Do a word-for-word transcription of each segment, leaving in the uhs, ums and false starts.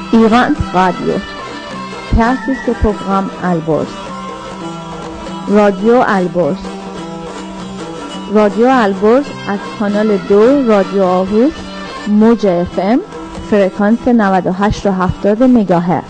Iran Radio. Das ist das Programm Alborz. رادیو البرز. رادیو البرز از کانال دو رادیو آهوز موج اف ام فرکانس نود و هشت و هفتاد مگاهرتز.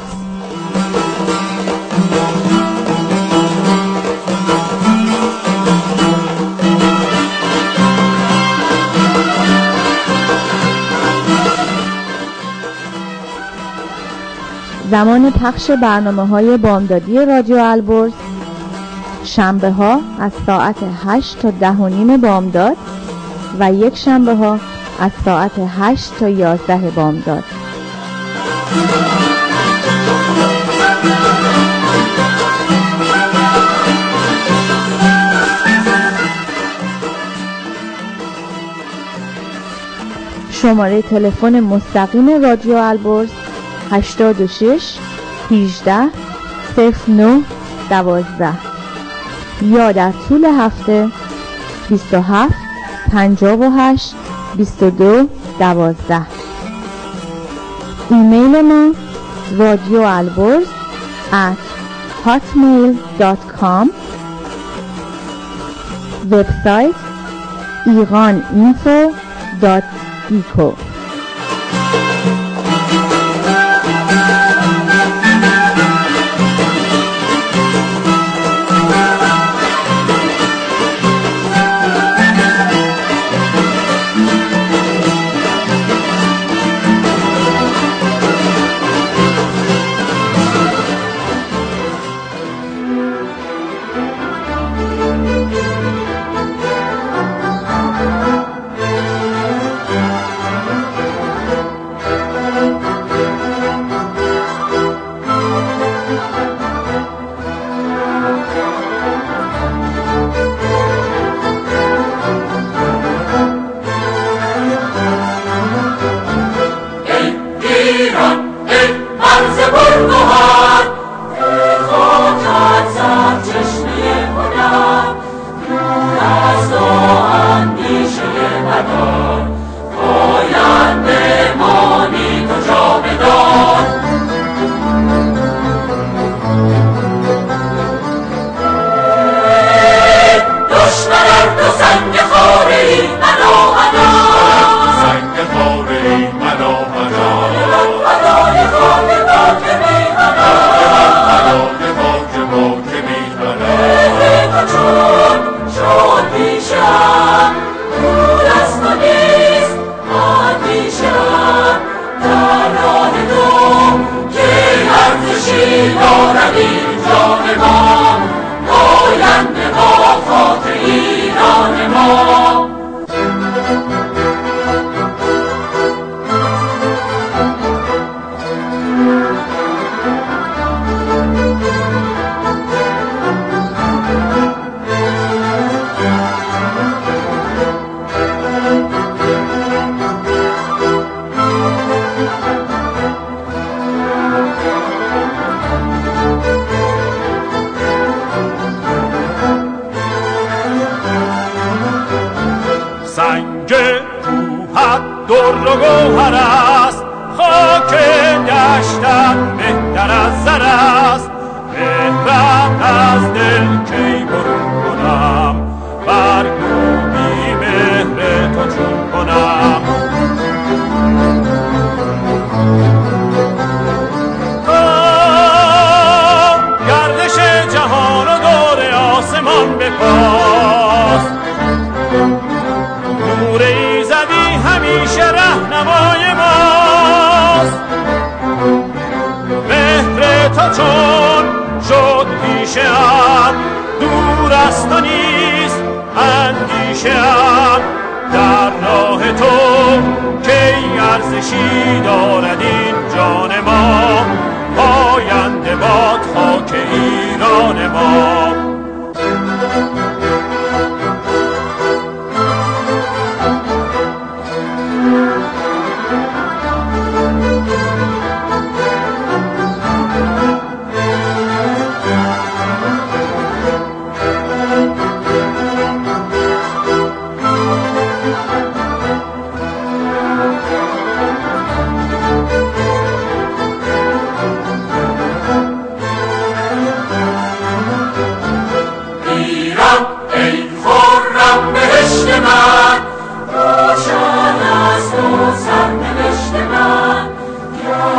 زمان پخش برنامه‌های بامدادی رادیو البرز شنبه ها از ساعت هشت تا ده و نیم بامداد و یک شنبه ها از ساعت هشت تا یازده بامداد. شماره تلفن مستقیم رادیو البرز هشتاد و شش هجده صفر نه دوازده یا در طول هفته بیست و هفت پنجاه و هشت بیست و دو دوازده. ایمیل ما رادیو البرز at hotmail dot com. وبسایت ایران اینفو دات ایکو.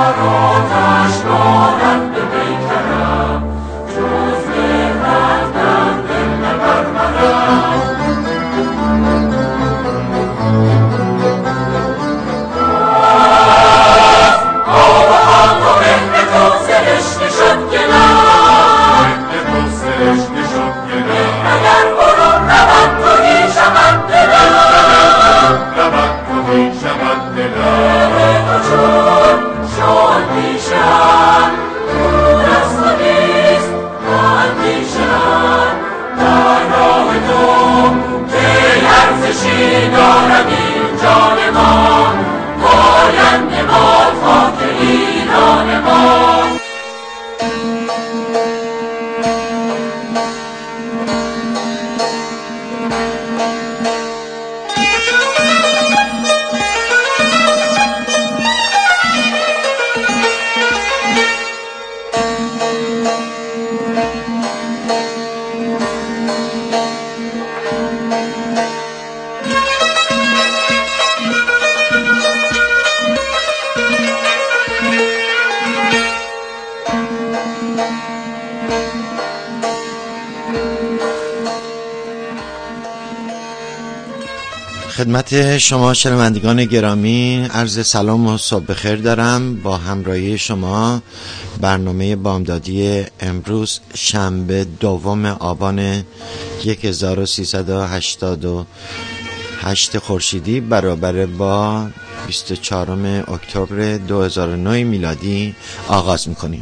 خدمت شما شنوندگان گرامی عرض سلام و صبح بخیر دارم. با همراهی شما برنامه بامدادی امروز شنبه دوم آبان هزار و سیصد و هشتاد و هشت خورشیدی برابر با بیست و چهارم اکتبر دو هزار و نه میلادی آغاز میکنیم.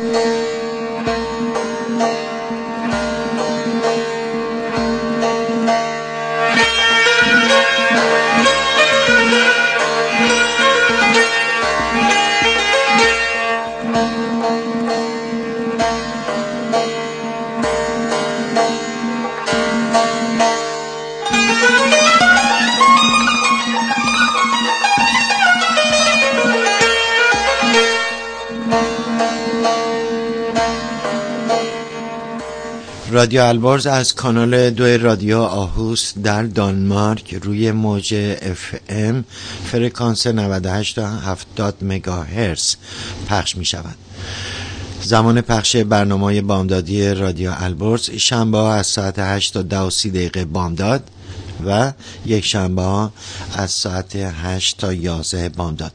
رادیو البرز از کانال دو رادیو آهوس در دانمارک روی موج اف ام فرکانس نود و هشت تا هفتاد مگاهرتز پخش می شود. زمان پخش برنامه بامدادی رادیو البرز شنبه ها از ساعت هشت تا ده و سی دقیقه بامداد و یک شنبه ها از ساعت هشت تا یازده بامداد.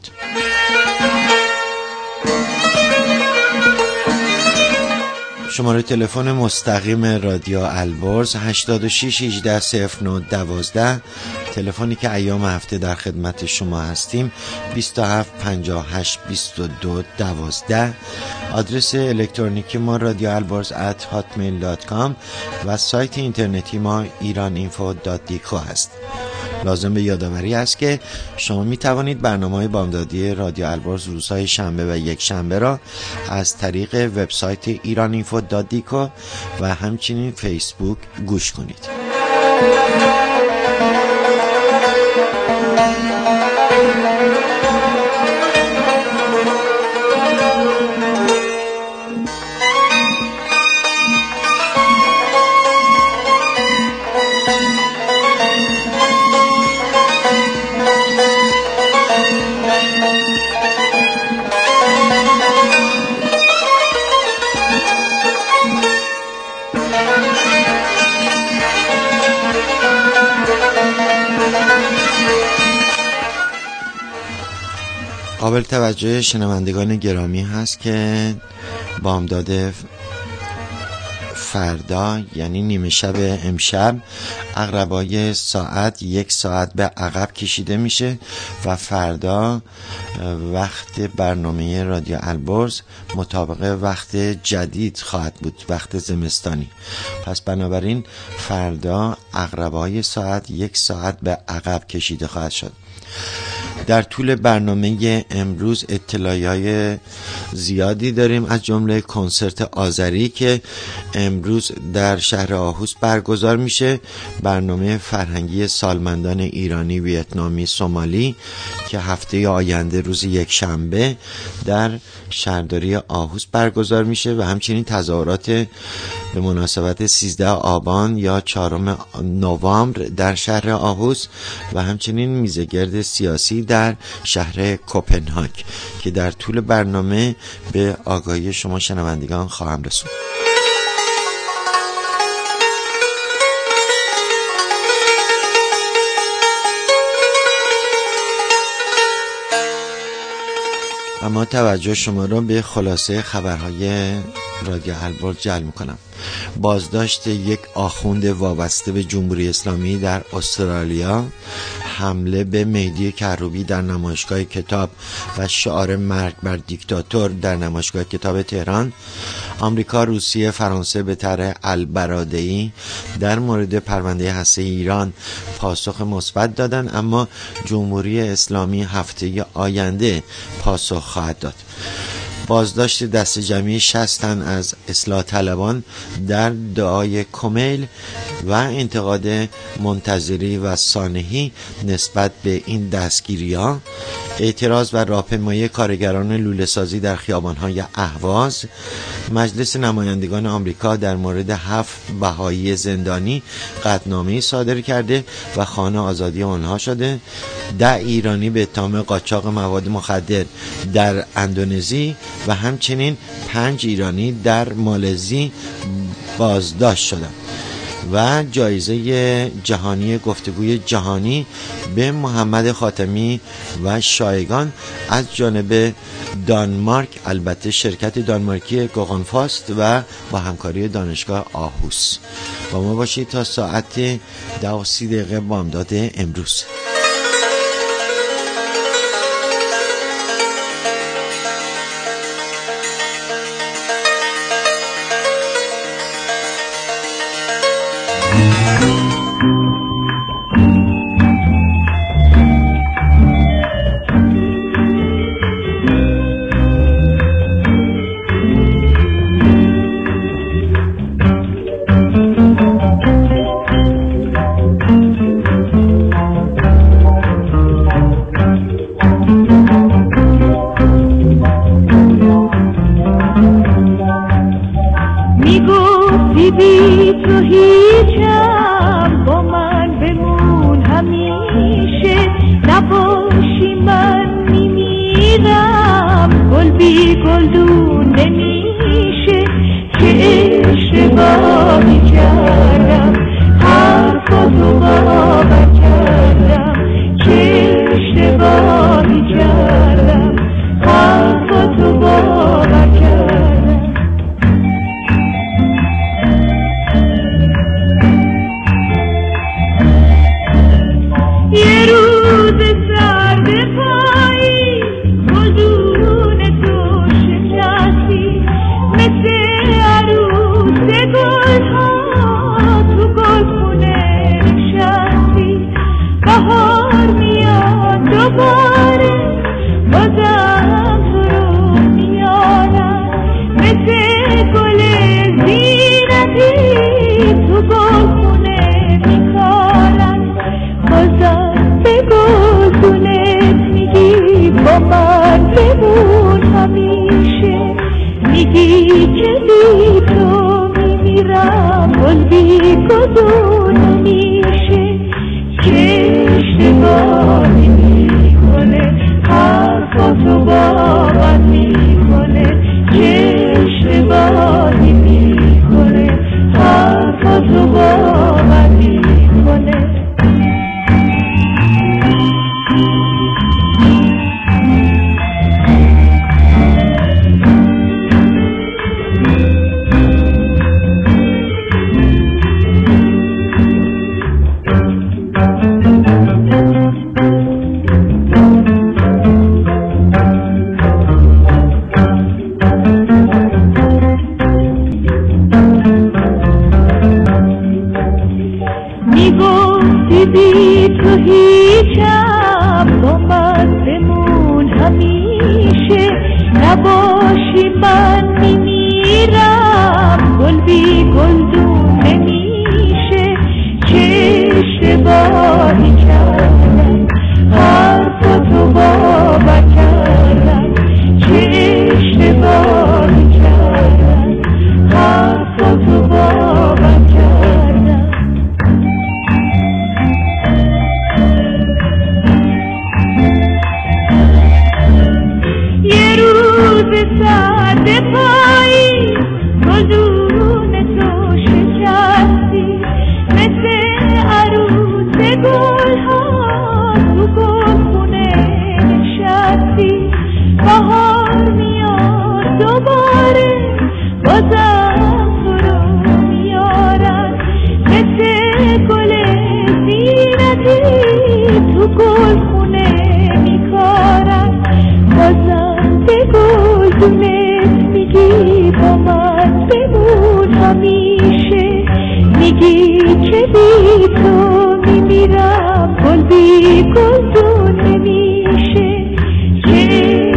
شماره تلفن مستقیم رادیو البرز هشتاد و شش هجده صفر نه دوازده، تلفنی که ایام هفته در خدمت شما هستیم بیست و هفت پنجاه و هشت بیست و دو دوازده. آدرس الکترونیکی ما رادیو البرز ات هاتمیل دات کام و سایت اینترنتی ما ایران اینفو دات دیکو هست. لازم به یادآوری است که شما می توانید برنامه‌های بامدادی رادیو البرز روزهای شنبه و یک شنبه را از طریق وبسایت ایران اینفو دات دیکو و همچنین فیسبوک گوش کنید. قابل توجه شنوندگان گرامی هست که بامداد فردا یعنی نیمه شب امشب عقربای ساعت یک ساعت به عقب کشیده میشه و فردا وقت برنامه رادیو البرز مطابق وقت جدید خواهد بود، وقت زمستانی. پس بنابراین فردا عقربای ساعت یک ساعت به عقب کشیده خواهد شد. در طول برنامه امروز اطلاعیات زیادی داریم، از جمله کنسرت آذری که امروز در شهر آهوس برگزار میشه، برنامه فرهنگی سالمندان ایرانی، ویتنامی، سومالی که هفته آینده روز یک شنبه در شهرداری آهوس برگزار میشه و همچنین تظاهرات به مناسبت سیزده آبان یا چهارم نوامبر در شهر آهوس و همچنین میزگرد سیاسی در شهر کوپنهاگ که در طول برنامه به آگاهی شما شنوندگان خواهم رسوند. اما توجه شما را به خلاصه خبرهای رادیو البرز جلب می‌کنم. بازداشت یک آخوند وابسته به جمهوری اسلامی در استرالیا، حمله به مهدی کروبی در نمایشگاه کتاب و شعار مرگ بر دیکتاتور در نمایشگاه کتاب تهران، آمریکا، روسیه، فرانسه به طرح البرادعی در مورد پرونده هسته‌ای ایران پاسخ مثبت دادند، اما جمهوری اسلامی هفته آینده پاسخ خواهد داد. بازداشت دست جمعی شصت تن از اصلاح طلبان در دعای کمیل و انتقاد منتظری و سانحی نسبت به این دستگیری‌ها، اعتراض و راهپیمایی کارگران لوله‌سازی در خیابان‌های اهواز، مجلس نمایندگان آمریکا در مورد هفت بهایی زندانی قطعنامه‌ای صادر کرده و خانه آزادی آنها شده، ده ایرانی به اتهام قاچاق مواد مخدر در اندونزی و همچنین پنج ایرانی در مالزی بازداشت شدند و جایزه جهانی گفتگوی جهانی به محمد خاتمی و شایگان از جانب دانمارک، البته شرکت دانمارکی گوگنفاست و با همکاری دانشگاه آهوس. با ما باشید تا ساعت ده و سی دقیقه بامداد امروز. اشتباهی کردم حرف تو با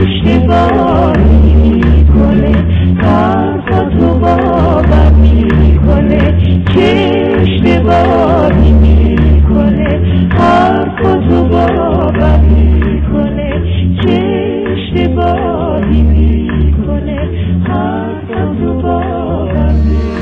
اشتباهی میکنه، حرفاتو باور میکنه که اشتباهی میکنه، حرفاتو باور میکنه که اشتباهی میکنه، حرفاتو باور میکنه.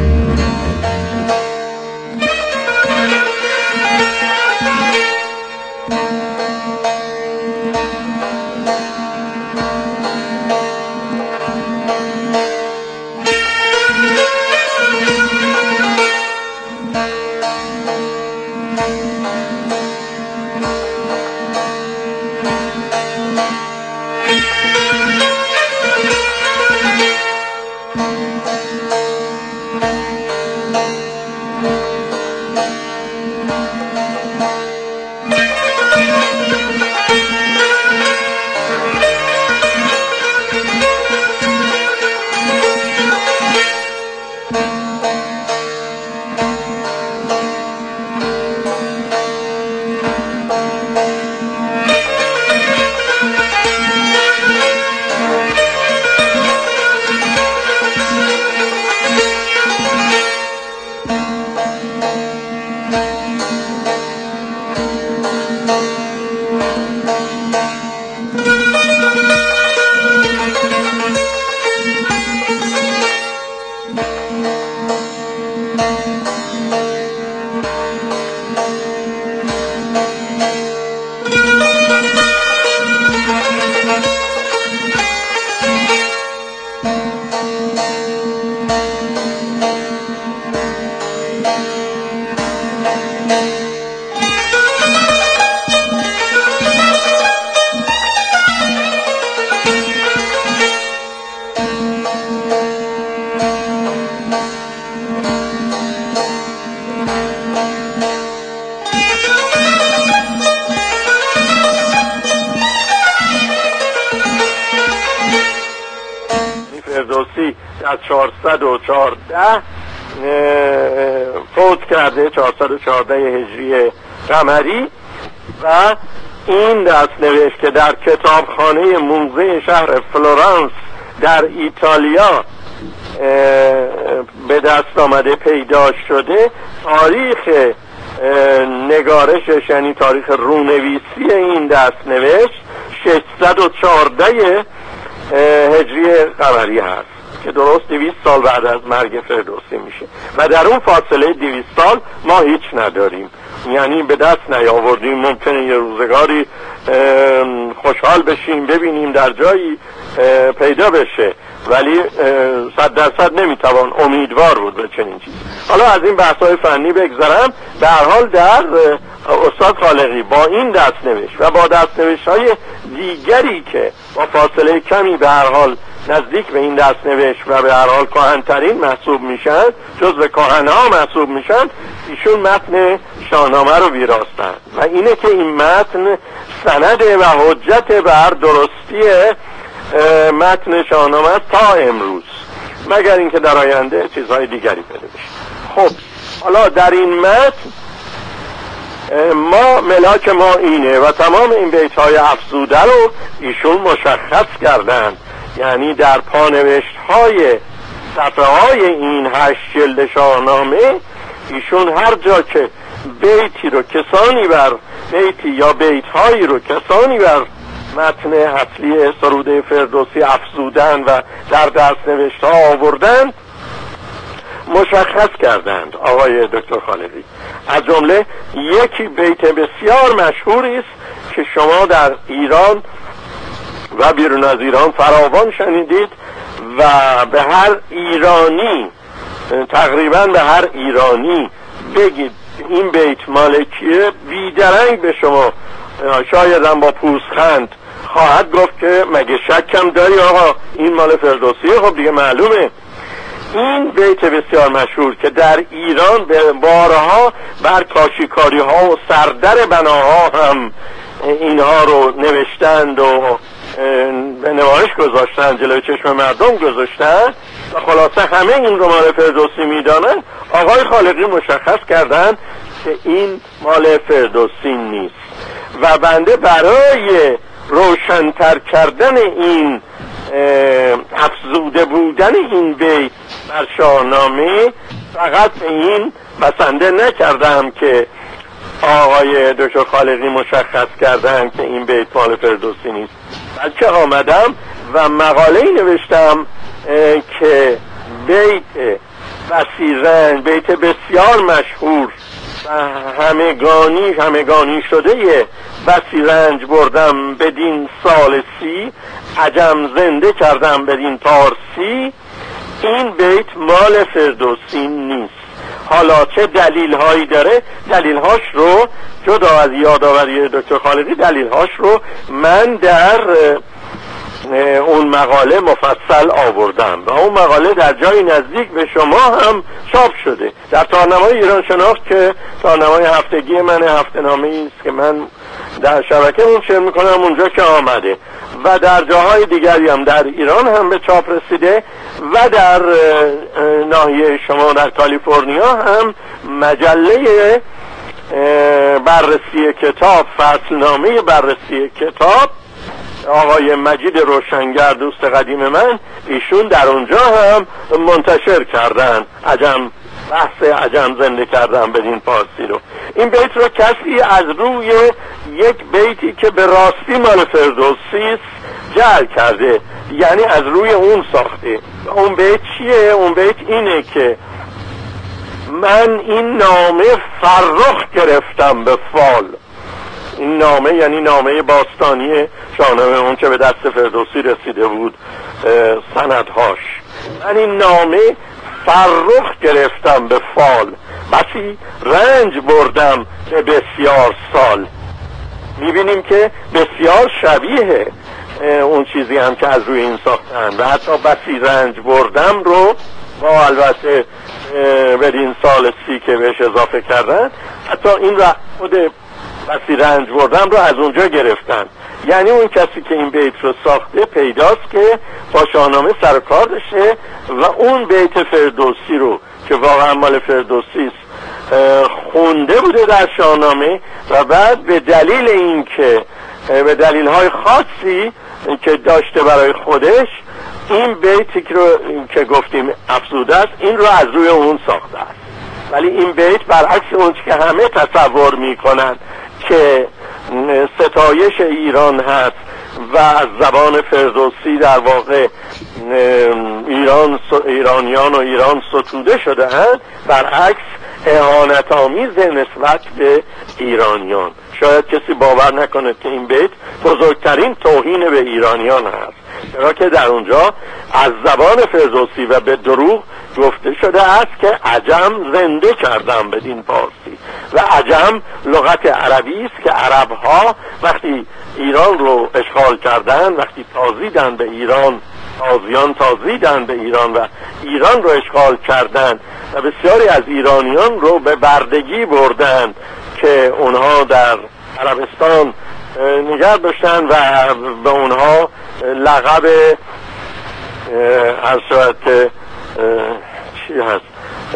چهارصد و چهارده فوت کرده، چهارصد و چهارده هجری قمری، و این دستنوشت که در کتابخانه موزه شهر فلورانس در ایتالیا به دست آمده پیدا شده، تاریخ نگارشش یعنی تاریخ رونویسی این دستنوشت ششصد و چهارده هجری قمری هست که درست دویست سال بعد از مرگ فردوسی میشه و در اون فاصله دویست سال ما هیچ نداریم، یعنی به دست نیاوردیم. ممکنه یه روزگاری خوشحال بشیم ببینیم در جایی پیدا بشه، ولی صد درصد نمیتوان امیدوار بود به چنین چیزی. حالا از این بحث‌های فنی بگذرم. به هر حال در استاد خالقی با این دستنوشت و با دستنوشت‌های دیگری که با فاصله کمی به هر حال نزدیک به این دستنوشت و به هر حال کهن‌ترین محسوب میشن، جزو کهن‌ها محسوب میشن، ایشون متن شاهنامه رو ویراستن و اینه که این متن سند و حجت بر درستی متن شاهنامه تا امروز، مگر اینکه در آینده چیزهای دیگری پیدا بشه. خب حالا در این متن ما ملاک ما اینه و تمام این بیت‌های افزوده رو ایشون مشخص کردند، یعنی در پانوشت‌های صفحه های این هشت جلد شاهنامه ایشون هر جا که بیتی رو کسانی بر بیتی یا بیت‌هایی رو کسانی بر متن اصلی سروده فردوسی افزودن و در دست‌نوشت‌ها آوردن مشخص کردند آقای دکتر خالقی. از جمله یکی بیت بسیار مشهوری است که شما در ایران و بیرون از ایران فراوان شنیدید و به هر ایرانی، تقریبا به هر ایرانی بگید این بیت مالکیه، بیدرنگ به شما شاید هم با پوزخند خواهد گفت که مگه شکم داری آقا این مال فردوسیه؟ خب دیگه معلومه. این بیت بسیار مشهور که در ایران به بارها بر کاشیکاری ها و سردر بناها هم اینها رو نوشتند و به نمایش گذاشتن، جلوی چشم مردم گذاشتن و خلاصه همه این رو مال فردوسی میدانن. آقای خالقی مشخص کردن که این مال فردوسی نیست و بنده برای روشن‌تر کردن این افزوده بودن این بیت بر شاهنامه فقط به این بسنده نکردم که آقای دکتر خالقی مشخص کردن که این بیت مال فردوسی نیست، بلکه آمدم و مقاله‌ای نوشتم که بیت بصیرنج، بیت بسیار مشهور و همگانی همگانی شده بصیرنج بردم بدین سال سی، عجم زنده کردم بدین پارسی، این بیت مال فردوسی نیست. حالا چه دلیل هایی داره؟ دلیل هاش رو جدا از یادآوری دکتر خالقی، دلیل هاش رو من در اون مقاله مفصل آوردم و اون مقاله در جای نزدیک به شما هم چاپ شده در تارنمای ایران شناخت که تارنمای هفتگی من، هفته نامه است که من در شبکه منتشر میکنم، اونجا که آمده و در جاهای دیگری هم در ایران هم به چاپ رسیده و در ناحیه شما در کالیفرنیا هم مجله بررسی کتاب، فصلنامه بررسی کتاب، آقای مجید روشنگر دوست قدیم من، ایشون در اونجا هم منتشر کردن عجم، بحث عجم زنده کردن بدین پارسی رو. این بیت رو کسی از روی یک بیتی که به راستی مال فردوسی جعل کرده، یعنی از روی اون ساخته. اون بیت چیه؟ اون بیت اینه که من این نامه فرخ گرفتم به فال. این نامه یعنی نامه باستانی شاهنامه، اون که به دست فردوسی رسیده بود سندهاش. من این نامه فرخ گرفتم به فال، بسی رنج بردم به بسیار سال. میبینیم که بسیار شبیه اون چیزی هم که از روی این ساختن و حتی بسی رنج بردم رو با البته بدین سال سی که بهش اضافه کردن، حتی این را خود بسی رنج بردم رو از اونجا گرفتن. یعنی اون کسی که این بیت رو ساخته پیداست که با شاهنامه سر کار داشته و اون بیت فردوسی رو که واقعا مال فردوسی است خونده بوده در شاهنامه و بعد به دلیل این که به دلیل های خاصی که داشته برای خودش این بیتی که, رو که گفتیم افزوده است، این رو از روی اون ساخته است. ولی این بیت برعکس اون که همه تصور میکنن که ستایش ایران هست و از زبان فردوسی در واقع ایران ایرانیان و ایران ستوده شده هست، برعکس اهانت آمیز نسبت به ایرانیان. شاید کسی باور نکنه که این بیت بزرگترین توهین به ایرانیان هست، چرا که در اونجا از زبان فردوسی و به دروغ گفته شده است که عجم زنده کردم بدین پارسی و عجم لغت عربی است که عربها وقتی ایران رو اشغال کردن، وقتی تازیدن به ایران، تازیان تازیدن به ایران و ایران رو اشغال کردن و بسیاری از ایرانیان رو به بردگی بردن که اونها در عربستان نگه داشتن و به اونها لقب از شاید چی هست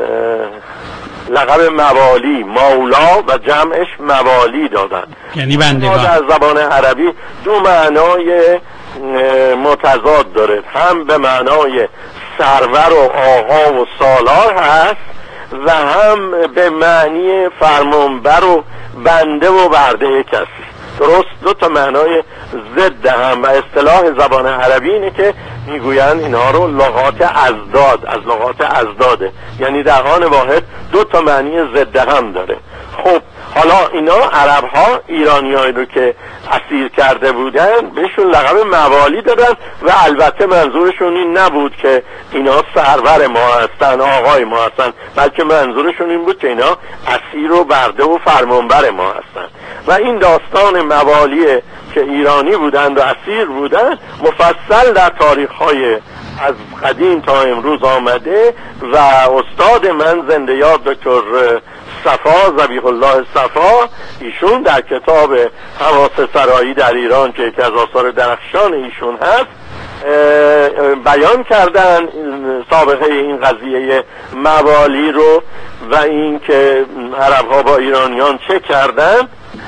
لقب موالی، مولا و جمعش موالی دادن، یعنی بندگان. در زبان عربی دو معنای متضاد داره، هم به معنای سرور و آقا و سالار هست و هم به معنی فرمانبر و بنده و برده کسی. درست دو تا معنای ضد هم و اصطلاح زبان عربی اینه که میگوین اینها رو لغات ازداد، از لغات ازداده، یعنی در آن واحد دو تا معنی ضد هم داره. خب حالا اینا عرب ها ایرانیایی رو که اسیر کرده بودن بهشون لقب موالی دادن و البته منظورشون این نبود که اینا سرور ما هستن، آقای ما هستن، بلکه منظورشون این بود که اینا اسیر و برده و فرمانبر ما هستن. و این داستان موالی که ایرانی بودند و اسیر بودند مفصل در تاریخ های از قدیم تا امروز آمده و استاد من زنده یاد دکتر صفا، ذبیح الله صفا، ایشون در کتاب حواس سرایی در ایران که یکی از آثار درخشان ایشون هست بیان کردن سابقه این قضیه موالی رو و این که عرب ها با ایرانیان چه کردن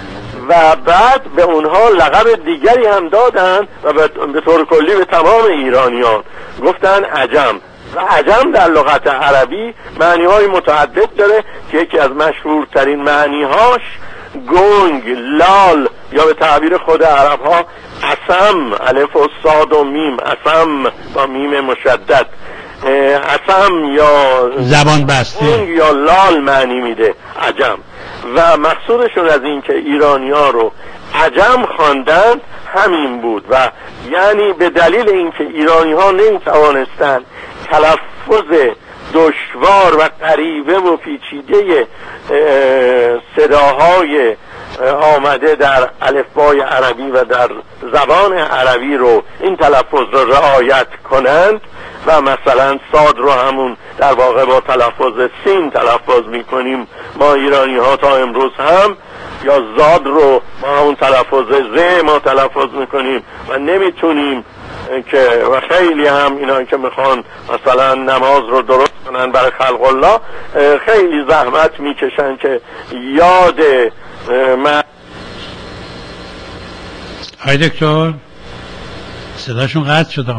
و بعد به اونها لقب دیگری هم دادن و به طور کلی به تمام ایرانیان گفتن عجم. و عجم در لغت عربی معنی های متعدد داره که یکی از مشهورترین معنی هاش گنگ، لال یا به تعبیر خود عرب ها اسم، الف و صاد و میم، اسم با میم مشدد، اسم یا زبان بسته، گنگ یا لال معنی میده عجم. و مقصودشون از این که ایرانی ها رو عجم خواندن همین بود و یعنی به دلیل اینکه ایرانی ها نمیتوانستن تلفظ دشوار و غریبه و پیچیده صداهای آمده در الفبای عربی و در زبان عربی رو این تلفظ رو رعایت کنند و مثلا صاد رو همون در واقع با تلفظ سین تلفظ میکنیم ما ایرانی ها تا امروز هم، یا زاد رو ما همون تلفظ ز ما تلفظ میکنیم و نمیتونیم که و خیلی هم اینا که میخوان مثلا نماز رو درست کنن برای خلق الله خیلی زحمت میکشن که یاد من. های دکتر صداشون قطع شده.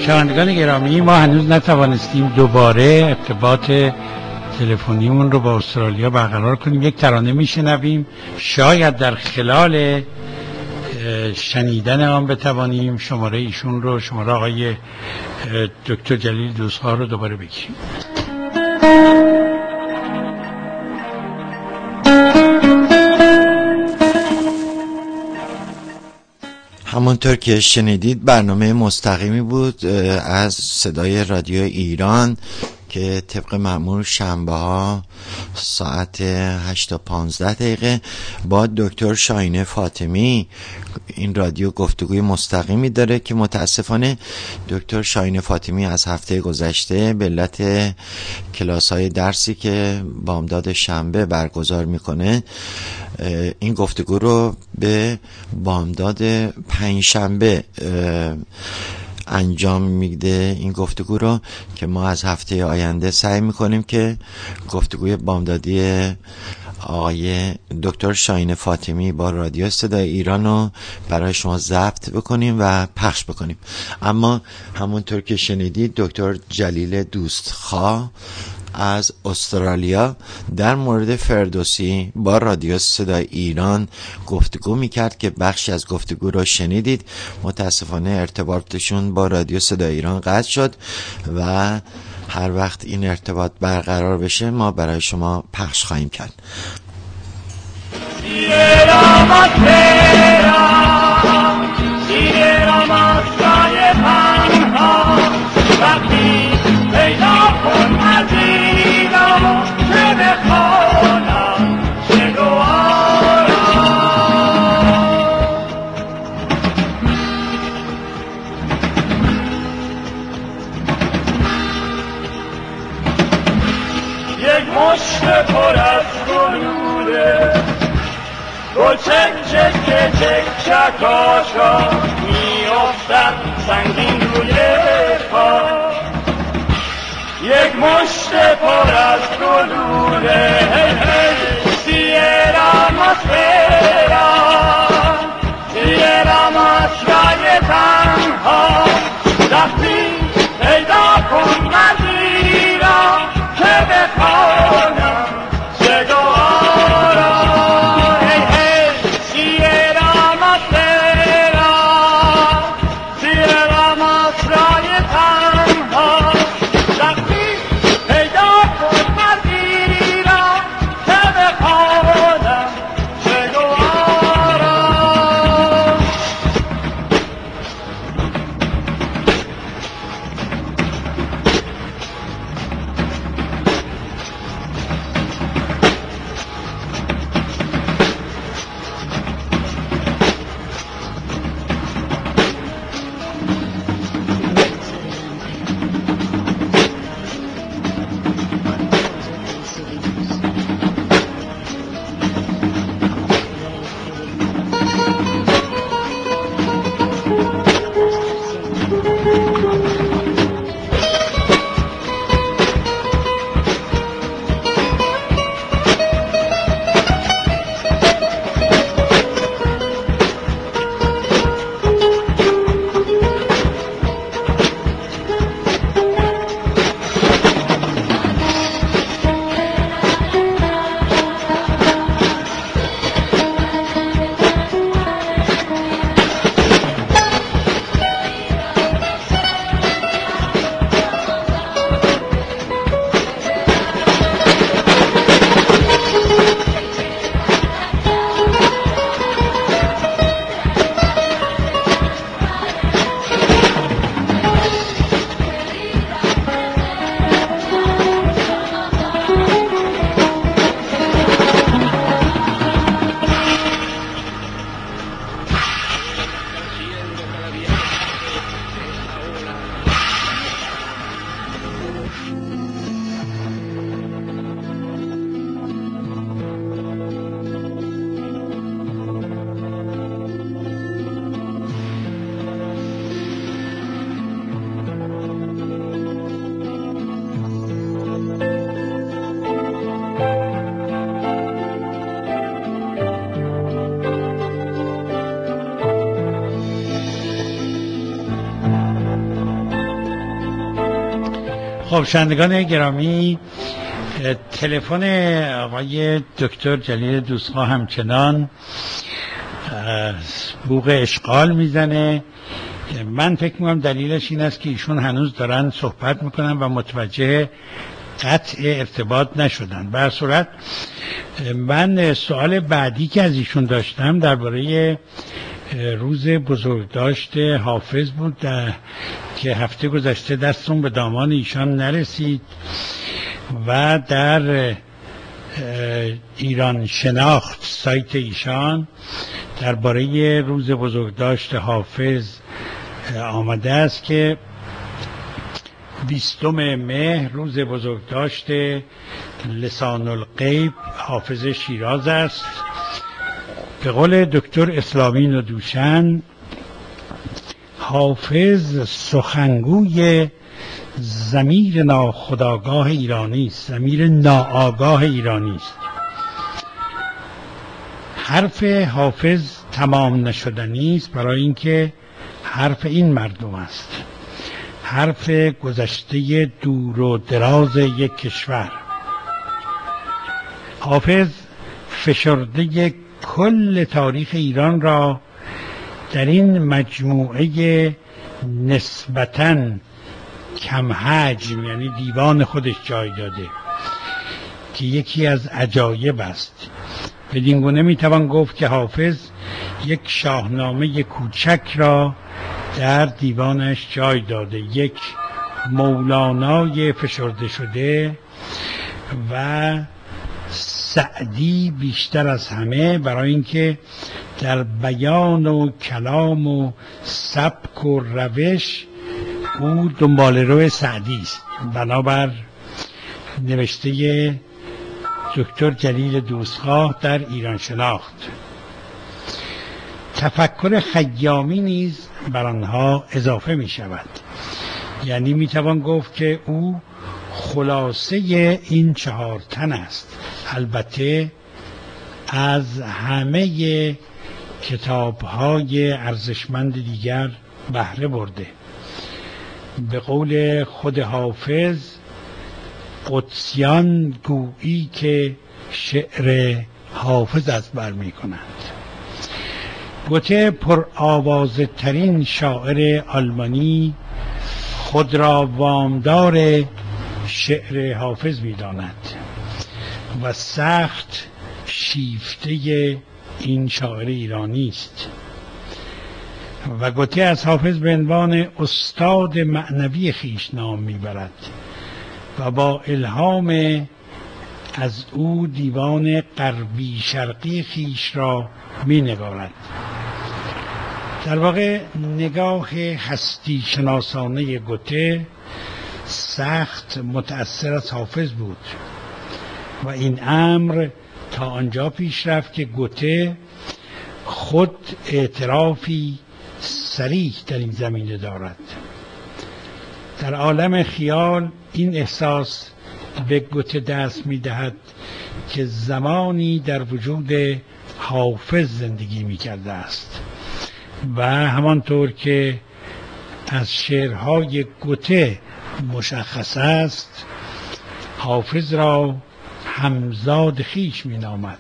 شنوندگان گرامی، ما هنوز نتوانستیم دوباره ارتباط تلفنیمون رو با استرالیا برقرار کنیم. یک ترانه میشنویم، شاید در خلال شنیدن آن بتوانیم شماره ایشون رو، شماره آقای دکتر جلیل دوست‌ها رو دوباره بگیریم. همونطور که شنیدید برنامه مستقیمی بود از صدای رادیو ایران که طبق معمول شنبه ها ساعت هشت تا پانزده دقیقه با دکتر شاهین فاطمی این رادیو گفتگوی مستقیمی داره که متاسفانه دکتر شاهین فاطمی از هفته گذشته به علت کلاس های درسی که بامداد شنبه برگزار میکنه این گفتگو رو به بامداد پنجشنبه انجام میده. این گفتگو رو که ما از هفته آینده سعی میکنیم که گفتگوی بامدادی آقای دکتر شاهین فاطمی با رادیو صدای ایران رو برای شما ضبط بکنیم و پخش بکنیم. اما همونطور که شنیدید دکتر جلیل دوستخواه از استرالیا در مورد فردوسی با رادیو صدای ایران گفتگو میکرد که بخشی از گفتگو رو شنیدید. متاسفانه ارتباطشون با رادیو صدای ایران قطع شد و هر وقت این ارتباط برقرار بشه ما برای شما پخش خواهیم کرد. پر از گلوله گل چک چک چک چکاشا می افتد سنگین روی پا. یک مشت پر از گلوله سیرا مسفرا سیرا مسرای تنها دستی پیدا کن مردی را که بخوانم خب شنوندگان گرامی، تلفن آقای دکتر جلیل دوستخواه همچنان بوق اشغال میزنه. من فکر میکنم دلیلش این است که ایشون هنوز دارن صحبت میکنن و متوجه قطع ارتباط نشدن. به هر صورت من سوال بعدی که از ایشون داشتم درباره روز بزرگداشت حافظ بود که هفته گذشته دستون به دامان ایشان نرسید و در ایران شناخت سایت ایشان درباره روز بزرگداشت حافظ آمده است که بیستم مهر روز بزرگداشت لسان الغیب حافظ شیراز است. به قول دکتر اسلامی ندوشن، حافظ سخنگوی ضمیر ناخودآگاه ایرانی است، ضمیر ناآگاه ایرانی است. حرف حافظ تمام نشدنی است، برای اینکه حرف این مردم است، حرف گذشته دور و دراز یک کشور. حافظ فشرده کل تاریخ ایران را در این مجموعه نسبتاً کم حجم، یعنی دیوان خودش جای داده که یکی از عجایب است. بدین گونه میتوان گفت که حافظ یک شاهنامه کوچک را در دیوانش جای داده، یک مولانای فشرده شده و سعدی بیشتر از همه، برای اینکه در بیان و کلام و سبک و روش او دنباله‌رو سعدی است. بنابر نوشته دکتر جلیل دوستخواه در ایران شناخت، تفکر خیامی نیز بر آنها اضافه می شود. یعنی می توان گفت که او خلاصه این چهار تن است. البته از همه کتاب‌های ارزشمند دیگر بهره برده. به قول خود حافظ، قدسیان گویی که شعر حافظ از بر می کنند. گوته پر آوازه ترین شاعر آلمانی خود را وامدار شعر حافظ می داند و سخت شیفته این شاعر ایرانی است. و گوته از حافظ به عنوان استاد معنوی خویش نام میبرد و با الهام از او دیوان غربی شرقی خویش را می نگارد. در واقع نگاه هستی شناسانه گوته سخت متأثر از حافظ بود و این امر تا آنجا پیش رفت که گوته خود اعترافی صریح در این زمینه دارد. در عالم خیال این احساس به گوته دست می دهد که زمانی در وجود حافظ زندگی می کرده است و همانطور که از شعرهای گوته مشخص است، حافظ را همزاد خویش می نامد.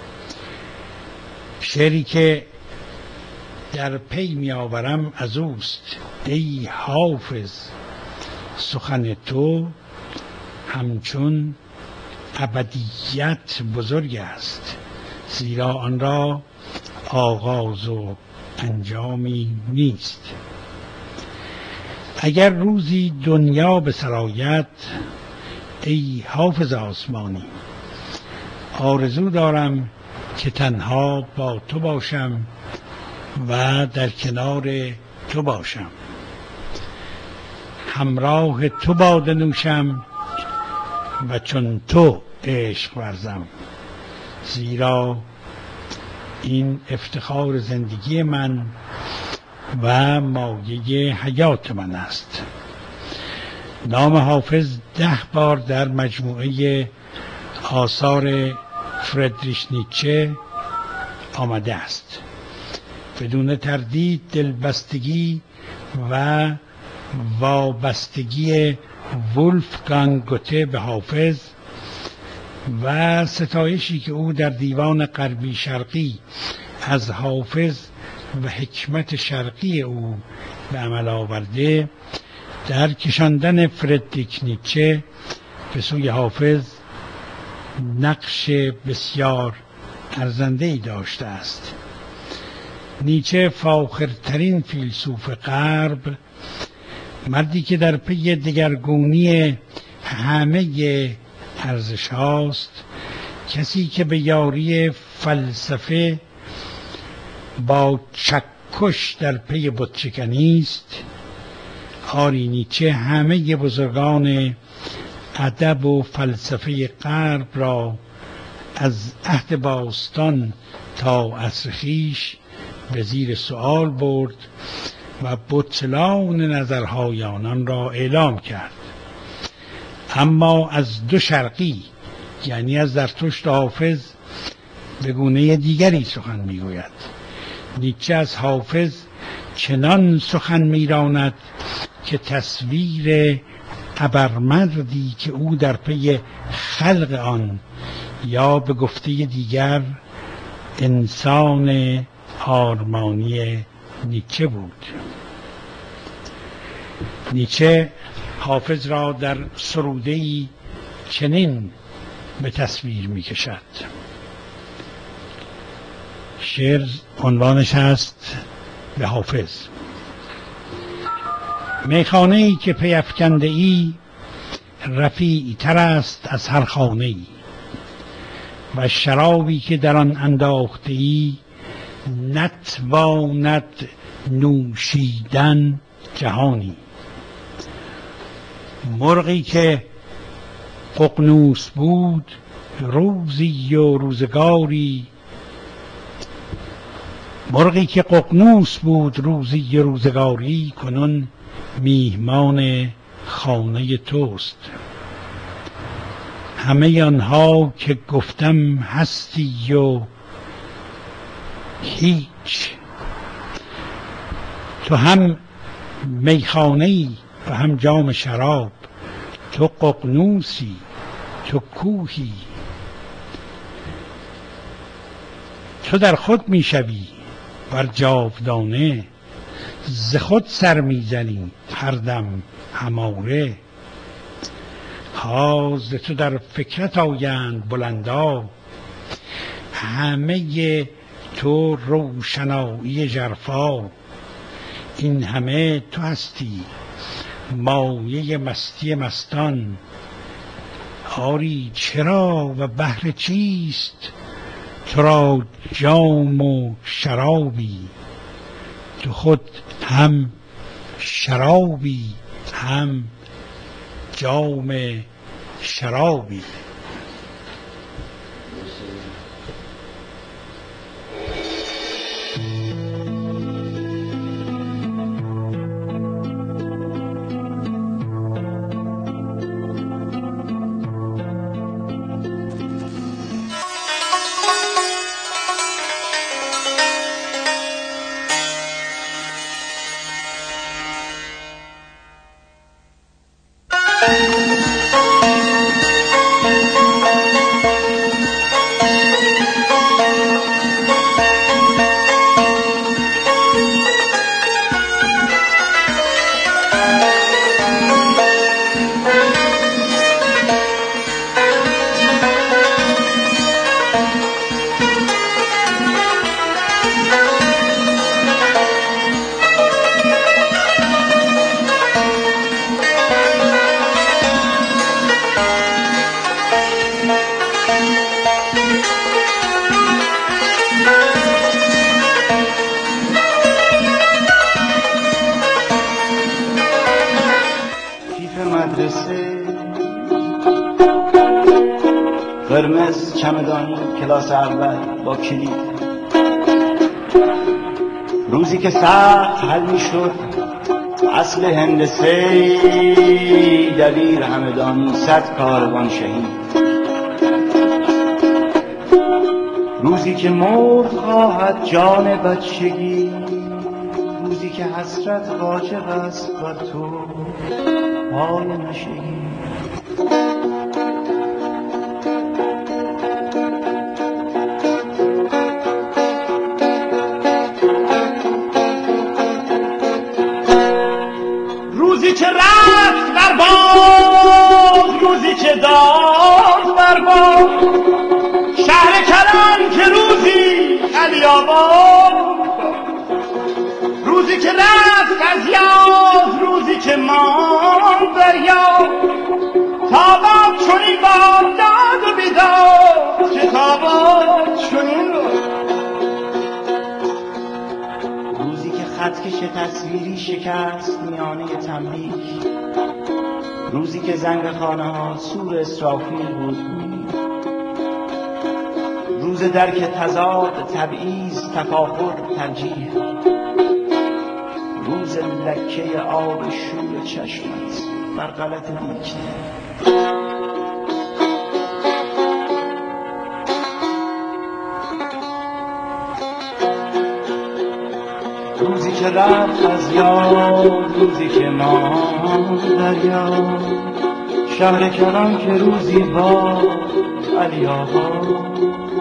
شعری که در پی می آورم از اوست: ای حافظ سخن تو همچون ابدیت بزرگ است، زیرا آن را آغاز و انجامی نیست. اگر روزی دنیا به سر آید ای حافظ آسمانی، آرزو دارم که تنها با تو باشم و در کنار تو باشم، همراه تو باده نوشم و چون تو عشق ورزم، زیرا این افتخار زندگی من و مایه حیات من است. نام حافظ ده بار در مجموعه آثار فردریش نیچه آمده است. بدون تردید دلبستگی و وابستگی ولفگانگ گوته به حافظ و ستایشی که او در دیوان غربی شرقی از حافظ و حکمت شرقی او به عمل آورده، در کشاندن فردریک نیچه به سوی حافظ نقش بسیار ارزنده‌ای داشته است. نیچه فاخرترین فیلسوف غرب، مردی که در پی دگرگونی همه ارزش هاست، کسی که به یاری فلسفه با چکش در پی بتشکنی است. آری نیچه همه بزرگان ادب و فلسفه غرب را از عهد باستان تا عصر خویش به زیر سؤال برد و بطلان نظرهای آنان را اعلام کرد. اما از دو شرقی، یعنی از زرتشت و حافظ، به گونه دیگری سخن میگوید. نیچه از حافظ چنان سخن میراند که تصویر ابرمردی که او در پی خلق آن، یا به گفته دیگر انسان آرمانی نیچه بود. نیچه حافظ را در سروده‌ای چنین به تصویر می کشد. شعر عنوانش هست به حافظ: میخانه‌ای که پی افکنده ای رفیع تر است از هر خانه ای، و شرابی که در آن انداخته ای نتواند نوشیدن جهانی. مرغی که ققنوس بود روزی و روزگاری، مرغی که ققنوس بود روزی و روزگاری، کنون میهمان خانه توست. همه آنها که گفتم هستی و هیچ، تو هم میخانه‌ای و هم جام شراب، تو ققنوسی تو کوهی، تو در خود میشوی بر جاودانه، ز خود سر میزنی هر دم هماره. ها ز تو در فکرت آیند بلندا، همه تو روشنایی ژرفا. این همه تو هستی مایه مستی مستان، آری چرا و بهر چیست تو را جام و شرابی؟ تو خود هم شرابی هم جام شرابی. قرمز چمدان کلاس اول با کلید، روزی که سخت حل می شد اصل هندسه، دبیر همدانی صد کاروان شهید. روزی که مرد خواهد جان بچگی، روزی که حسرت واجب است بر تو، پای نشگی. روزی که رفت بر باد، روزی که داد بر باد، شهر کلان که روزی علی آباد، روزی که رفت از یاد، روزی که ماند در یاد، تاباد چنین باد داد و بیداد، که تاباد چنین رو. روزی که خطکش تصویری شکست میانه تملیک، روزی که زنگ خانه ها سور اسرافیل بود، روز درک تضاد تبعیض تفاخر ترجیح، روز لکه آب شور چشمت بر غلط دیکنه. روزی که رفت از یاد، روزی که ماند در یاد، شهر کلان که روزی با علی آباد،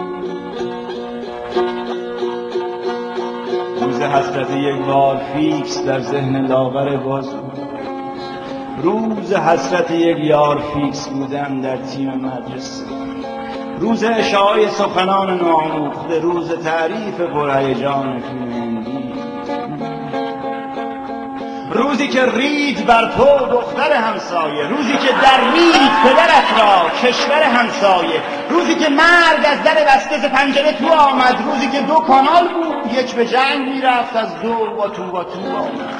روز حسرت یک بار فیکس در ذهن لاغر باز بود، روز حسرت یک یار فیکس بودن در تیم مدرسه، روز اشاعه سخنان ناآموخته، روز تعریف پرهیجان فیلم هندی، روزی که رید بر تو دختر همسایه، روزی که در رید پدرت را کشور همسایه، روزی که مرگ از در بسته ز پنجره تو آمد، روزی که دو کانال بود یک به جنگ میرفت از دو با تو با تو آمد،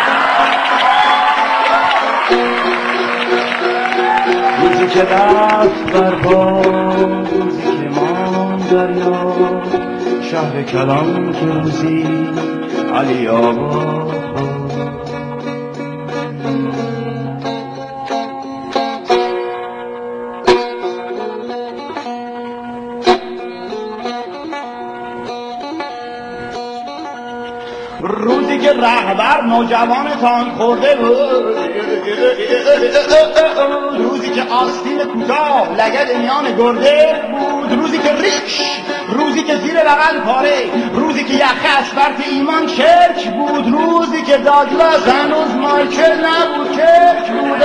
روزی که رفت بر باد، روزی که ماند در یاد، شهر کلان که روزی علی آباد. روزی که رهبر نوجوان تان خورده بود، روزی که آستین کوتاه لگد میان گرده بود، روزی که ریش، روزی که زیر بغل پاره، روزی که یخه اسفرت ایمان چرک بود، روزی که داگلاس هنوز مایکل نبود چرک بود،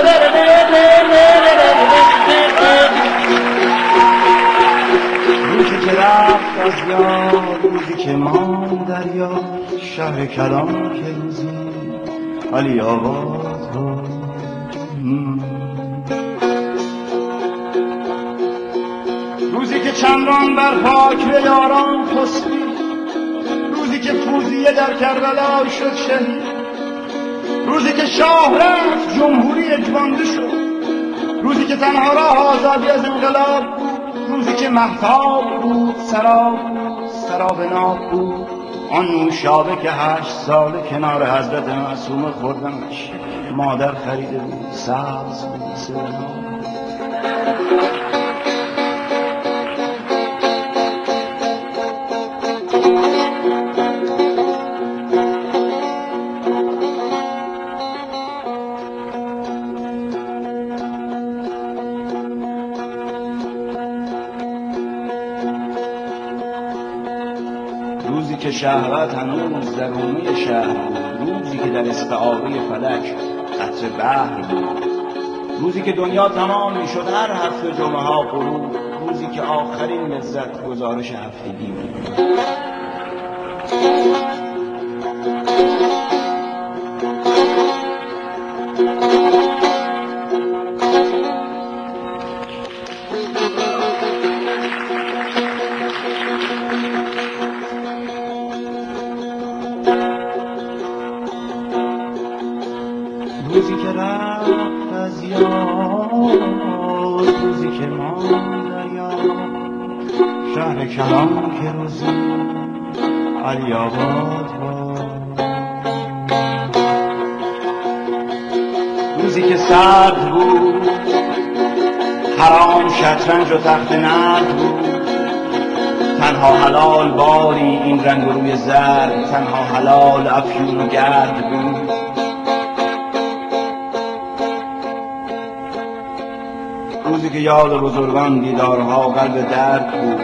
روزی که رفت از یاد، روزی که ماند در یاد، شهر کلان که روزی علی آباد بود. روزی که چمران بر خاک به یاران خسبی، روزی که فوزیه در کربلا شد شهید، روزی که شاه رفت جمهوری اجبانده شد، روزی که تنها راه آزادی از انقلاب بود، روزی که مهتاب بود سراب بود سراب ناب بود، آن نوشابه که هشت ساله کنار حضرت معصومه خوردمش، مادر خریده بود سبز بود سرناب. روزی که شهوت هنوز در رومه شهر بود، روزی که در استعاره فلک قطر بحر بود، روزی که دنیا تمام می شد هر هفته جمعه ها غروب، روزی که آخرین لذت گزارش هفتگی بود. روزی که رفت از یاد، روزی که ماند در یاد، شهر کلان که روزی علی آباد بود. روزی که سرد بود حرام شطرنج و تخت نرد بود، تنها حلال باری این رنگ و روی زرد، تنها حلال افیون و گرد بود. روزی که یاد بزرگان دیدارها قلب درد بود.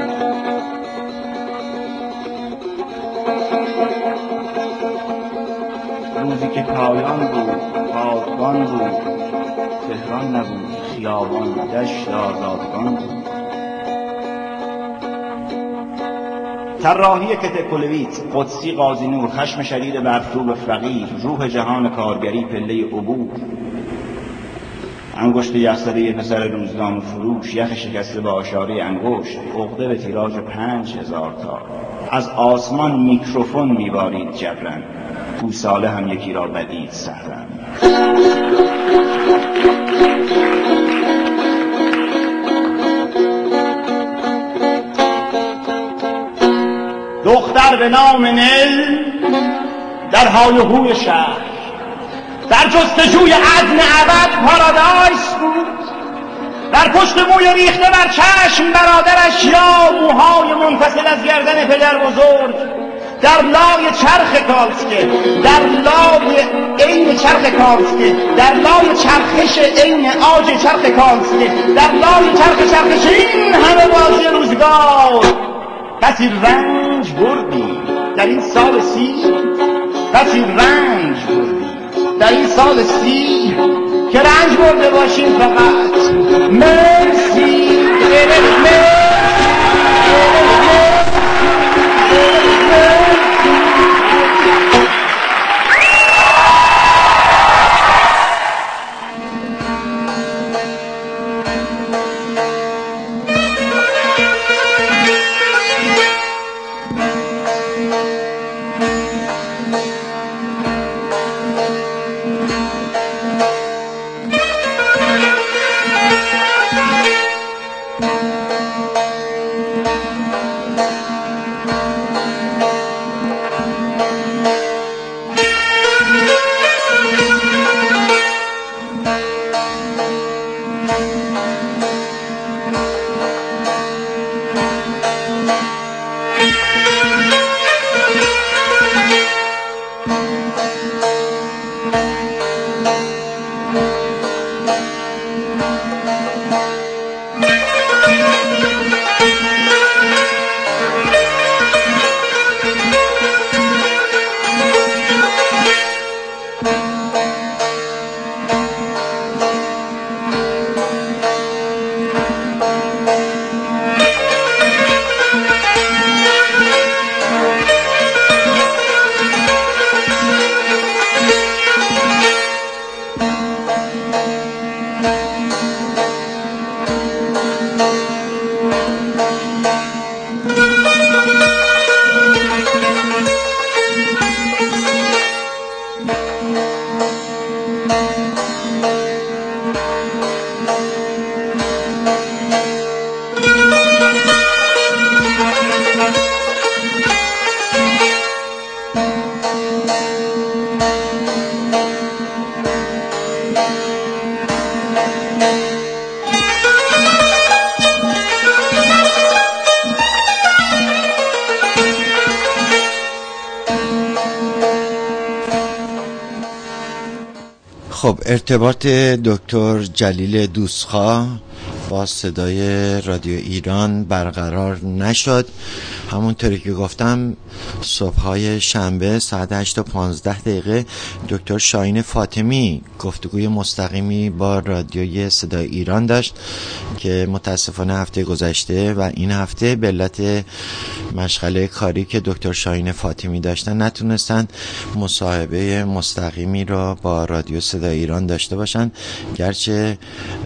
روزی که پایان بود، پادبان بود، تهران نبود، خیابان، دشت آزادگان بود. طراحی کت کلویت، قدسی قاضی نور، خشم شدید مطلوب فقیر، روح جهان کارگری، پله عبور، انگشت یخزده پسر روزنامه فروش، یخ شکسته با آشاره انگشت، عقده به تیراژ پنج هزار تا. از آسمان میکروفون میبارید جبران، گوساله هم یکی را بدید سهرن. دختر به نام نل در های و هوی شهر، در جستجوی عدن ابد پارادایس بود. در پشت موی ریخته بر چشم برادرش یا موهای منفصل از گردن پدر بزرگ، در لای چرخ کالسکه، در لای عین چرخ کالسکه، در لای چرخش عین آج چرخ کالسکه، در لای چرخ چرخش این همه بازی روزگار. کسی رنج بردی در این سال سی، کسی رنج بردی در این سال سی که رنج برده باشیم فقط. مرسی مرسی. خب ارتباط دکتر جلیل دوستخواه با صدای رادیو ایران برقرار نشد. همونطوری که گفتم صبح‌های شنبه ساعت هشت و پانزده دقیقه دکتر شاهین فاطمی گفتگوی مستقیمی با رادیوی صدای ایران داشت که متاسفانه هفته گذشته و این هفته به علت مشغله کاری که دکتر شاهین فاطمی داشتن نتونستن مصاحبه مستقیمی را با رادیو صدای ایران داشته باشن، گرچه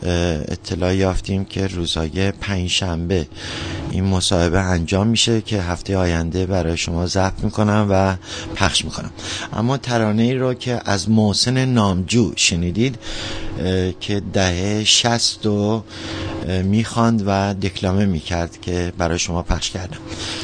اطلاع یافتیم که روزهای پنجشنبه این مصاحبه انجام میشه که هفته آینده برای شما ضبط میکنم و پخش میکنم. اما ترانه ای رو که از محسن نامجو شنیدید که دهه شصت رو میخواند و دکلمه میکرد که برای شما پخش کردم.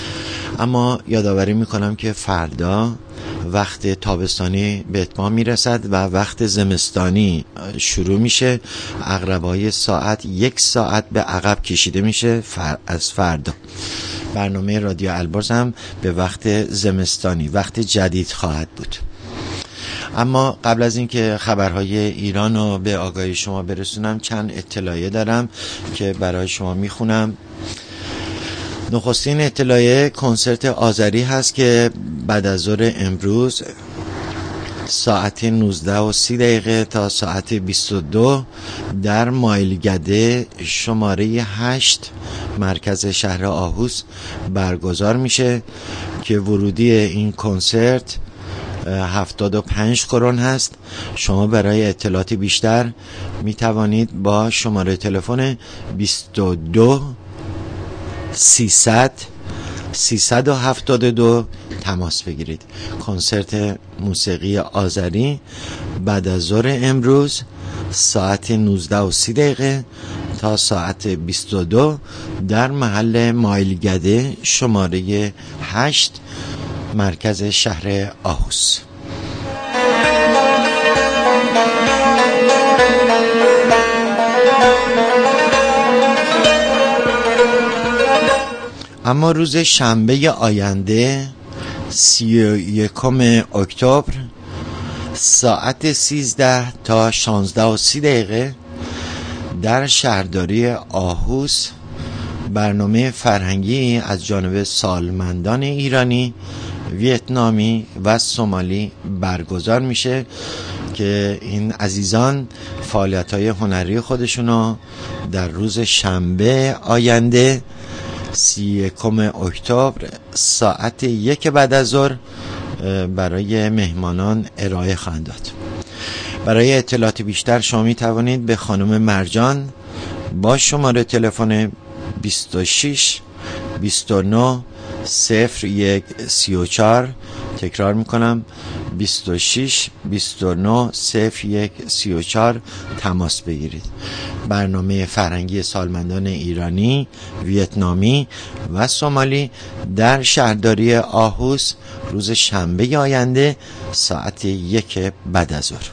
اما یادآوری میکنم که فردا وقت تابستانی به اتمام میرسد و وقت زمستانی شروع میشه. عقربای ساعت یک ساعت به عقب کشیده میشه فر... از فردا. برنامه رادیو البرز هم به وقت زمستانی، وقت جدید خواهد بود. اما قبل از اینکه خبرهای ایران رو به آگاهی شما برسونم چند اطلاعیه دارم که برای شما میخونم. نخستین اطلاعیه کنسرت آذری هست که بعد از ظهر امروز ساعت نوزده و سی دقیقه تا ساعت بیست و دو در مایلگده شماره هشت مرکز شهر آهوس برگزار میشه که ورودی این کنسرت هفتاد و پنج کرون هست. شما برای اطلاعات بیشتر می توانید با شماره تلفن بیست و دو سیصد سیصد و هفتاد و دو تماس بگیرید. کنسرت موسیقی آذری بعد از ظهر امروز ساعت نوزده و سی دقیقه تا ساعت بیست و دو در محل مایلگده شماره هشت مرکز شهر آهوس. اما روز شنبه آینده سی و یکم اکتبر ساعت سیزده تا شانزده و سی دقیقه در شهرداری آهوس برنامه فرهنگی از جانب سالمندان ایرانی، ویتنامی و سومالی برگزار میشه که این عزیزان فعالیت‌های هنری خودشونو در روز شنبه آینده سی و یکم اکتبر ساعت یک بعد از ظهر برای مهمانان ارائه خواهند داد. برای اطلاعات بیشتر شما می توانید به خانم مرجان با شماره تلفن بیست و شش بیست و نه صفر یک سی و چهار، تکرار میکنم بیست و شش بیست و نه صفر یک سی و چهار تماس بگیرید. برنامه فرهنگی سالمندان ایرانی، ویتنامی و سومالی در شهرداری آهوس روز شنبه آینده ساعت یک بعد از ظهر.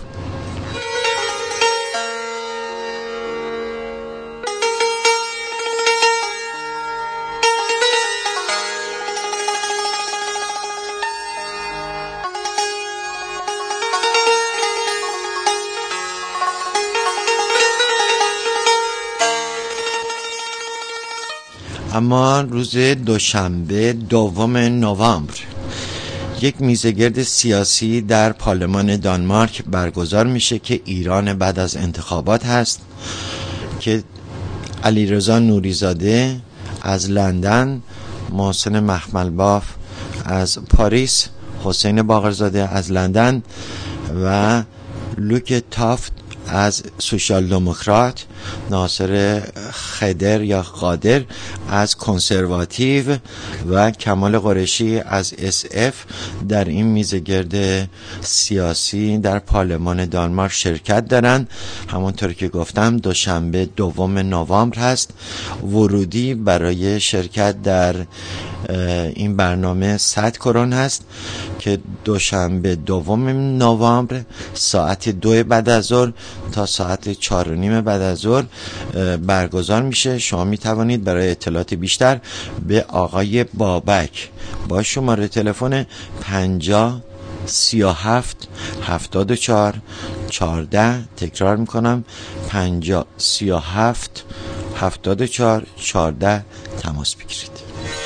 اما روز دوشنبه دوم نوامبر یک میزگرد سیاسی در پارلمان دانمارک برگزار میشه که ایران بعد از انتخابات هست که علیرضا نوریزاده از لندن، محسن مخملباف از پاریس، حسین باقرزاده از لندن و لوک تافت از سوشال دموکرات، ناصر خدر یا قادر از کنسرواتیو و کمال قریشی از اس اف در این میزگرد سیاسی در پارلمان دانمارک شرکت دارند. همونطور که گفتم دوشنبه دوم نوامبر هست. ورودی برای شرکت در این برنامه صد کرون هست که دوشنبه دوم نوامبر ساعت دو بعد از ظهر تا ساعت چهار و نیم بعد از ظهر برگزار میشه. شما می توانید برای اطلاعات بیشتر به آقای بابک با شماره تلفن پنجاه سی و هفت هفتاد و چهار چهارده، تکرار میکنم پنجاه سی و هفت هفتاد و چهار چهارده تماس بگیرید.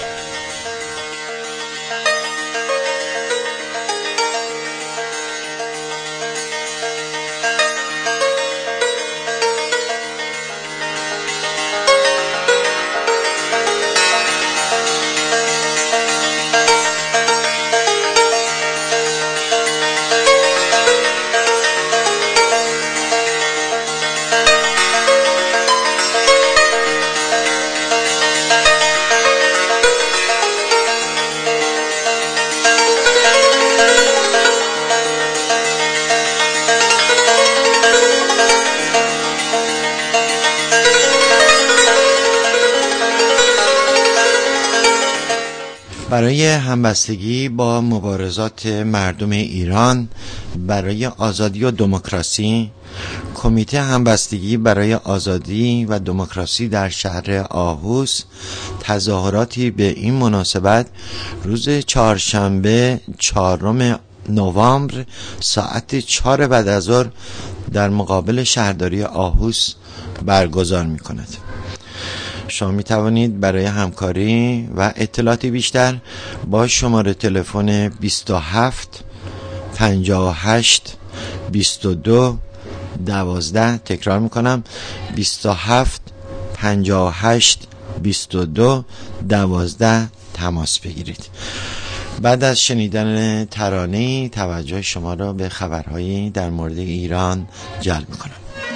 برای همبستگی با مبارزات مردم ایران برای آزادی و دموکراسی، کمیته همبستگی برای آزادی و دموکراسی در شهر آهوس تظاهراتی به این مناسبت روز چهارشنبه چهارم نوامبر ساعت چهار بعد از ظهر در مقابل شهرداری آهوس برگزار می کند. شما می توانید برای همکاری و اطلاعاتی بیشتر با شماره تلفن بیست و هفت پنجاه و هشت بیست و دو دوازده، تکرار می کنم، بیست و هفت پنجاه و هشت بیست و دو دوازده تماس بگیرید. بعد از شنیدن ترانه‌ای توجه شما را به خبرهایی در مورد ایران جلب می‌کنم.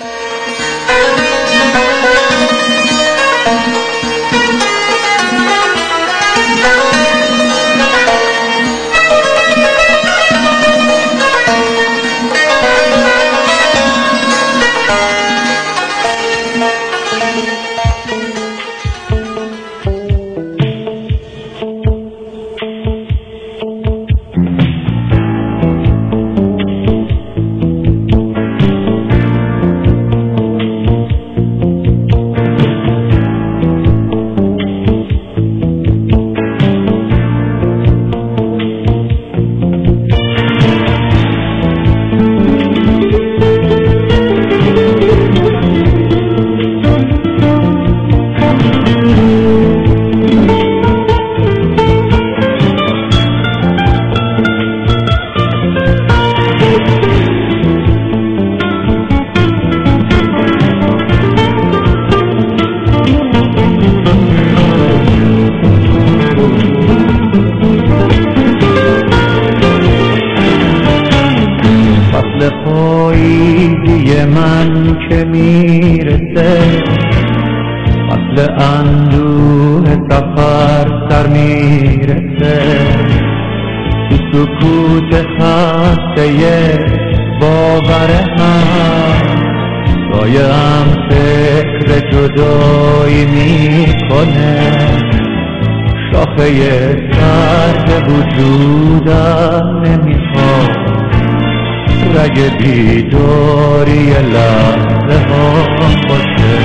سرد وجودم نمیخواد، رگ بیداری لحظه ها باشه،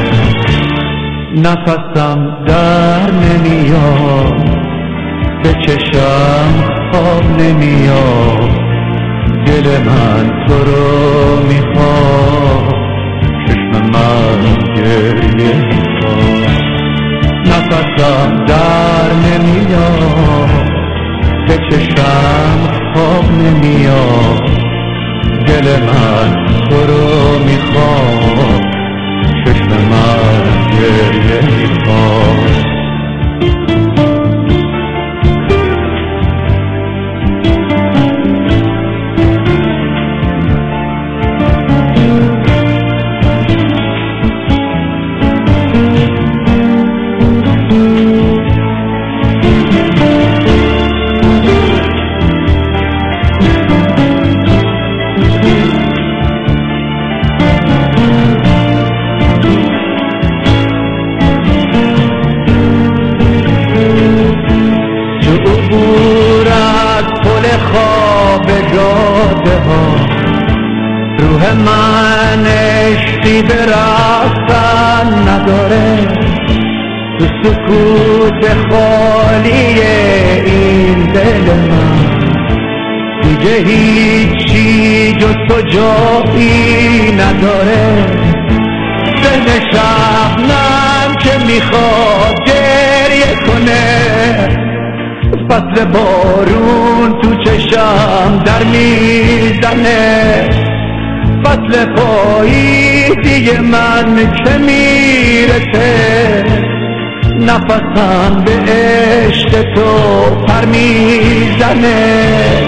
نفسم در نمیاد، به چشم خواب نمیاد، دل من تو رو میخواد، چشم من گریه میخواد، نفسم در نمیاد، به چشم خواب نمیاد، دل من تو رو میخواد، چشم من گریه میخواد. روح من اشتی به رفتن نداره، تو سکوت خالی این دل من دیگه هیچی جز تو جایی نداره. دل شبنم که میخواد گریه کنه، فصل بارون تو چشم در میزنه، فصل پاییزی من که میرسه، نفسم به عشق تو پر میزنه،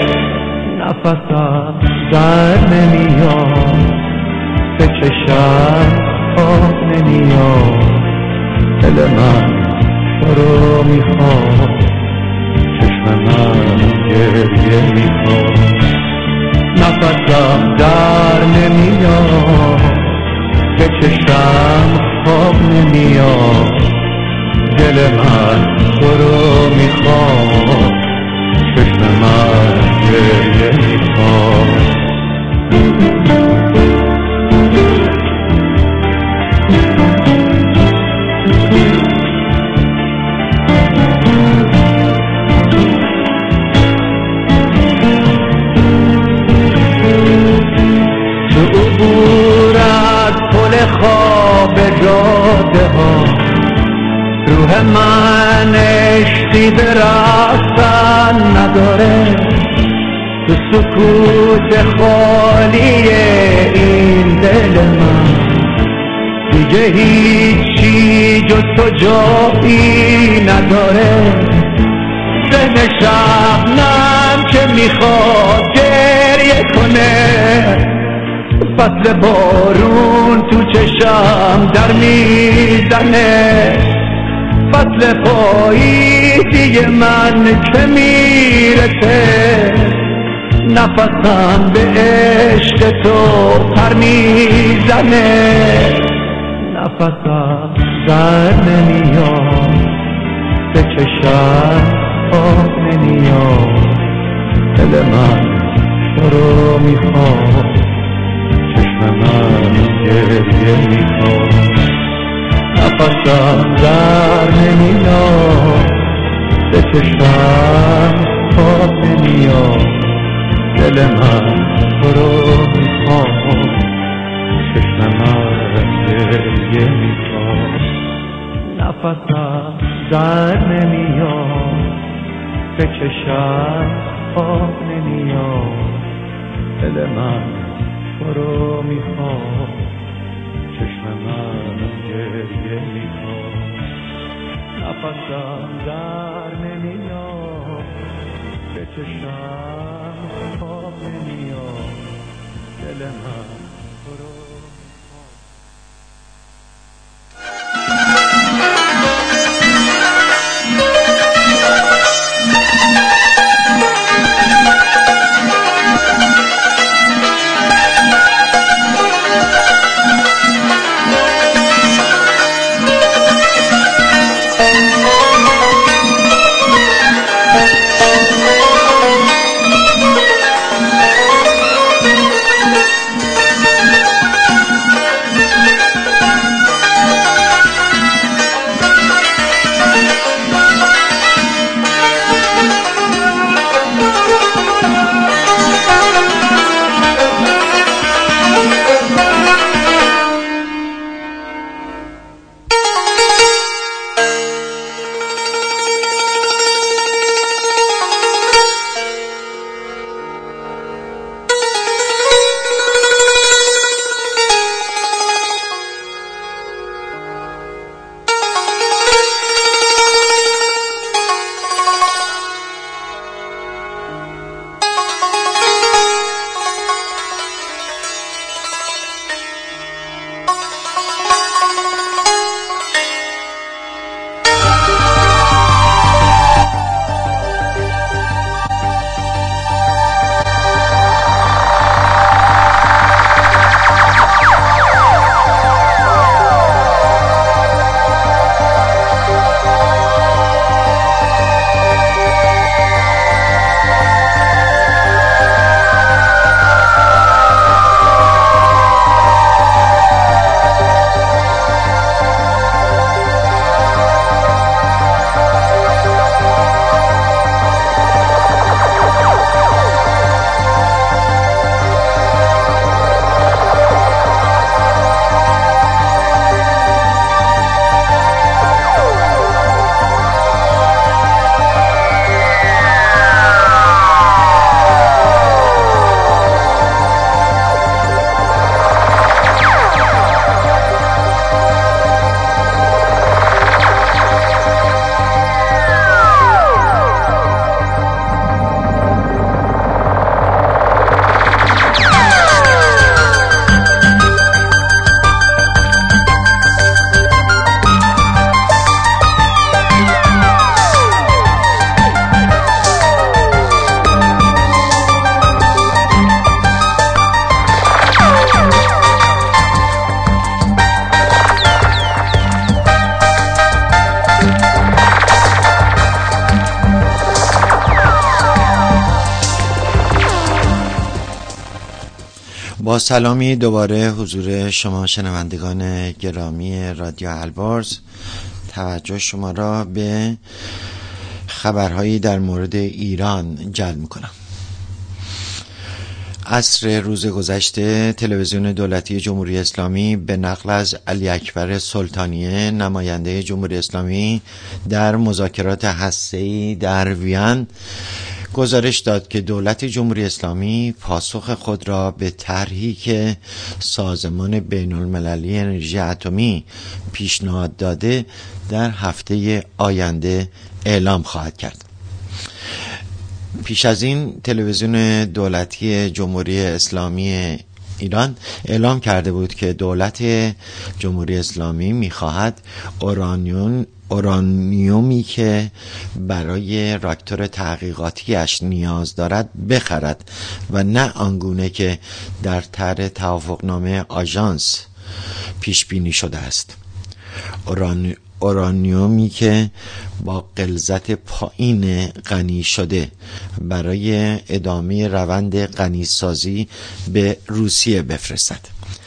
نفسم در نمیاد، به چشم خواب نمیاد، دل من تو رو میخواد، چشم من گریه میخواد، نفسم در نمیاد، به چشم خواب نمیاد، دل من تو رو میخواد، چشم من گریه میخواد. جاده ها. روح من عشقی به رفتن نداره، تو سکوت خالی این دل من دیگه هیچی جز تو جایی نداره. ذهن شبنم که میخواد گریه کنه، فصل بارون تو چشم در میزنه، فصل پاییزی من که میرسه، نفسم به عشق تو پر میزنه، نفسم در نمیاد، به چشم آب نمیاد، دل من تو رو میخواد، چشم من گریه میخواد، نفسم در نمیاد، به چشم آب نمیاد، دل من تو رو میخواد، چشم من گریه میخواد، نفسم در نمیاد، به چشم آب نمیاد، دل من تو رو میخواد، چشم من گریه میخواد، نفسم در نمیاد، به چشم آب نمیاد، دل من تو رو با سلامی دوباره حضور شما شنوندگان گرامی رادیو البرز، توجه شما را به خبرهایی در مورد ایران جلب میکنم. عصر روز گذشته تلویزیون دولتی جمهوری اسلامی به نقل از علی اکبر سلطانیه نماینده جمهوری اسلامی در مذاکرات هسته‌ای در وین گزارش داد که دولت جمهوری اسلامی پاسخ خود را به طرحی که سازمان بین المللی انرژی اتمی پیشنهاد داده در هفته آینده اعلام خواهد کرد. پیش از این تلویزیون دولتی جمهوری اسلامی ایران اعلام کرده بود که دولت جمهوری اسلامی می‌خواهد اورانیوم اورانیومی که برای راکتور تحقیقاتیش نیاز دارد بخرد و نه آنگونه که در طرح توافقنامه آژانس پیش بینی شده است. اوران اورانیومی که با غلظت پایین غنی شده برای ادامه روند غنیسازی به روسیه بفرستد.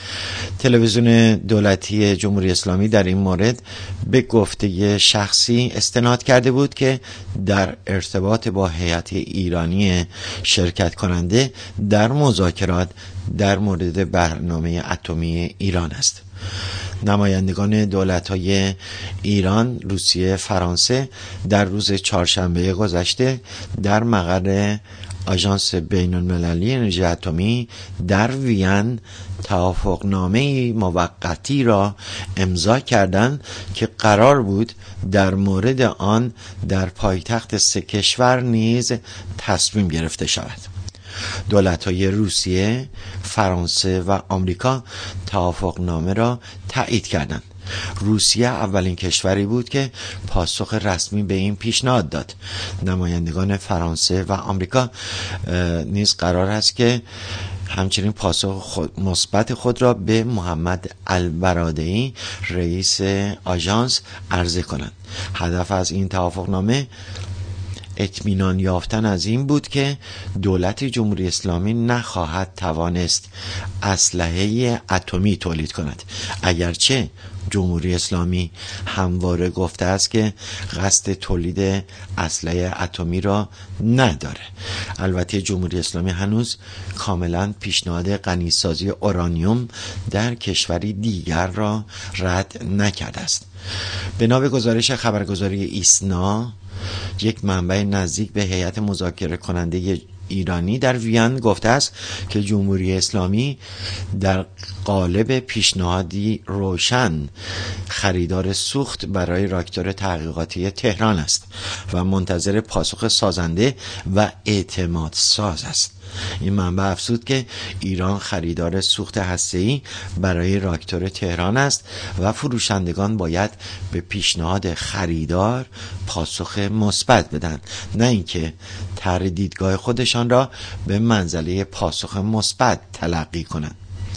تلویزیون دولتی جمهوری اسلامی در این مورد به گفته شخصی استناد کرده بود که در ارتباط با هیئت ایرانی شرکت کننده در مذاکرات در مورد برنامه اتمی ایران است. نمایندگان دولت‌های ایران، روسیه، فرانسه در روز چهارشنبه گذشته در مقر آژانس بین المللی انرژی اتمی در وین توافقنامه موقتی را امضا کردند که قرار بود در مورد آن در پایتخت سه کشور نیز تصمیم گرفته شود. دولت‌های روسیه، فرانسه و آمریکا توافقنامه را تایید کردند. روسیه اولین کشوری بود که پاسخ رسمی به این پیشنهاد داد. نمایندگان فرانسه و آمریکا نیز قرار است که همچنین پاسخ خود مثبت خود را به محمد البرادعی رئیس آژانس عرضه کنند. هدف از این توافقنامه اطمینان یافتن از این بود که دولت جمهوری اسلامی نخواهد توانست اسلحه اتمی تولید کند، اگرچه جمهوری اسلامی همواره گفته است که قصد تولید اسلحه اتمی را نداره. البته جمهوری اسلامی هنوز کاملا پیشنهاد غنیسازی اورانیوم در کشوری دیگر را رد نکرده است. بنا به گزارش خبرگزاری ایسنا، یک منبع نزدیک به هیئت مذاکره کننده ایرانی در وین گفته است که جمهوری اسلامی در قالب پیشنهادی روشن خریدار سوخت برای راکتور تحقیقاتی تهران است و منتظر پاسخ سازنده و اعتماد ساز است. این منبع افزود که ایران خریدار سوخت هسته‌ای برای راکتور تهران است و فروشندگان باید به پیشنهاد خریدار پاسخ مثبت بدن، نه اینکه طرح دیدگاه خودشان را به منزله پاسخ مثبت تلقی کنند.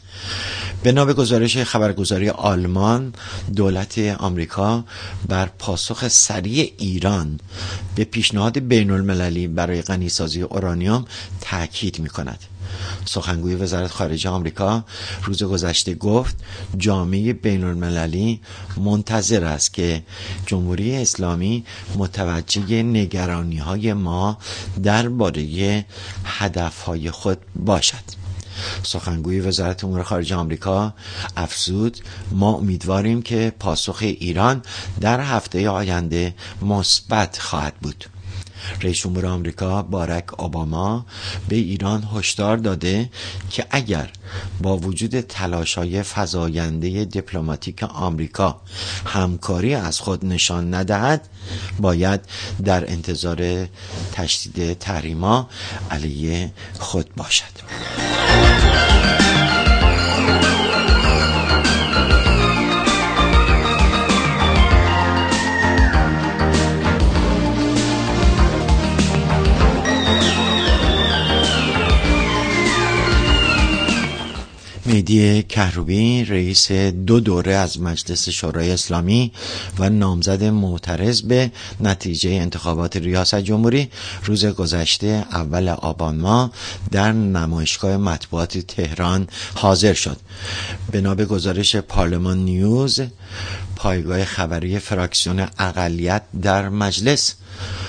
بنا به گزارش خبرگزاری آلمان، دولت آمریکا بر پاسخ سریع ایران به پیشنهاد بین المللی برای غنیسازی اورانیوم تاکید می کند. سخنگوی وزارت خارجه آمریکا روز گذشته گفت جامعه بین المللی منتظر است که جمهوری اسلامی متوجه نگرانی های ما درباره هدف های خود باشد. سخنگوی وزارت امور خارجه آمریکا افزود ما امیدواریم که پاسخ ایران در هفته آینده مثبت خواهد بود. رئیس جمهور آمریکا باراک اوباما به ایران هشدار داده که اگر با وجود تلاش‌های فزاینده دیپلماتیک آمریکا همکاری از خود نشان ندهد، باید در انتظار تشدید تحریم‌ها علیه خود باشد. مهدی کهروی رئیس دو دوره از مجلس شورای اسلامی و نامزد معترض به نتیجه انتخابات ریاست جمهوری روز گذشته اول آبان ماه در نمایشگاه مطبوعات تهران حاضر شد. بنا به گزارش پارلمان نیوز، پایگاه خبری فراکسیون اقلیت در مجلس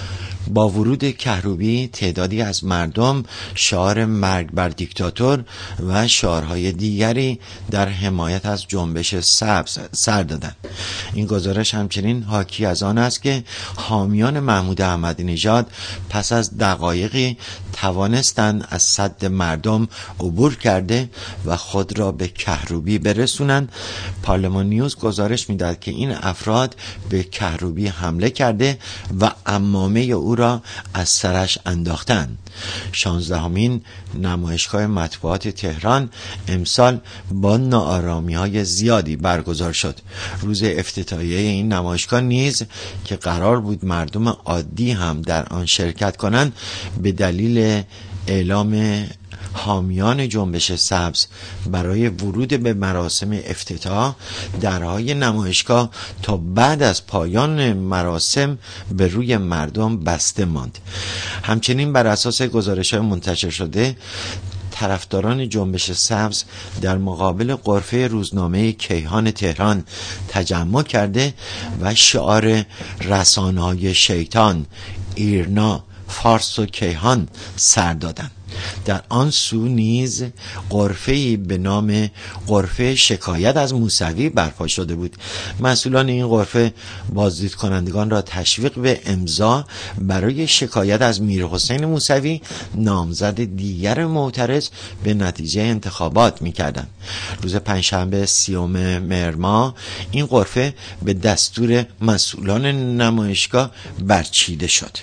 با ورود کهروبی تعدادی از مردم شعار مرگ بر دیکتاتور و شعارهای دیگری در حمایت از جنبش سبز سر دادند. این گزارش همچنین حاکی از آن است که حامیان محمود احمدی نژاد پس از دقایقی توانستند از سد مردم عبور کرده و خود را به کهروبی برسونند. پارلمان نیوز گزارش می‌دهد که این افراد به کهروبی حمله کرده و عمامه او را از سرش انداختند. شانزدهمین نمایشگاه مطبوعات تهران امسال با ناآرامی‌های زیادی برگزار شد. روز افتتاحیه این نمایشگاه نیز که قرار بود مردم عادی هم در آن شرکت کنند، به دلیل اعلام حامیان جنبش سبز برای ورود به مراسم افتتاح درهای نمایشگاه تا بعد از پایان مراسم به روی مردم بسته ماند. همچنین بر اساس گزارش‌های منتشر شده، طرفداران جنبش سبز در مقابل غرفه روزنامه کیهان تهران تجمع کرده و شعار رسانه‌های شیطان، ایرنا، فارس و کیهان سر دادند. در آن سو نیز غرفه‌ای به نام غرفه شکایت از موسوی برپا شده بود. مسئولان این غرفه بازدید کنندگان را تشویق به امضا برای شکایت از میرحسین موسوی، نامزد دیگر معترض به نتیجه انتخابات می‌کردند. روز پنجشنبه سیوم مهر ماه این غرفه به دستور مسئولان نمایشگاه برچیده شد.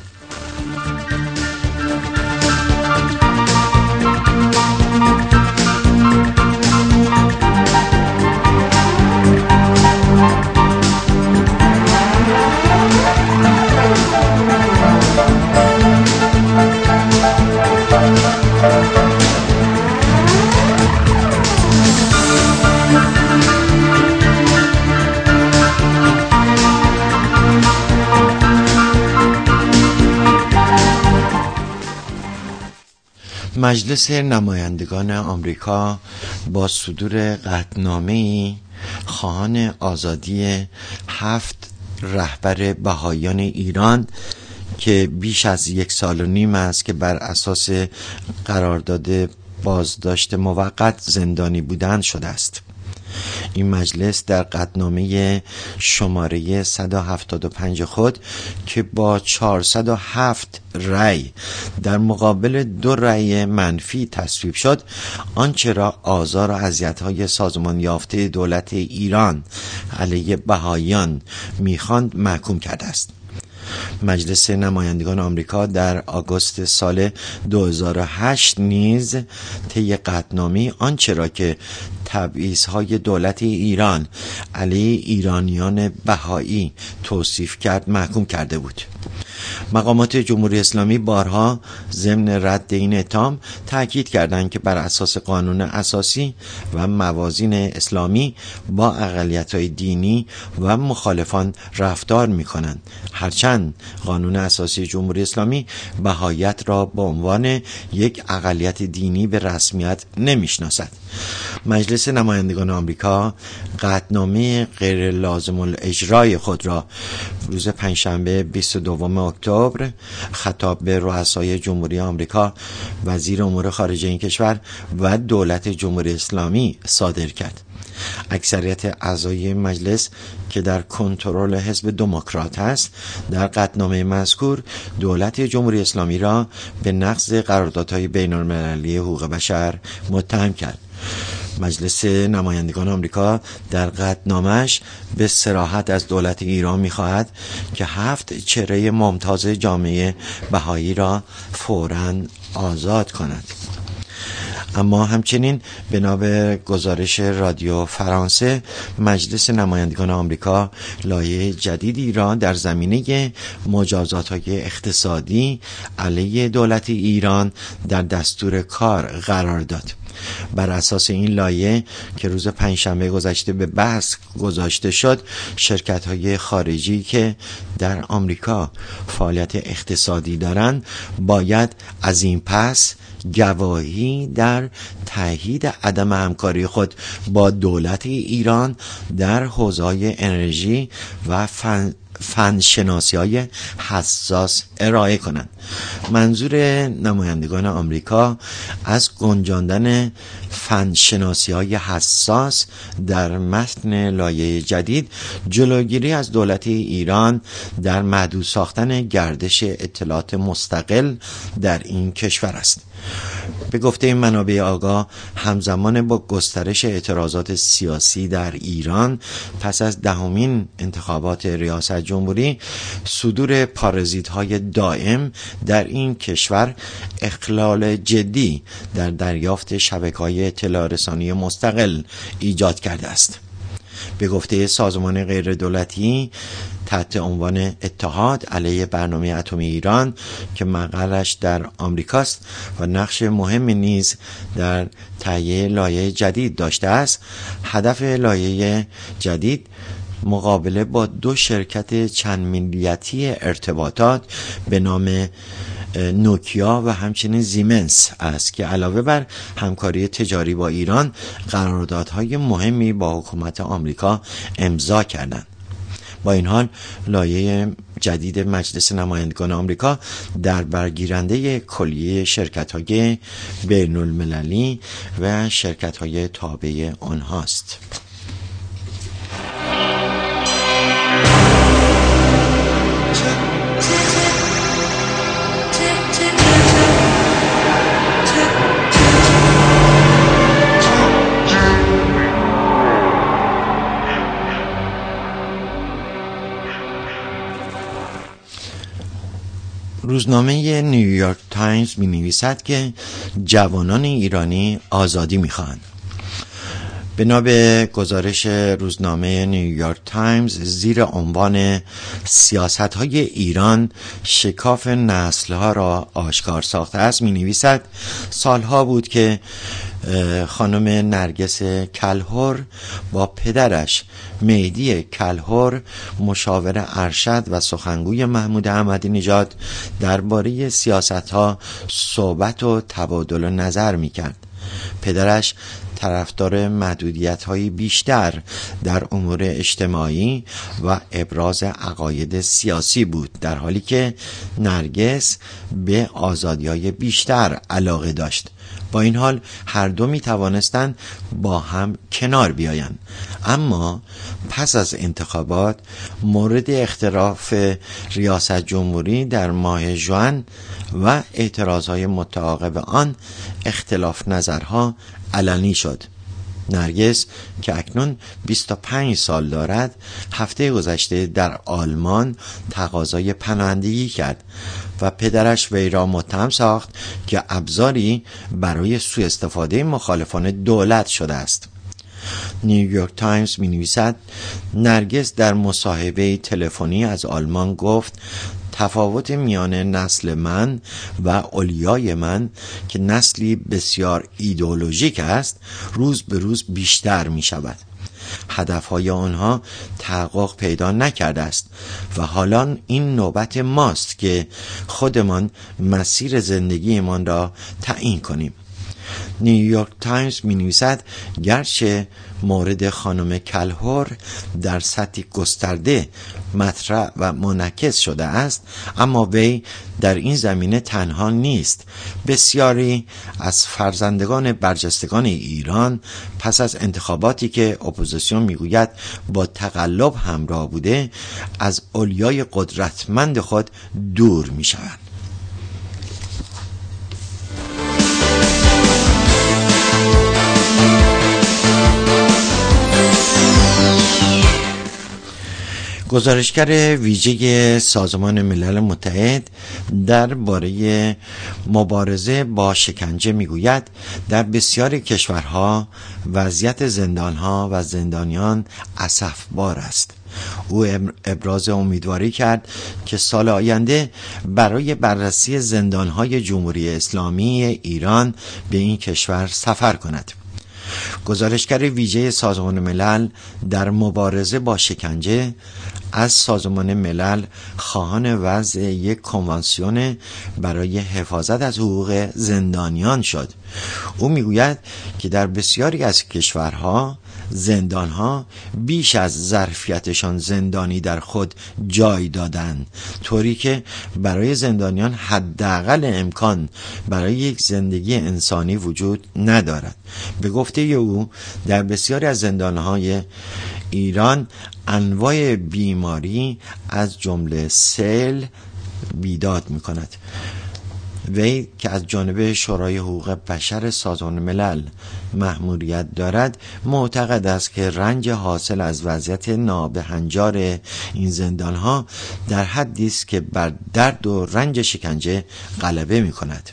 مجلس نمایندگان آمریکا با صدور قطعنامه‌ای خواهان آزادی هفت رهبر بهائیان ایران که بیش از یک سال و نیم است که بر اساس قرارداد بازداشت موقت زندانی بودند شده است. این مجلس در قطعنامه شماره صد و هفتاد و پنج خود که با چهارصد و هفت رأی در مقابل دو رأی منفی تصویب شد، آنچه را آزار و اذیت‌های سازمان یافته دولت ایران علیه بهائیان می‌خواند محکوم کرده است. مجلس نمایندگان آمریکا در آگوست سال دو هزار و هشت نیز طی قطعنامه آنچه را که تبعیض‌های دولت ایران علیه ایرانیان بهایی توصیف کرد محکوم کرده بود. مقامات جمهوری اسلامی بارها ضمن رد این اتهام تاکید کردند که بر اساس قانون اساسی و موازین اسلامی با اقلیت‌های دینی و مخالفان رفتار می‌کنند، هرچند قانون اساسی جمهوری اسلامی بهاییت را به عنوان یک اقلیت دینی به رسمیت نمی‌شناسد. مجلس نمایندگان آمریکا قطعنامه غیر لازم الاجرای خود را روز پنجشنبه بیست و دوم اکتبر خطاب به رؤسای جمهوری آمریکا، وزیر امور خارجه این کشور و دولت جمهوری اسلامی صادر کرد. اکثریت اعضای مجلس که در کنترل حزب دموکرات است در قطعنامه مذکور دولت جمهوری اسلامی را به نقض قراردادهای بین‌المللی حقوق بشر متهم کرد. مجلس نمایندگان آمریکا در قطعنامه‌اش به صراحت از دولت ایران می‌خواهد که هفت چهره ممتاز جامعه بهایی را فوراً آزاد کند. اما همچنین بنا به گزارش رادیو فرانسه، مجلس نمایندگان آمریکا لایحه جدیدی را در زمینه مجازات‌های اقتصادی علیه دولت ایران در دستور کار قرار داد. بر اساس این لایحه که روز پنجشنبه گذشته به بحث گذاشته شد، شرکت‌های خارجی که در آمریکا فعالیت اقتصادی دارند باید از این پس گواهی در تایید عدم همکاری خود با دولت ایران در حوزه‌های انرژی و فنشناسی های حساس ارائه کنند. منظور نمایندگان آمریکا از گنجاندن فنشناسی های حساس در متن لایحه جدید جلوگیری از دولت ایران در محدود ساختن گردش اطلاعات مستقل در این کشور است. به گفته منابع آگاه، همزمان با گسترش اعتراضات سیاسی در ایران پس از دهمین انتخابات ریاست جمهوری، صدور پارازیت‌های دائم در این کشور اخلال جدی در دریافت شبکه‌های اطلاع رسانی مستقل ایجاد کرده است. به گفته سازمان غیر دولتی تحت عنوان اتحاد علیه برنامه اتمی ایران که مقرش در آمریکاست و نقش مهمی نیز در تهیه لایحه جدید داشته است، هدف لایحه جدید مقابله با دو شرکت چند ملیتی ارتباطات به نام نوکیا و همچنین زیمنس است که علاوه بر همکاری تجاری با ایران قراردادهای مهمی با حکومت آمریکا امضا کردند. با این حال لایحه جدید مجلس نمایندگان آمریکا در برگیرنده کلیه شرکت‌های بین‌المللی و شرکت‌های تابع آنهاست. روزنامه نیویورک تایمز می نویسد که جوانان ایرانی آزادی می خواهند. بنا به گزارش روزنامه نیویورک تایمز زیر عنوان سیاست‌های ایران شکاف نسل‌ها را آشکار ساخته است، می نویسد سالها بود که خانم نرگس کلهر با پدرش مهدی کلهر مشاور ارشد و سخنگوی محمود احمدی نژاد درباره سیاست‌ها صحبت و تبادل نظر می‌کرد. پدرش طرفدار محدودیت‌های بیشتر در امور اجتماعی و ابراز عقاید سیاسی بود، در حالی که نرگس به آزادی‌های بیشتر علاقه داشت. با این حال هر دو می توانستند با هم کنار بیایند، اما پس از انتخابات مورد اختلاف ریاست جمهوری در ماه ژوئن و اعتراضهای متعاقب آن اختلاف نظرها علنی شد. نرگس که اکنون بیست و پنج سال دارد هفته گذشته در آلمان تقاضای پناهندگی کرد و پدرش وی را متهم ساخت که ابزاری برای سوء استفاده مخالفان دولت شده است. نیویورک تایمز می نویسد نرگس در مصاحبه تلفنی از آلمان گفت تفاوت میان نسل من و اولیای من که نسلی بسیار ایدئولوژیک است روز به روز بیشتر می شود. هدفهای آنها تحقق پیدا نکرده است و حالا این نوبت ماست که خودمان مسیر زندگیمان را تعیین کنیم. نیویورک تایمز می نویسد گرچه مورد خانم کلهر در سطح گسترده مطرح و منعکس شده است، اما وی در این زمینه تنها نیست. بسیاری از فرزندگان برجستگان ایران پس از انتخاباتی که اپوزیسیون میگوید با تقلب همراه بوده از اولیای قدرتمند خود دور می شوند. گزارشگر ویژه سازمان ملل متحد درباره مبارزه با شکنجه میگوید در بسیاری کشورها وضعیت زندانها و زندانیان اسفبار است. او ابراز امیدواری کرد که سال آینده برای بررسی زندانهای جمهوری اسلامی ایران به این کشور سفر کند. گزارشگر ویژه سازمان ملل در مبارزه با شکنجه از سازمان ملل خواهان وضع یک کنوانسیون برای حفاظت از حقوق زندانیان شد. او میگوید که در بسیاری از کشورها زندانها بیش از ظرفیتشان زندانی در خود جای دادند، طوری که برای زندانیان حداقل امکان برای یک زندگی انسانی وجود ندارد. به گفته او در بسیاری از زندانهای ایران انواع بیماری از جمله سیل بیداد می کند. وی که از جانب شورای حقوق بشر سازمان ملل مأموریت دارد معتقد است که رنج حاصل از وضعیت نابهنجار این زندانها در حدی است که بر درد و رنج شکنجه غلبه می کند.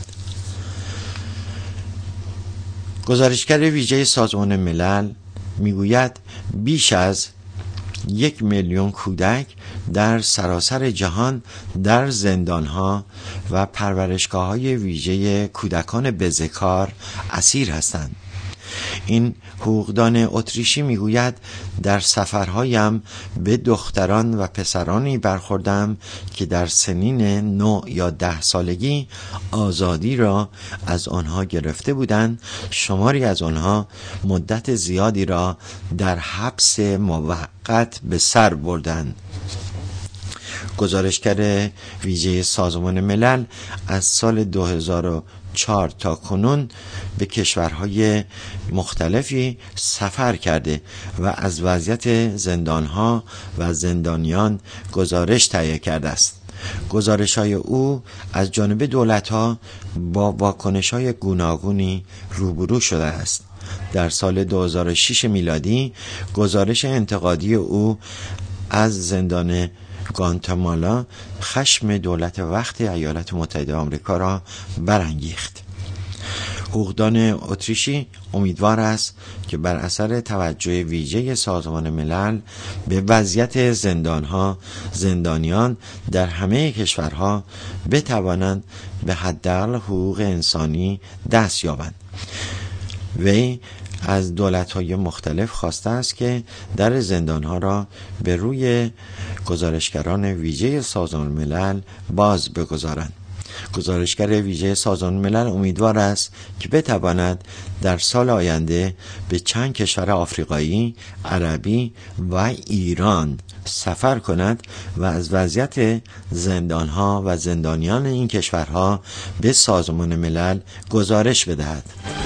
گزارشگر ویژه سازمان ملل میگوید بیش از یک میلیون کودک در سراسر جهان در زندانها و پرورشگاه‌های ویژه کودکان بزهکار اسیر هستند. این حقوقدان اتریشی میگوید در سفرهایم به دختران و پسرانی برخوردم که در سنین نه یا ده سالگی آزادی را از آنها گرفته بودند. شماری از آنها مدت زیادی را در حبس موقت به سر بردند. گزارشگر ویژه سازمان ملل از سال دو هزار و چهار تا کنون به کشورهای مختلفی سفر کرده و از وضعیت زندانها و زندانیان گزارش تهیه کرده است. گزارش‌های او از جانب دولت‌ها با واکنش‌های گوناگونی روبرو شده است. در سال دو هزار و شش میلادی گزارش انتقادی او از زندان گواتمالا خشم دولت وقت ایالات متحده آمریکا را برانگیخت. حقوقدان اتریشی امیدوار است که بر اثر توجه ویژه سازمان ملل به وضعیت زندانها زندانیان در همه کشورها بتوانند به حداقل حقوق انسانی دست یابند. وی از دولت‌های مختلف خواسته است که در زندان‌ها را به روی گزارشگران ویژه سازمان ملل باز بگذارند. گزارشگر ویژه سازمان ملل امیدوار است که بتواند در سال آینده به چند کشور آفریقایی، عربی و ایران سفر کند و از وضعیت زندان‌ها و زندانیان این کشورها به سازمان ملل گزارش بدهد.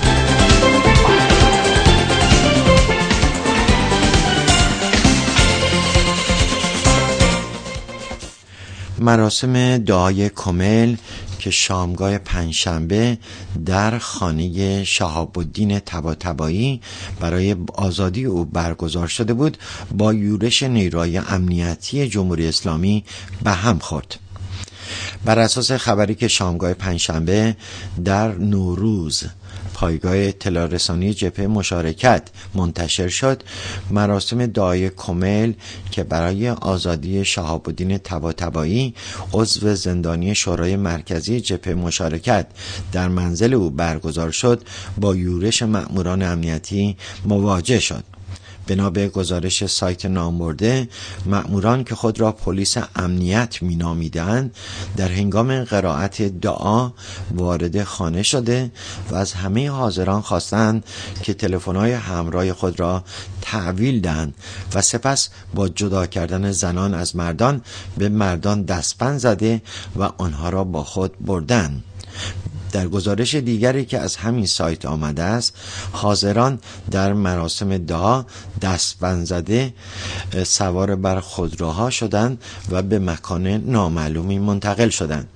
مراسم دعای کمیل که شامگاه پنجشنبه در خانه شهاب الدین طباطبایی برای آزادی او برگزار شده بود با یورش نیروهای امنیتی جمهوری اسلامی به هم خورد. بر اساس خبری که شامگاه پنجشنبه در نوروز پایگاه اطلاع رسانی جبهه مشارکت منتشر شد، مراسم دعای کمیل که برای آزادی شهاب الدین طباطبایی عضو زندانی شورای مرکزی جبهه مشارکت در منزل او برگزار شد با یورش مأموران امنیتی مواجه شد. بنا به گزارش سایت نامبرده، مأموران که خود را پلیس امنیت مینامیدند در هنگام قرائت دعا وارد خانه شده و از همه حاضران خواستند که تلفن‌های همراه خود را تحویل دهند و سپس با جدا کردن زنان از مردان به مردان دستبند زده و آنها را با خود بردند. در گزارش دیگری که از همین سایت آمده است، حاضران در مراسم دعا دستبند زده سوار بر خودروها شدند و به مکان نامعلومی منتقل شدند.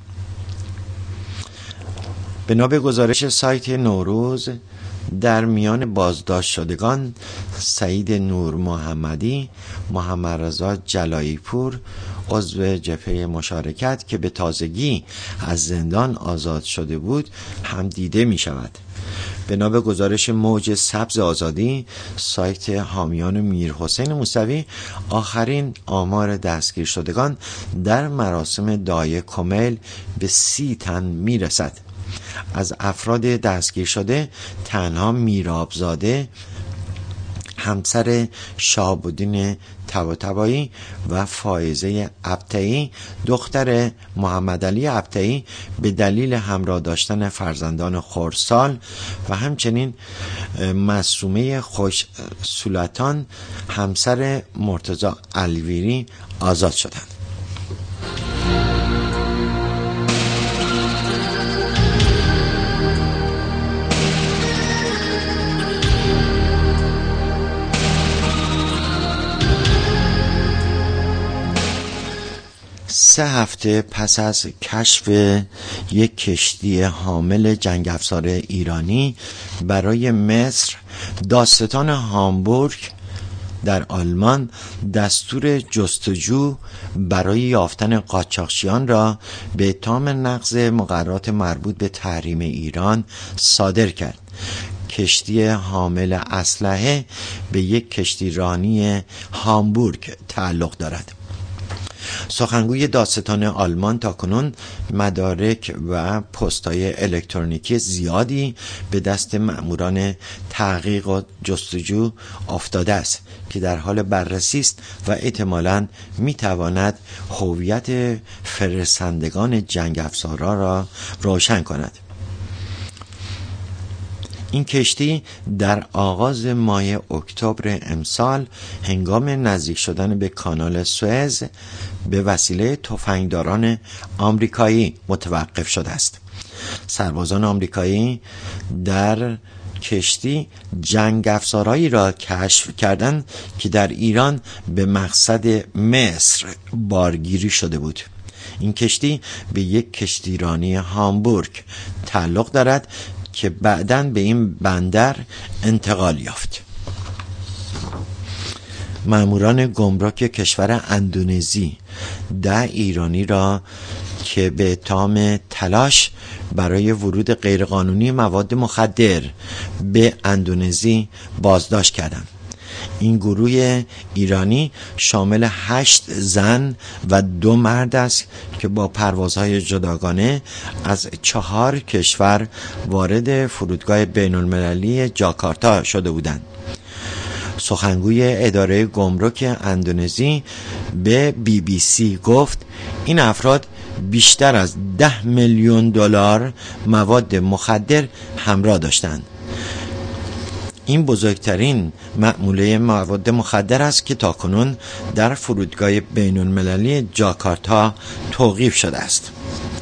بنا به گزارش سایت نوروز، در میان بازداشت شدگان سعید نور محمدی، محمد رضا جلایی پور عضو جبهه مشارکت که به تازگی از زندان آزاد شده بود هم دیده می شود. بنا به گزارش موج سبز آزادی، سایت حامیان میر حسین موسوی، آخرین آمار دستگیر شدگان در مراسم دعای کمیل به سی تن می رسد. از افراد دستگیر شده تنها میرابزاده همسر شهاب الدین طباطبایی و فائزه ابطحی دختر محمد علی ابطحی به دلیل همراه داشتن فرزندان خردسال و همچنین معصومه خوش سلطان همسر مرتضی الویری آزاد شدند. سه هفته پس از کشف یک کشتی حامل جنگ افزار ایرانی برای مصر، دادستان هامبورگ در آلمان دستور جستجو برای یافتن قاچاقچیان را به اتهام نقض مقررات مربوط به تحریم ایران صادر کرد. کشتی حامل اسلحه به یک کشتی رانی هامبورگ تعلق دارد. سخنگوی دادستان آلمان تاکنون مدارک و پست‌های الکترونیکی زیادی به دست مأموران تحقیق و جستجو افتاده است که در حال بررسی است و احتمالاً می‌تواند هویت فرستندگان جنگ افزارا را روشن کند. این کشتی در آغاز ماه اکتبر امسال هنگام نزدیک شدن به کانال سوئز به وسیله تفنگداران آمریکایی متوقف شده است. سربازان آمریکایی در کشتی جنگ افزارهایی را کشف کردند که در ایران به مقصد مصر بارگیری شده بود. این کشتی به یک کشتیرانی هامبورگ تعلق دارد که بعداً به این بندر انتقال یافت. ماموران گمرک کشور اندونزی ده ایرانی را که به اتهام تلاش برای ورود غیرقانونی مواد مخدر به اندونزی بازداشت کردند. این گروه ایرانی شامل هشت زن و دو مرد است که با پروازهای جداگانه از چهار کشور وارد فرودگاه بین المللی جاکارتا شده بودند. سخنگوی اداره گمرک اندونزی به بی بی سی گفت این افراد بیشتر از ده میلیون دلار مواد مخدر همراه داشتند. این بزرگترین مأموله مواد مخدر است که تاکنون در فرودگاه بین المللی جاکارتا توقیف شده است.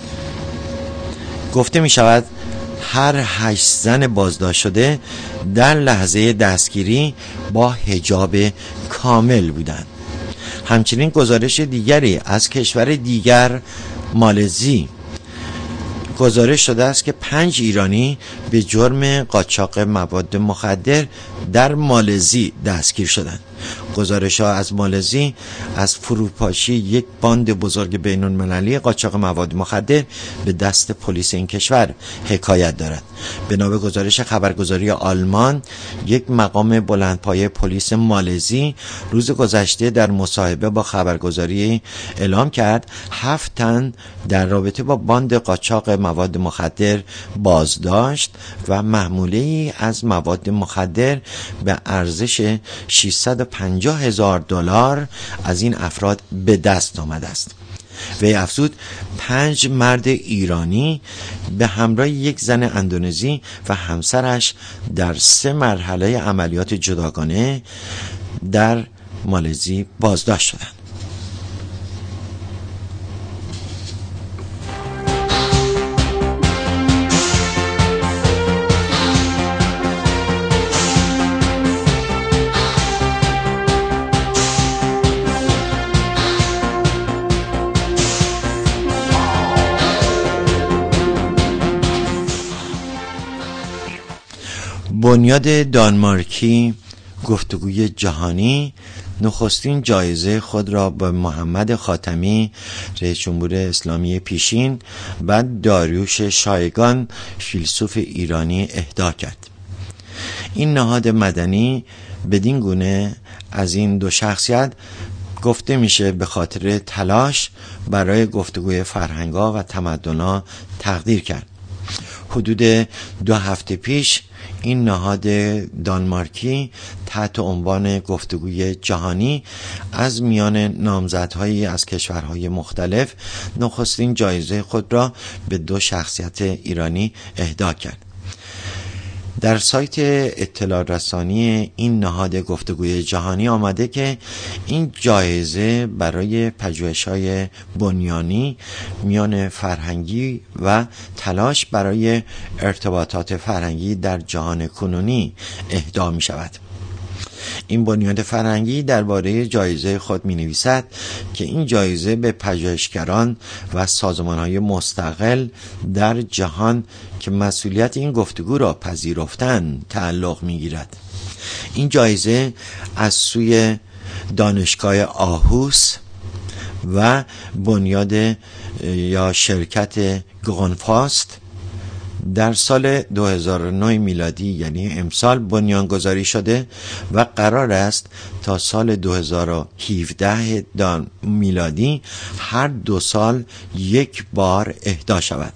گفته می شود هر هشت زن بازداشت شده در لحظه دستگیری با حجاب کامل بودند. همچنین گزارش دیگری از کشور دیگر مالزی گزارش شده است که پنج ایرانی به جرم قاچاق مواد مخدر در مالزی دستگیر شدند. گزارش ها از مالزی از فروپاشی یک باند بزرگ بین المللی قاچاق مواد مخدر به دست پلیس این کشور حکایت دارد. بنا به گزارش خبرگزاری آلمان، یک مقام بلندپایه پلیس مالزی روز گذشته در مصاحبه با خبرگزاری اعلام کرد هفت تن در رابطه با باند قاچاق مواد مخدر بازداشت و محموله‌ای از مواد مخدر به ارزش ششصد و پنجاه هزار دلار از این افراد به دست آمده است. وی افزود پنج مرد ایرانی به همراه یک زن اندونزی و همسرش در سه مرحله عملیات جداگانه در مالزی بازداشت شدند. بنیاد دانمارکی گفتگوی جهانی نخستین جایزه خود را به محمد خاتمی رئیس جمهور اسلامی پیشین و داریوش شایگان فیلسوف ایرانی اهدا کرد. این نهاد مدنی بدین گونه از این دو شخصیت گفته میشه به خاطر تلاش برای گفتگوی فرهنگ‌ها و تمدن‌ها تقدیر کرد. حدود دو هفته پیش این نهاد دانمارکی تحت عنوان گفتگوی جهانی از میان نامزدهایی از کشورهای مختلف نخستین جایزه خود را به دو شخصیت ایرانی اهدا کرد. در سایت اطلاع رسانی این نهاد گفتگوی جهانی آمده که این جایزه برای پژوهش‌های بنیانی میان فرهنگی و تلاش برای ارتباطات فرهنگی در جهان کنونی اهدا می شود. این بنیاد فرهنگی درباره جایزه خود می نویسد که این جایزه به پژوهشگران و سازمان‌های مستقل در جهان که مسئولیت این گفتگو را پذیرفتند تعلق می گیرد. این جایزه از سوی دانشگاه آهوس و بنیاد یا شرکت گرونفاست در سال دو هزار و نه میلادی یعنی امسال بنیانگذاری شده و قرار است تا سال دو هزار و هفده میلادی هر دو سال یک بار اهدا شود.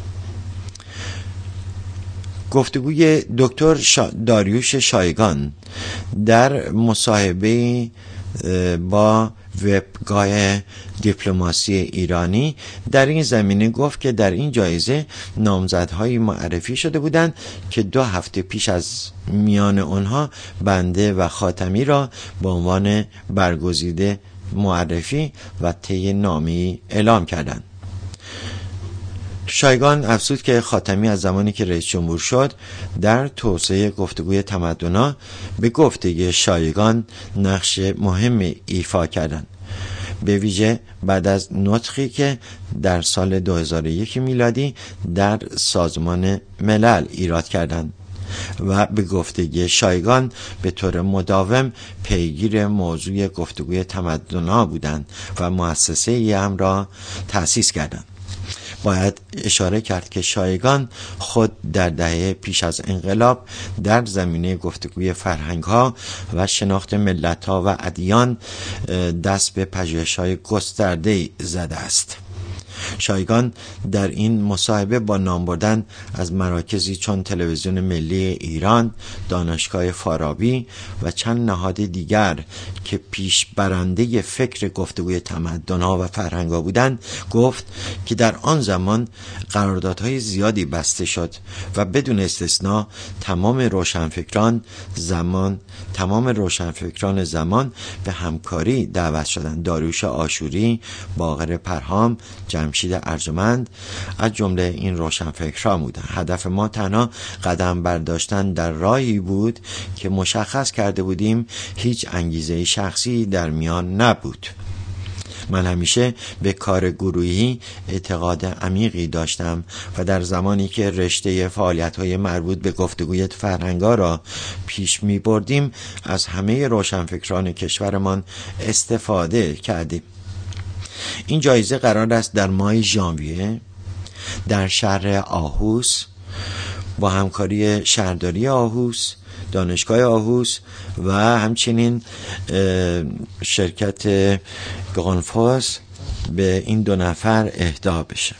گفتگوی دکتر شا... داریوش شایگان در مصاحبه با وبگاه دیپلماسی ایرانی در این زمینه گفت که در این جایزه نامزدهایی معرفی شده بودند که دو هفته پیش از میان آنها بنده و خاتمی را به عنوان برگزیده معرفی و طی نامه‌ای اعلام کردند. شایگان افزود که خاتمی از زمانی که رئیس جمهور شد در توسعه گفتگوی تمدن‌ها به گفته شایگان نقش مهم ایفا کردند، به ویژه بعد از نطقی که در سال دو هزار و یک میلادی در سازمان ملل ایراد کردند و به گفته شایگان به طور مداوم پیگیر موضوع گفتگوی تمدن‌ها بودند و مؤسسه ای هم را تأسیس کردند. باید اشاره کرد که شایگان خود در دهه پیش از انقلاب در زمینه گفتگوی فرهنگ‌ها و شناخت ملت‌ها و ادیان دست به پژوهش‌های گسترده‌ای زده است. شایگان در این مصاحبه با نام بردن از مراکزی چون تلویزیون ملی ایران، دانشگاه فارابی و چند نهاد دیگر که پیش برنده فکر گفتگوی تمدن‌ها و فرهنگ‌ها بودند گفت که در آن زمان قراردادهای زیادی بسته شد و بدون استثناء تمام روشنفکران زمان تمام روشنفکران زمان به همکاری دعوت شدند. داریوش آشوری، باقر پرهام، جمشید ارجمند از جمله این روشنفکران بودند. هدف ما تنها قدم برداشتن در راهی بود که مشخص کرده بودیم هیچ انگیزه شخصی در میان نبود. من همیشه به کار گروهی اعتقاد عمیقی داشتم و در زمانی که رشته فعالیت‌های مربوط به گفتگوی فرهنگ‌ها را پیش می بردیم از همه روشنفکران کشورمان استفاده کردیم. این جایزه قرار است در ماه ژانویه در شهر آهوس با همکاری شهرداری آهوس، دانشگاه آهوس و همچنین شرکت گرونفاست به این دو نفر اهدا بشه.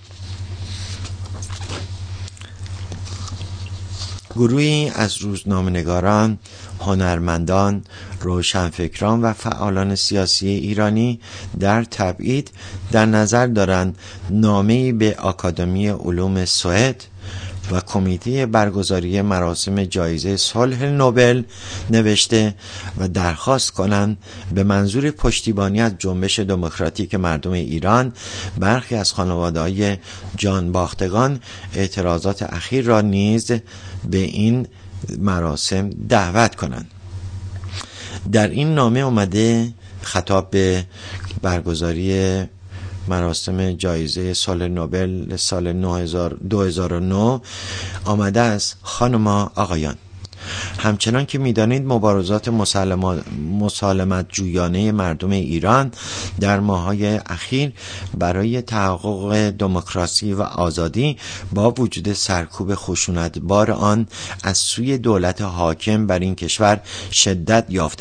گروهی از روزنامه‌نگاران، هنرمندان، روشنفکران و فعالان سیاسی ایرانی در تبعید در نظر دارند نامه‌ای به آکادمی علوم سوئد و کمیته برگزاری مراسم جایزه صلح نوبل نوشته و درخواست کنند به منظور پشتیبانی از جنبش دموکراتیک مردم ایران برخی از خانواده‌های جان باختگان اعتراضات اخیر را نیز به این مراسم دعوت کنند. در این نامه آمده خطاب به برگزاری مراسم جایزه صلح نوبل سال دو هزار و نه آمده است: خانما، آقایان، همچنان که می‌دانید مبارزات مسالمت جویانه مردم ایران در ماه‌های اخیر برای تحقق دموکراسی و آزادی با وجود سرکوب خشونتبار آن از سوی دولت حاکم بر این کشور شدت یافته است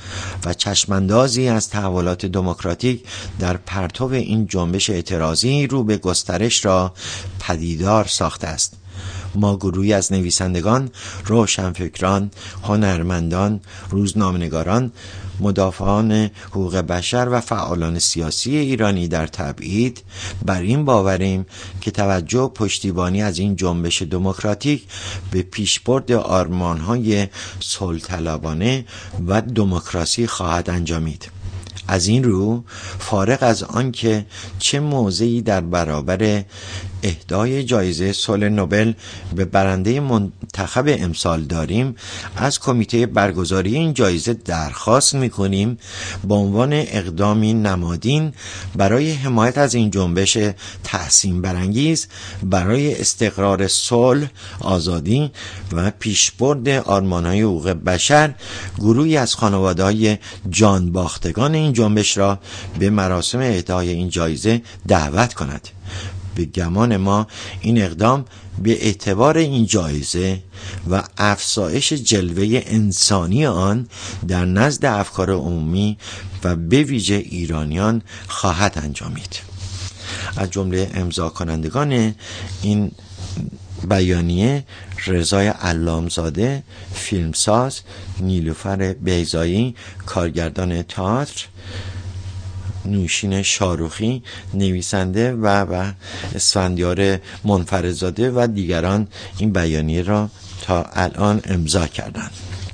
و چشماندازی از تحولات دموکراتیک در پرتو این جنبش اعتراضی رو به گسترش را پدیدار ساخته است. ما گروهی از نویسندگان، روشنفکران، هنرمندان، روزنامه‌نگاران، مدافعان حقوق بشر و فعالان سیاسی ایرانی در تبعید بر این باوریم که توجه و پشتیبانی از این جنبش دموکراتیک به پیشبرد آرمان‌های صلح‌طلبانه و دموکراسی خواهد انجامید. از این رو فارغ از آن که چه موضعی در برابر اهدای جایزه صلح نوبل به برنده منتخب امسال داریم، از کمیته برگزاری این جایزه درخواست می‌کنیم به عنوان اقدامی نمادین برای حمایت از این جنبش تحسین برانگیز برای استقرار صلح، آزادی و پیشبرد آرمان‌های حقوق بشر، گروهی از خانواده‌های جان باختگان این جنبش را به مراسم اهدای این جایزه دعوت کند. به گمان ما این اقدام به اعتبار این جایزه و افزایش جلوه انسانی آن در نزد افکار عمومی و به ویژه ایرانیان خواهد انجامید. از جمله امضا کنندگان این بیانیه رضای علامزاده، فیلمساز، نیلوفر بیضایی، کارگردان تئاتر، نوشین شاروخی، نویسنده و و اسفندیار منفردزاده و دیگران این بیانیه را تا الان امضا کردند.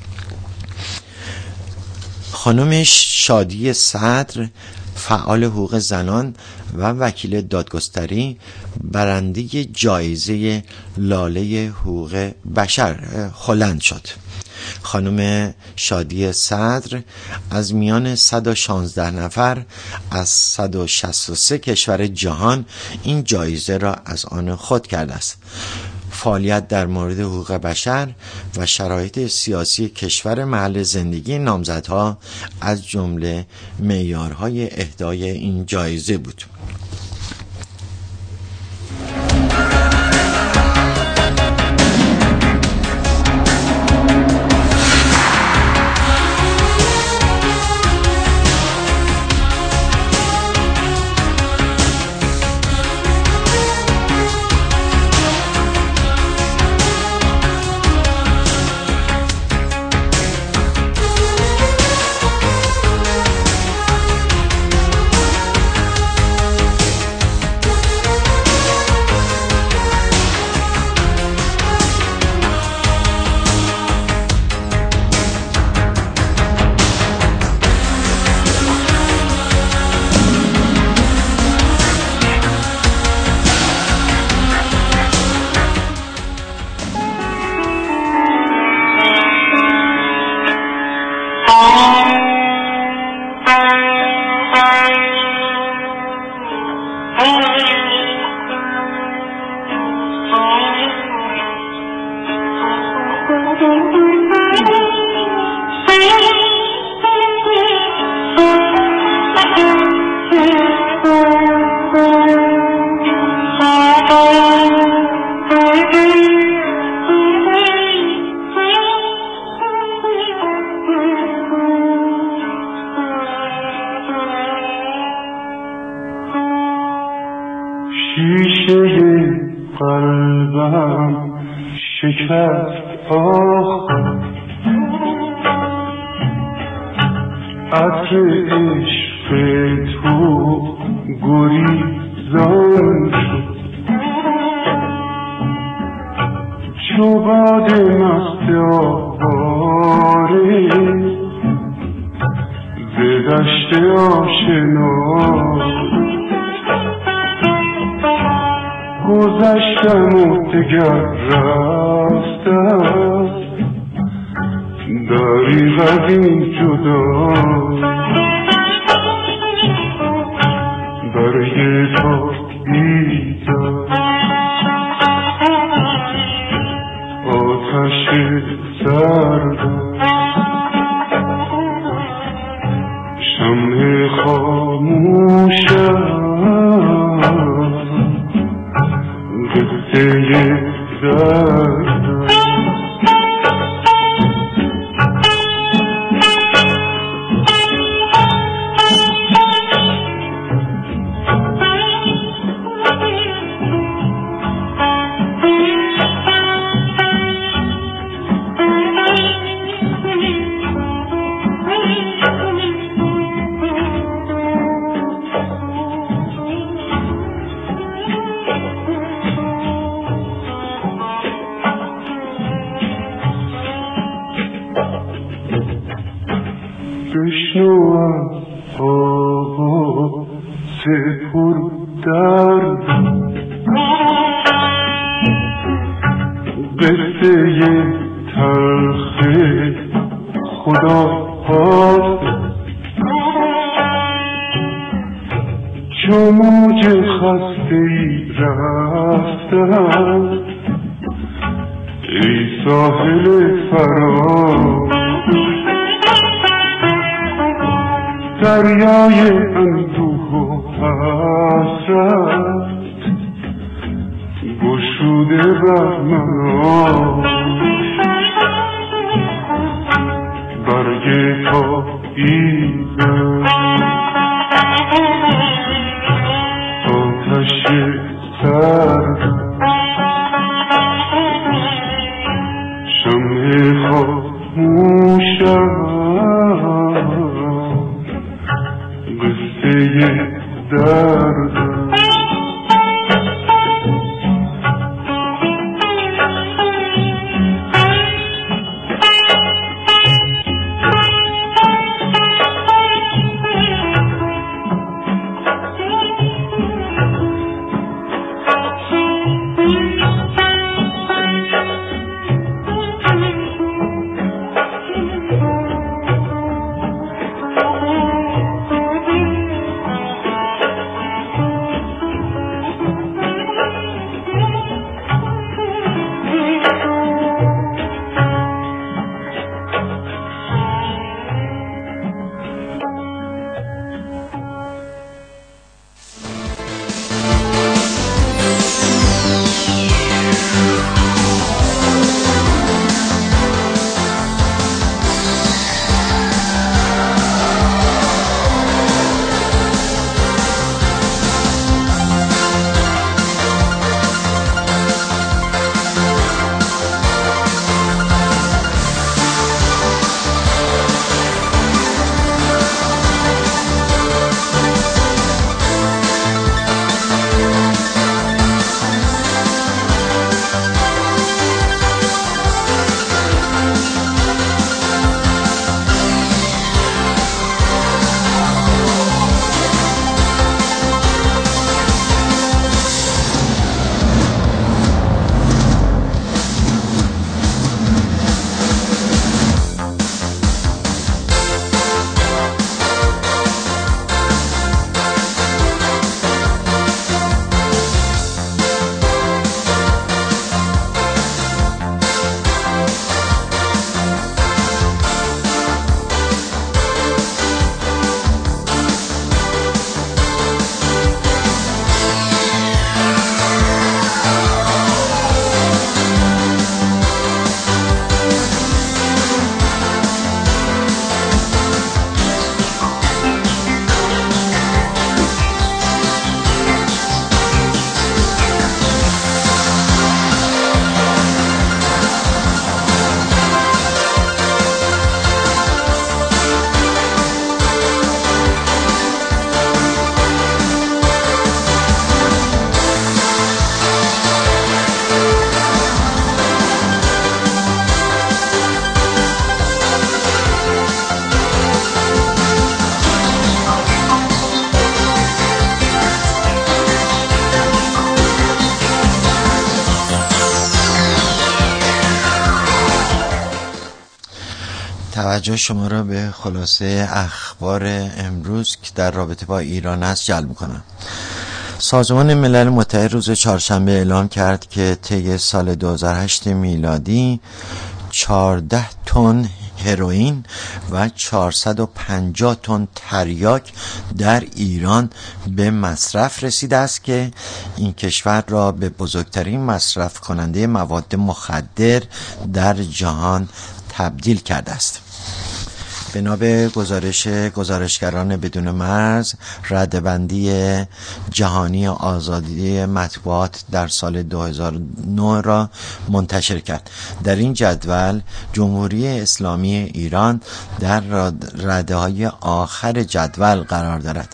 خانم شادی صدر، فعال حقوق زنان و وکیل دادگستری، برنده جایزه لاله حقوق بشر هلند شد. خانم شادی صدر از میان صد و شانزده نفر از صد و شصت و سه کشور جهان این جایزه را از آن خود کرده است. فعالیت در مورد حقوق بشر و شرایط سیاسی کشور محل زندگی نامزدها از جمله معیارهای اهدای این جایزه بود. گذشتم و دگر رفتم دریغ از این جدا برای تو بیدم آتش سردم شمع خاموشم قصه دردم پر درد قصه تلخ خدا هاست چو موج خسته‌ای رفتم ای ساحل فراز دریای اندوه و حسرت گشوده بر من برگ پاییزم آتش سرد شمع خاموشم قصه درد توجه شما را به خلاصه اخبار امروز که در رابطه با ایران است جلب می‌کنم. سازمان ملل متحد روز چهارشنبه اعلام کرد که طی سال دو هزار و هشت میلادی چهارده تن هروئین و چهارصد و پنجاه تن تریاک در ایران به مصرف رسیده است که این کشور را به بزرگترین مصرف کننده مواد مخدر در جهان تبدیل کرده است. بنا به گزارش گزارشگران بدون مرز، رده‌بندی جهانی آزادی مطبوعات در سال دو هزار و نه را منتشر کرد. در این جدول جمهوری اسلامی ایران در رده‌های آخر جدول قرار دارد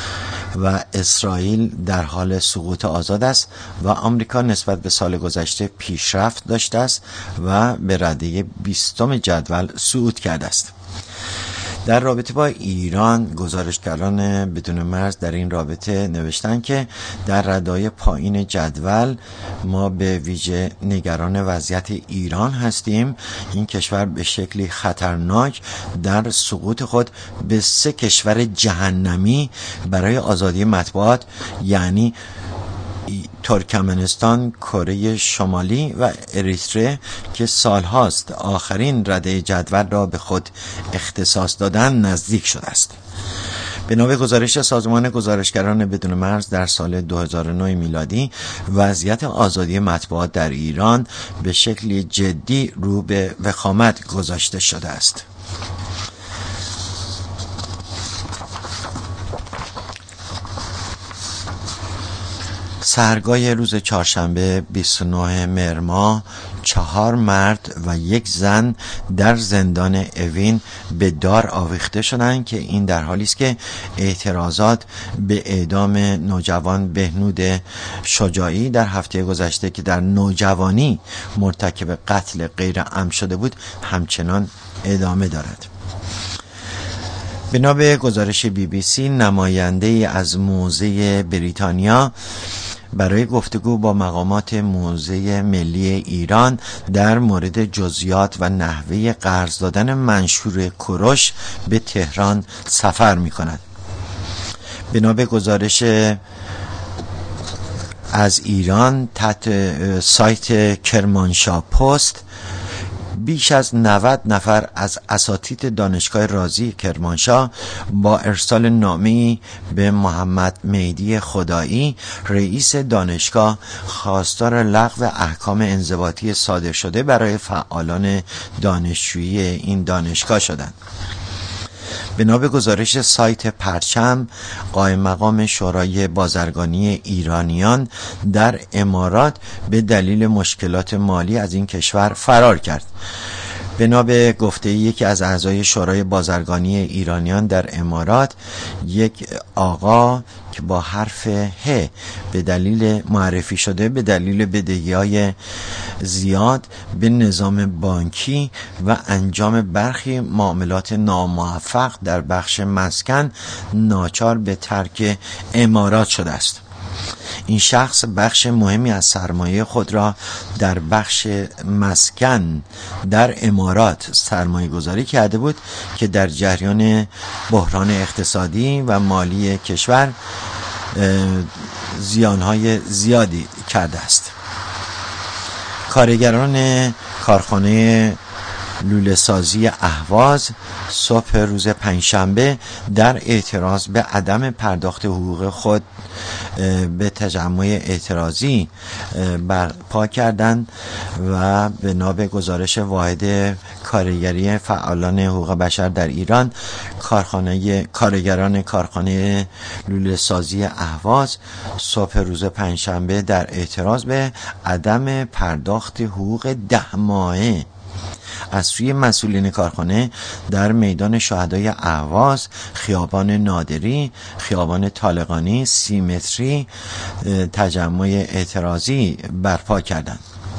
و اسرائیل در حال سقوط آزاد است و آمریکا نسبت به سال گذشته پیشرفت داشته است و به رده بیستم جدول صعود کرده است. در رابطه با ایران، گزارشگران بدون مرز در این رابطه نوشتن که در ردای پایین جدول ما به ویژه نگران وضعیت ایران هستیم. این کشور به شکلی خطرناک در سقوط خود به سه کشور جهنمی برای آزادی مطبوعات، یعنی ترکمنستان، کره شمالی و اریتره که سالهاست آخرین رده جدول را به خود اختصاص دادن، نزدیک شده است. بنا به گزارش سازمان گزارشگران بدون مرز در سال دو هزار و نه میلادی، وضعیت آزادی مطبوعات در ایران به شکلی جدی رو به وخامت گذاشته شده است. سحرگاه روز چهارشنبه بیست و نه مهر ماه، چهار مرد و یک زن در زندان اوین به دار آویخته شدند که این در حالی است که اعتراضات به اعدام نوجوان بهنود شجاعی در هفته گذشته که در نوجوانی مرتکب قتل غیر عمد شده بود همچنان ادامه دارد. بنا به گزارش بی بی سی، نماینده از موزه بریتانیا برای گفتگو با مقامات موزه ملی ایران در مورد جزئیات و نحوه قرض دادن منشور کوروش به تهران سفر می کند. بنا به گزارش از ایران تحت سایت کرمانشاه پست، بیش از نود نفر از اساتید دانشگاه رازی کرمانشاه با ارسال نامه‌ای به محمد مهدی خدایی، رئیس دانشگاه، خواستار لغو احکام انضباطی صادر شده برای فعالان دانشجویی این دانشگاه شدند. بنا به گزارش سایت پرچم، قائم مقام شورای بازرگانی ایرانیان در امارات به دلیل مشکلات مالی از این کشور فرار کرد. بنا به گفته یکی از اعضای شورای بازرگانی ایرانیان در امارات، یک آقا که با حرف ه به دلیل معرفی شده به دلیل بدهی‌های زیاد به نظام بانکی و انجام برخی معاملات ناموفق در بخش مسکن ناچار به ترک امارات شده است. این شخص بخش مهمی از سرمایه خود را در بخش مسکن در امارات سرمایه گذاری کرده بود که در جریان بحران اقتصادی و مالی کشور زیانهای زیادی کرده است. کارگران کارخانه لوله سازی اهواز صبح روز پنجشنبه در اعتراض به عدم پرداخت حقوق خود به تجمع اعتراضی برپا کردند و بنا به گزارش واحد کارگری فعالان حقوق بشر در ایران، کارخانه کارگران کارخانه لوله سازی اهواز صبح روز پنجشنبه در اعتراض به عدم پرداخت حقوق ده ماهه از سوی مسئولین کارخانه در میدان شهدای اهواز، خیابان نادری، خیابان طالقانی، سیمتری تجمع اعتراضی برپا کردند.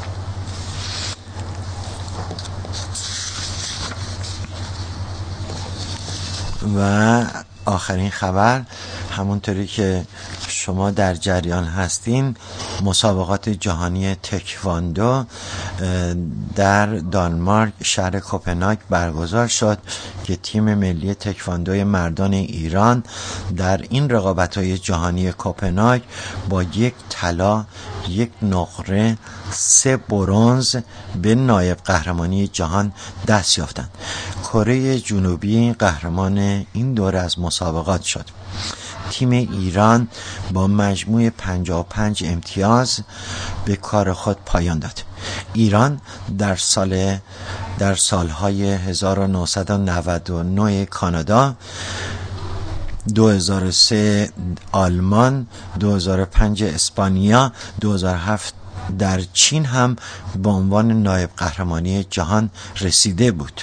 و آخرین خبر، همونطوری که شما در جریان هستین، مسابقات جهانی تکواندو در دانمارک شهر کوپنهاگ برگزار شد که تیم ملی تکواندوی مردان ایران در این رقابت‌های جهانی کوپنهاگ با یک طلا، یک نقره، سه برنز به نایب قهرمانی جهان دست یافتند. کره جنوبی قهرمان این دوره از مسابقات شد. تیم ایران با مجموع پنجاه و پنج امتیاز به کار خود پایان داد. ایران در سال در سالهای هزار و نهصد و نود و نه کانادا، دو هزار و سه آلمان، دو هزار و پنج اسپانیا، دو هزار و هفت در چین هم به عنوان نایب قهرمانی جهان رسیده بود.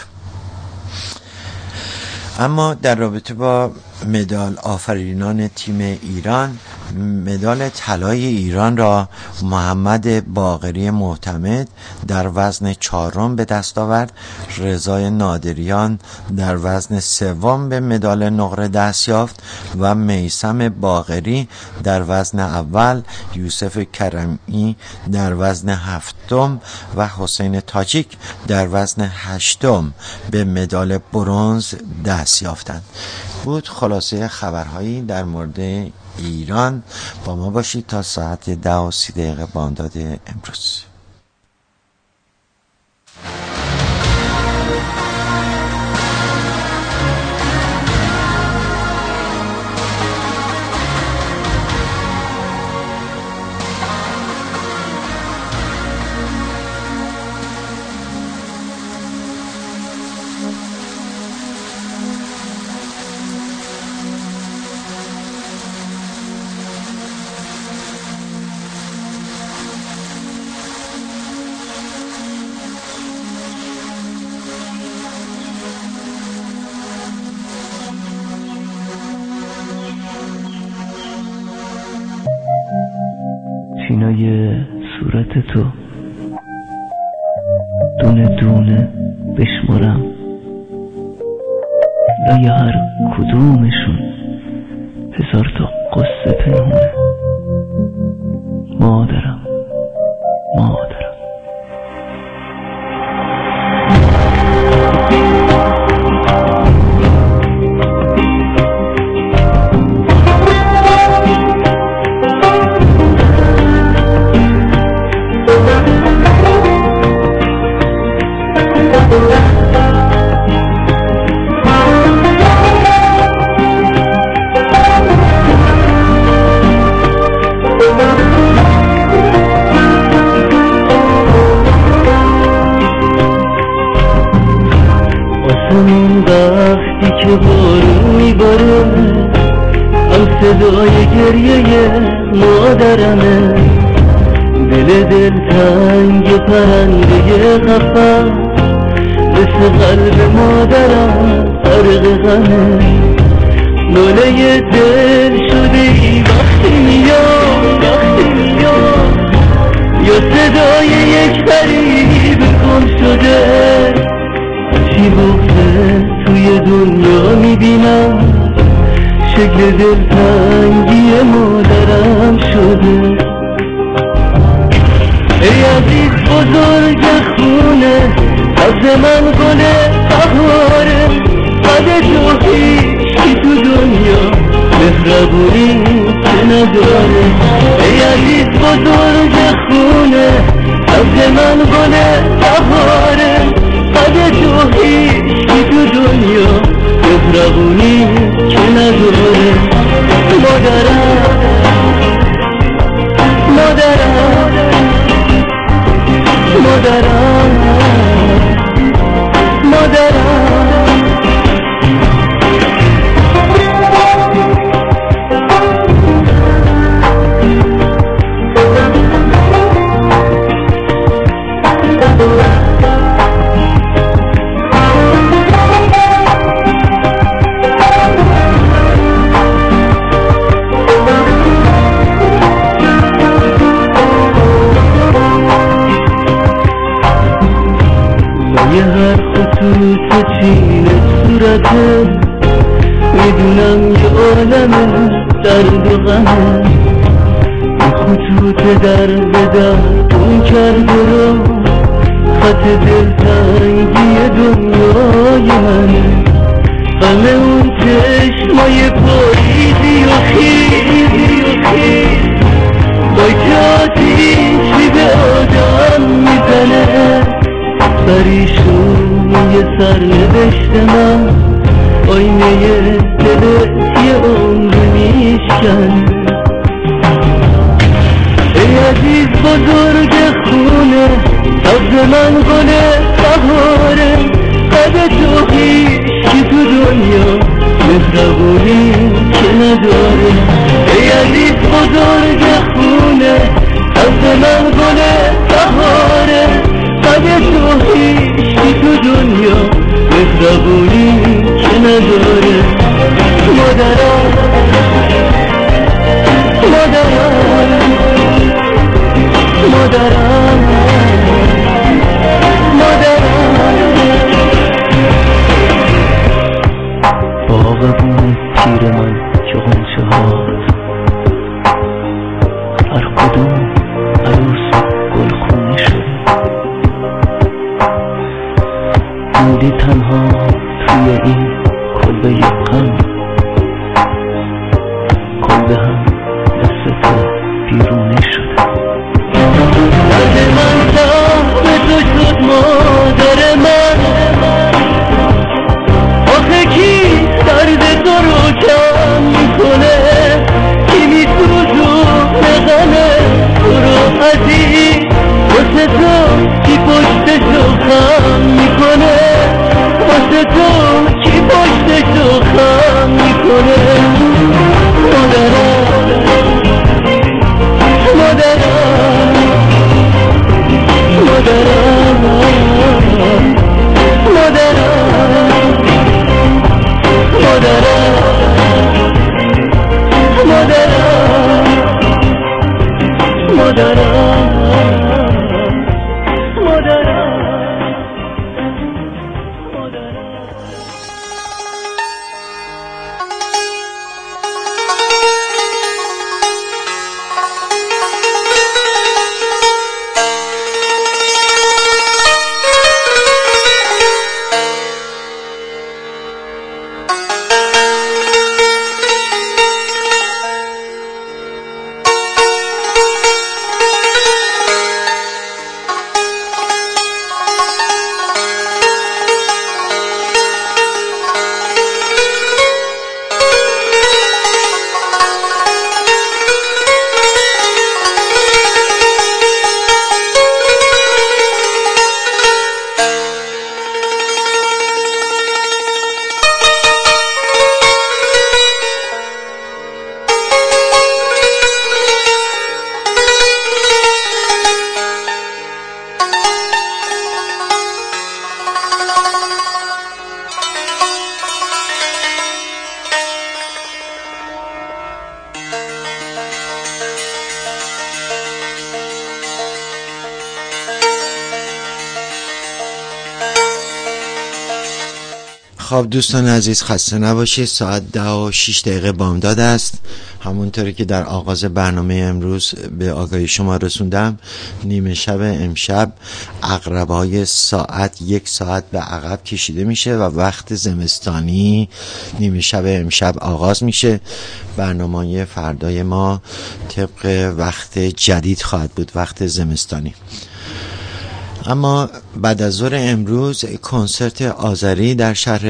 اما در رابطه با مدال آفرینان تیم ایران، مدال طلای ایران را محمد باقری معتمد در وزن چهارم به دست آورد. رضای نادریان در وزن سوم به مدال نقره دست یافت و میثم باقری در وزن اول، یوسف کرمی در وزن هفتم و حسین تاجیک در وزن هشتم به مدال برنز دست یافتند. بود خلاصه خبرهایی در مورد ایران. با ما باشید تا ساعت ده و سی دقیقه بامداد امروز. سینای صورت تو دونه دونه بشمرم، لای هر کدومشون هزار تا قصه پنهونه. مادرم مادرم وقتی که بارون میباره هم صدای گریه مادرمه، دل دل تنگ پرنده قفس مثل قلب مادرم غرق غمه. ناله دل شده ای وقتی میاد وقتی میاد، یا صدای یک غریب گم شده. چی بخته توی دنیا میبینم، شکل دلتنگی مادرم شده. ای عزیز بزرگ خونه، از من گل بهاره، قد تو هیچی تو دنیا مهربونی که نداره. ای عزیز بزرگ خونه، از من گل بهاره، قد تو هیچی تو دنیا مهربونی که نداره. مادرم مادرم مادرم مادرم خطوط چین صورته، میدونم یه عالمه درد و غمه. این خطوط در بدر اون کرد رو خط دلتنگی دنیای منه. غم اون چشمای پاییزی و خیزی و خیز، با جاتیشی به آدم میزنه. پریشون یه سرنوشت من، آینه دلت یه عمر میشکن. ای عزیز بزرگ خونه، از من گل بهاره، قد تو هیچی تو دنیا مهربونی که نداره. ای عزیز بزرگ خونه، از من گل بهاره، قد تو هیچی تو دنیا مهربونی که نداره. مادرم مادرم مادرم مادرم خب دوستان عزیز خسته نباشید. ساعت ده و شیش دقیقه بامداد است. همونطوری که در آغاز برنامه امروز به آگاهی شما رسوندم، نیمه شب امشب عقرب‌های ساعت یک ساعت به عقب کشیده میشه و وقت زمستانی نیمه شب امشب آغاز میشه. برنامه فردای ما طبق وقت جدید خواهد بود، وقت زمستانی. اما بعد از ظهر امروز کنسرت آذری در شهر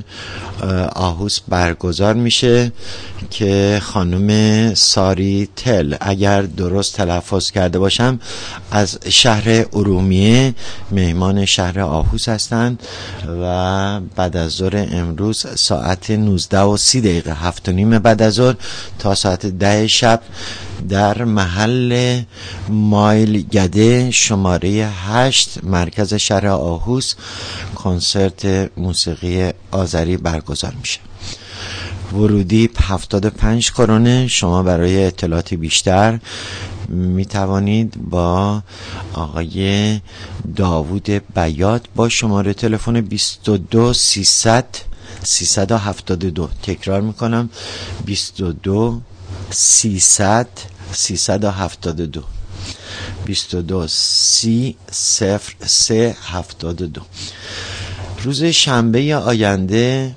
آهوس برگزار میشه که خانم ساری تل، اگر درست تلفظ کرده باشم، از شهر ارومیه مهمان شهر آهوس هستند و بعد از ظهر امروز ساعت نوزده و سی دقیقه هفت و نیم بعد از ظهر تا ساعت ده شب در محل مایل گده شماره هشت مرکز شهر آهوس کنسرت موسیقی آذری برگزار میشه. ورودی هفتاد و پنج کرونه. شما برای اطلاعات بیشتر می توانید با آقای داوود بیات با شماره تلفن بیست و دو سیصد سیصد و هفتاد و دو، تکرار میکنم بیست و دو سیصد سیصد و هفتاد و دو بیست و دو سی صفر سه هفتاد و دو. روز شنبه آینده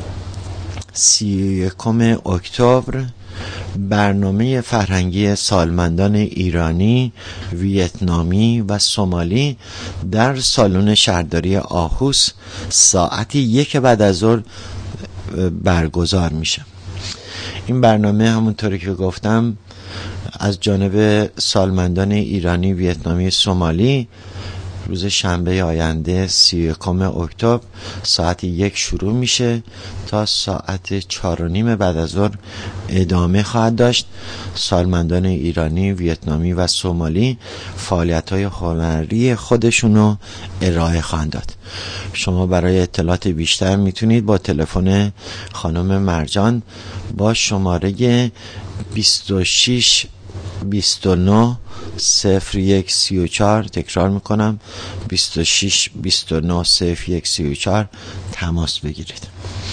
سی و یکم اکتبر برنامه فرهنگی سالمندان ایرانی، ویتنامی و سومالی در سالن شهرداری آهوس ساعت یک بعد از ظهر برگزار میشه. این برنامه همونطوری که گفتم از جانب سالمندان ایرانی، ویتنامی، سومالی روز شنبه آینده سی و یکم اکتبر ساعت یک شروع میشه تا ساعت چهار و نیم بعد از ظهر ادامه خواهد داشت. سالمندان ایرانی، ویتنامی و سومالی فعالیت‌های هنری خودشونو ارائه خواهند داد. شما برای اطلاعات بیشتر میتونید با تلفن خانم مرجان با شماره بیست و شش بیست و نه صفر یک سی و چهار، تکرار میکنم بیست و شش بیست و نه صفر یک سی و چهار تماس بگیرید.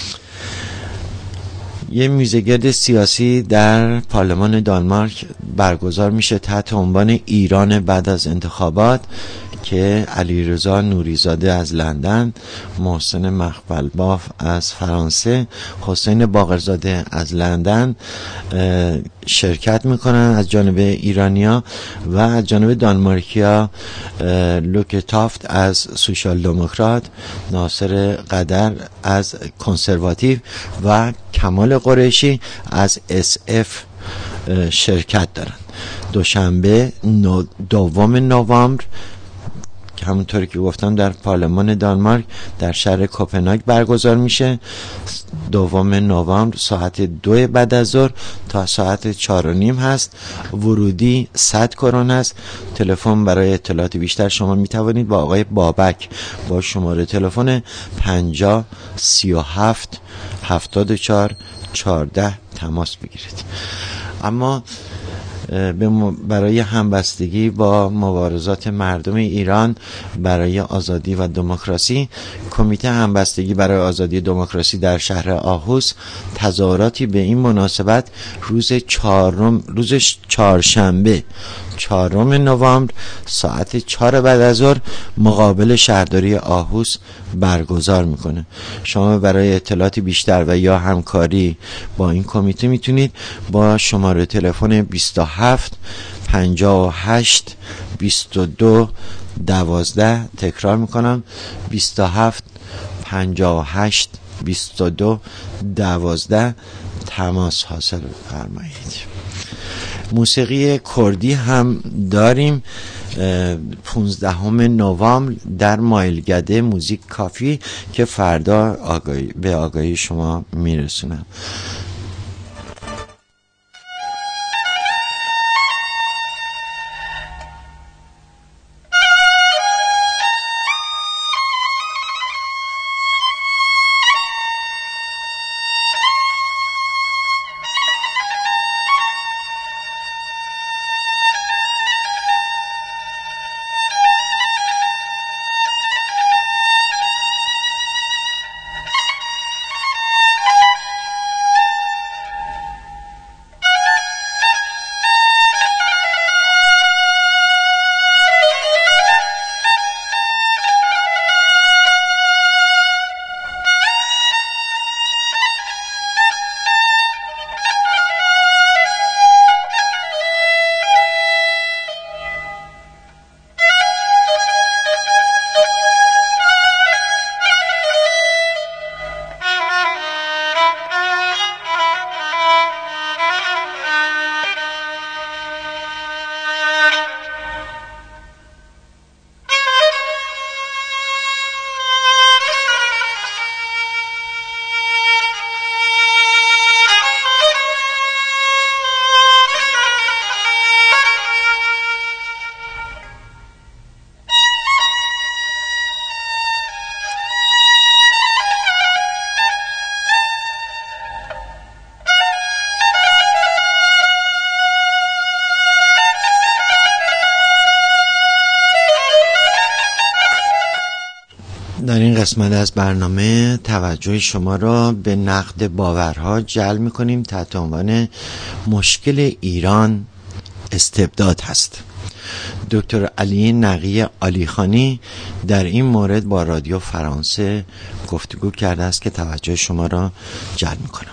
یه میزگرد سیاسی در پارلمان دانمارک برگزار میشه تحت عنوان ایران بعد از انتخابات که علیرضا نوریزاده از لندن، محسن مخبلباف از فرانسه، حسین باقرزاده از لندن شرکت میکنن از جانب ایرانیا و از جانب دانمارکیا لوک تافت از سوشال دموکرات، ناصر قدر از کنسرواتیو و کمال قریشی از اس اف شرکت دارن. دوشنبه دوم نوامبر که همونطوری که گفتم در پارلمان دانمارک در شهر کوپنهاگ برگزار میشه. دوم نوامبر ساعت دو بعد از ظهر تا ساعت چهار و نیم هست. ورودی صد کرون است. تلفن برای اطلاعات بیشتر شما میتوانید با آقای بابک با شماره تلفن پنجاه سی و هفت هفتاد و چهار چهارده تماس بگیرید. اما برای همبستگی با مبارزات مردم ایران برای آزادی و دموکراسی، کمیته همبستگی برای آزادی دموکراسی در شهر آهوس تظاهراتی به این مناسبت روز چهارم روز چهارشنبه چهارم نوامبر ساعت چهار بعد از ظهر مقابل شهرداری آهوس برگزار میکنه. شما برای اطلاعات بیشتر و یا همکاری با این کمیته میتونید با شماره تلفن بیست و هفت پنجاه و هشت بیست و دو دوازده، تکرار میکنم بیست و هفت پنجاه و هشت بیست و دو دوازده تماس حاصل فرمایید. موسیقی کردی هم داریم. پونزدهم نوامبر در مایلگده موزیک کافی که فردا آگاهی به آگاهی شما میرسونم. در این قسمت از برنامه توجه شما را به نقد باورها جلب می‌کنیم تحت عنوان مشکل ایران استبداد هست. دکتر علی نقی عالیخانی در این مورد با رادیو فرانسه گفتگو کرده است که توجه شما را جلب می‌کنم.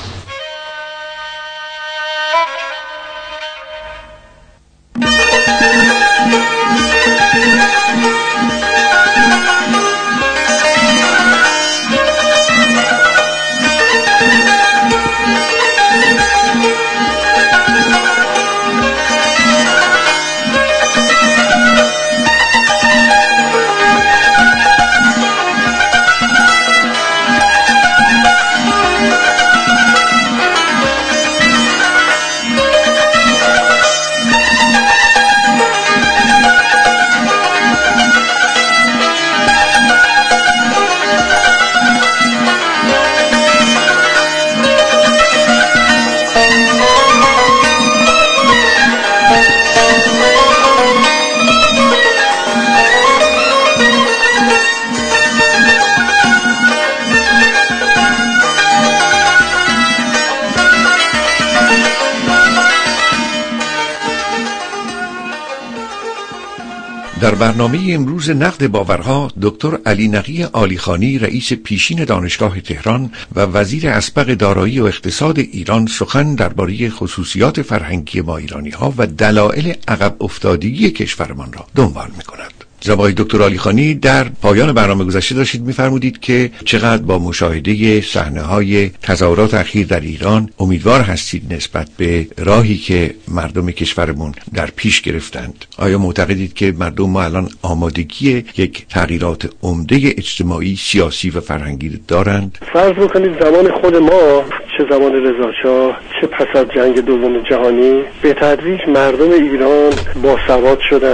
در برنامه امروز نقد باورها دکتر علی نقی عالیخانی رئیس پیشین دانشگاه تهران و وزیر اسبق دارایی و اقتصاد ایران سخن درباره خصوصیات فرهنگی ما ایرانی‌ها و دلایل عقب افتادگی کشورمان را دنبال می‌کند. جناب آقای دکتر عالیخانی در پایان برنامه گذشته داشتید می‌فرمودید که چقدر با مشاهده صحنه‌های تظاهرات اخیر در ایران امیدوار هستید نسبت به راهی که مردم کشورمون در پیش گرفتند. آیا معتقدید که مردم ما الان آمادگی یک تغییرات عمده اجتماعی، سیاسی و فرهنگی دارند؟ فرض بکنید زمان خود ما، چه زمان رضا شاه چه پس از جنگ دوم جهانی، به تدریج مردم ایران باسواد شدند،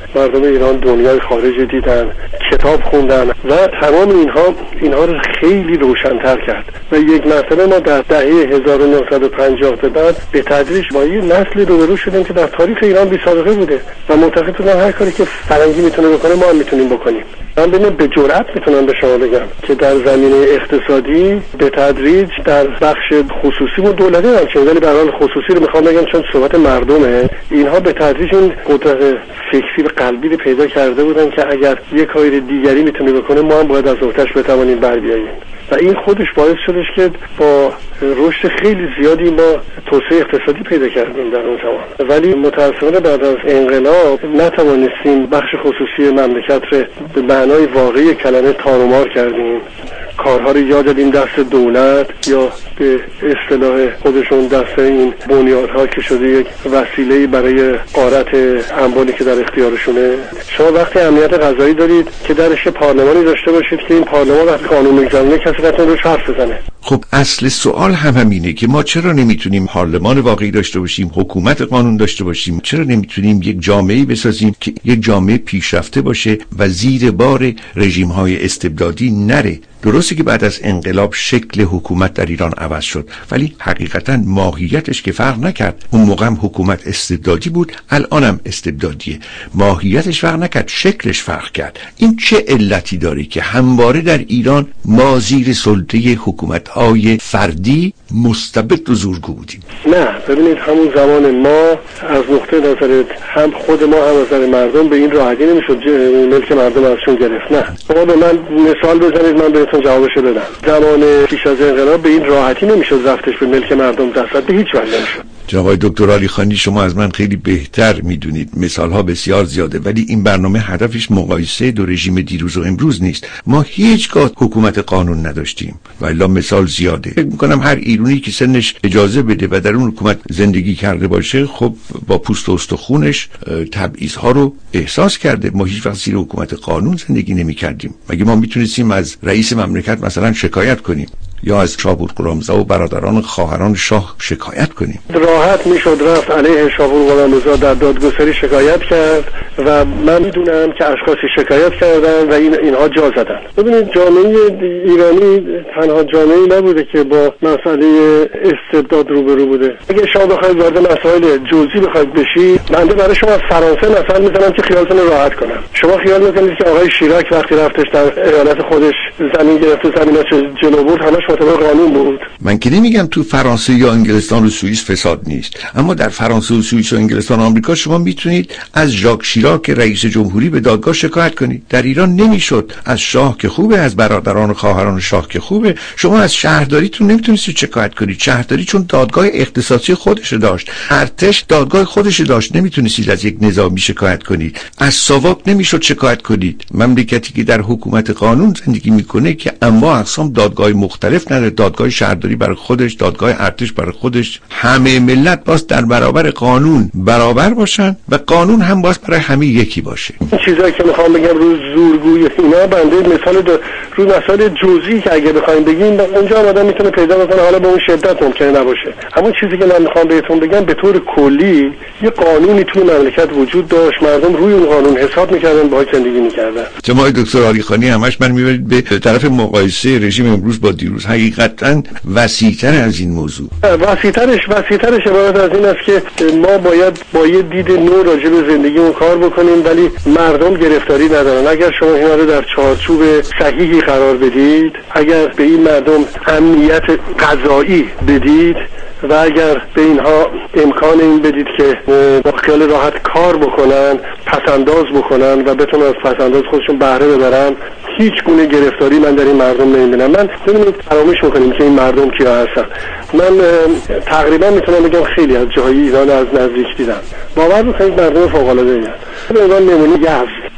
مردم ایران دنیای خارج دیدن، کتاب خوندن و تمام اینها اینها رو خیلی روشن‌تر کرد و یک مرتبه ما در دهه هزار و نهصد و پنجاه به بعد به تدریج با یه نسل روبرو شدیم که در تاریخ ایران بی سابقه بوده و معتقد بودن هر کاری که فرنگی میتونه بکنه ما هم میتونیم بکنیم. من ببین به جرئت میتونم به شما بگم که در زمینه اقتصادی به تدریج در بخش خصوصی و دولتی هم ولی به حال خصوصی رو میخوام بگم چون صحبت مردمه، اینها به تدریج این قدرت فکری و قلبی رو پیدا کرده بودن که اگر یک کار دیگری میتونه بکنه ما هم باید از آتش بتوانیم بر بیاییم و این خودش باعث شدش که با رشد خیلی زیادی ما توسعه اقتصادی پیدا کردیم در اون زمان. ولی متأسفانه بعد از انقلاب نتوانستیم بخش خصوصی مملکت رو به معنای واقعی کلمه تارومار کردیم، کارها رو یاد دادیم دست دولت یا به اصطلاح خودشون دست این بنیادها که شده یک وسیله‌ای برای غارت اموالی که در اختیارشونه. شما وقتی امنیت غذایی دارید که درش پارلمانی داشته باشید که این پارلمان وقتی قانون میگذاره کسی نتونه روش حرف بزنه. خب اصل سوال هم همینه که ما چرا نمیتونیم پارلمان واقعی داشته باشیم، حکومت قانون داشته باشیم؟ چرا نمیتونیم یک جامعه‌ای بسازیم که یک جامعه پیشرفته باشه و زیر بار رژیم‌های استبدادی نره؟ درسته که بعد از انقلاب شکل حکومت در ایران عوض شد ولی حقیقتا ماهیتش که فرق نکرد. اون موقع هم حکومت استبدادی بود، الانم استبدادیه. ماهیتش فرق نکرد، شکلش فرق کرد. این چه علتی داره که همواره در ایران ما زیر سلطه حکومت‌های فردی مستبد و زورگو بودیم؟ نه ببینید همون زمان ما از نقطه نظر هم خود ما هم از نظر مردم به این راحتی نمیشد ملک مردم ازشون گرفت. نه شما به من مثال بزنید من بهتون جوابشو بدم. زمان پیش از انقلاب به این راحتی نمیشد رفتش به ملک مردم دست به هیچ وجه نمیشد. جناب دکتر علیخانی شما از من خیلی بهتر میدونید، مثال ها بسیار زیاده ولی این برنامه هدفش مقایسه دو رژیم دیروز و امروز نیست. ما هیچگاه حکومت قانون نداشتیم و الا مثال زیاده. فکر میکنم هر ایرانی که سنش اجازه بده و در اون حکومت زندگی کرده باشه خب با پوست و استخونش تبعیض ها رو احساس کرده. ما هیچ وقت زیر حکومت قانون زندگی نمی کردیم. مگه ما میتونستیم از رئیس مملکت مثلا شکایت کنیم یا از شاپور قلامزا و برادران خواهران شاه شکایت کنیم؟ راحت میشد رفت علیه شاپور قلامزا در دادگستری شکایت کرد و من میدونم که اشخاصی شکایت کردن و این اینها جا زدن. ببینید جامعه ایرانی تنها جامعه‌ای نبوده که با مسئله استبداد روبرو بوده. اگه شما بخواید وارد مسائل جزئی بخواید بشید، بنده برای شما از فرانسه مثال میزنم که خیالتون رو راحت کنم. شما خیال میکنید که آقای شیراک وقتی رفتش در ایالت خودش زمین گرفت و زمیناش جلو برد همش مطابق قانون بود؟ من که نمیگم تو فرانسه یا انگلستان و سوئیس فساد نیست، اما در فرانسه و سوئیس و انگلستان و آمریکا شما میتونید از ژاک شیراک رئیس جمهوری به دادگاه شکایت کنید. در ایران نمیشد. از شاه که خوبه، از برادران و خواهران شاه که خوبه، شما از شهرداریتون نمیتونید شکایت کنید. شهرداری چون دادگاه اختصاصی خودش داشت، ارتش دادگاه خودش داشت، نمیتونید از یک نظامی شکایت کنید. از ساواک نمیشد شکایت کنید. مملکتی که در حکومت قانون زندگی میکنه که انواع اقسام دادگاه مختلف نداره، دادگاه شهرداری برای خودش، دادگاه ارتش برای خودش، همه ملت باز در برابر قانون برابر باشن و قانون هم باز برای همه یکی باشه. این چیزایی که میخوام بگم رو زورگویی اینا بنده مثال دو رو مسائل جزئی که اگه بخوایم بگیم اونجا آدم میتونه پیدا بکنه، حالا به اون شدت ممکنه نباشه. اما چیزی که من میخوام بهتون بگم به طور کلی یه قانونی توی مملکت وجود داشت، مردم روی اون قانون حساب میکردن، باهاش زندگی میکردن. جناب دکتر علیخانی همش من میبرید به طرف مقایسه رژیم امروز با دیروز. حقیقتا وسیع‌تر از این موضوع. وسیع‌ترش وسیع‌ترش عبارت از این است که ما باید با یه دید نو راجع به زندگیمون کار بکنیم ولی مردم گرفتاری ندارن. اگر شما اینا رو در چارچوب صحیحی قرار بدید، اگر به این مردم امنیت غذایی بدید و اگر به اینها امکان این بدید که با خیال راحت کار بکنن، پسنداز بکنن و بتونن از پسنداز خودشون بهره ببرن، هیچ گونه گرفتاری من در این مردم نمیبینم. من ببینید فراموش میکنیم که این مردم کیا هستن. من تقریبا میتونم بگم خیلی از جاهای ایران از نزدیک دیدم. باور بکنید مردم فوق العاده ای هستن. به عنوان نمونه یزد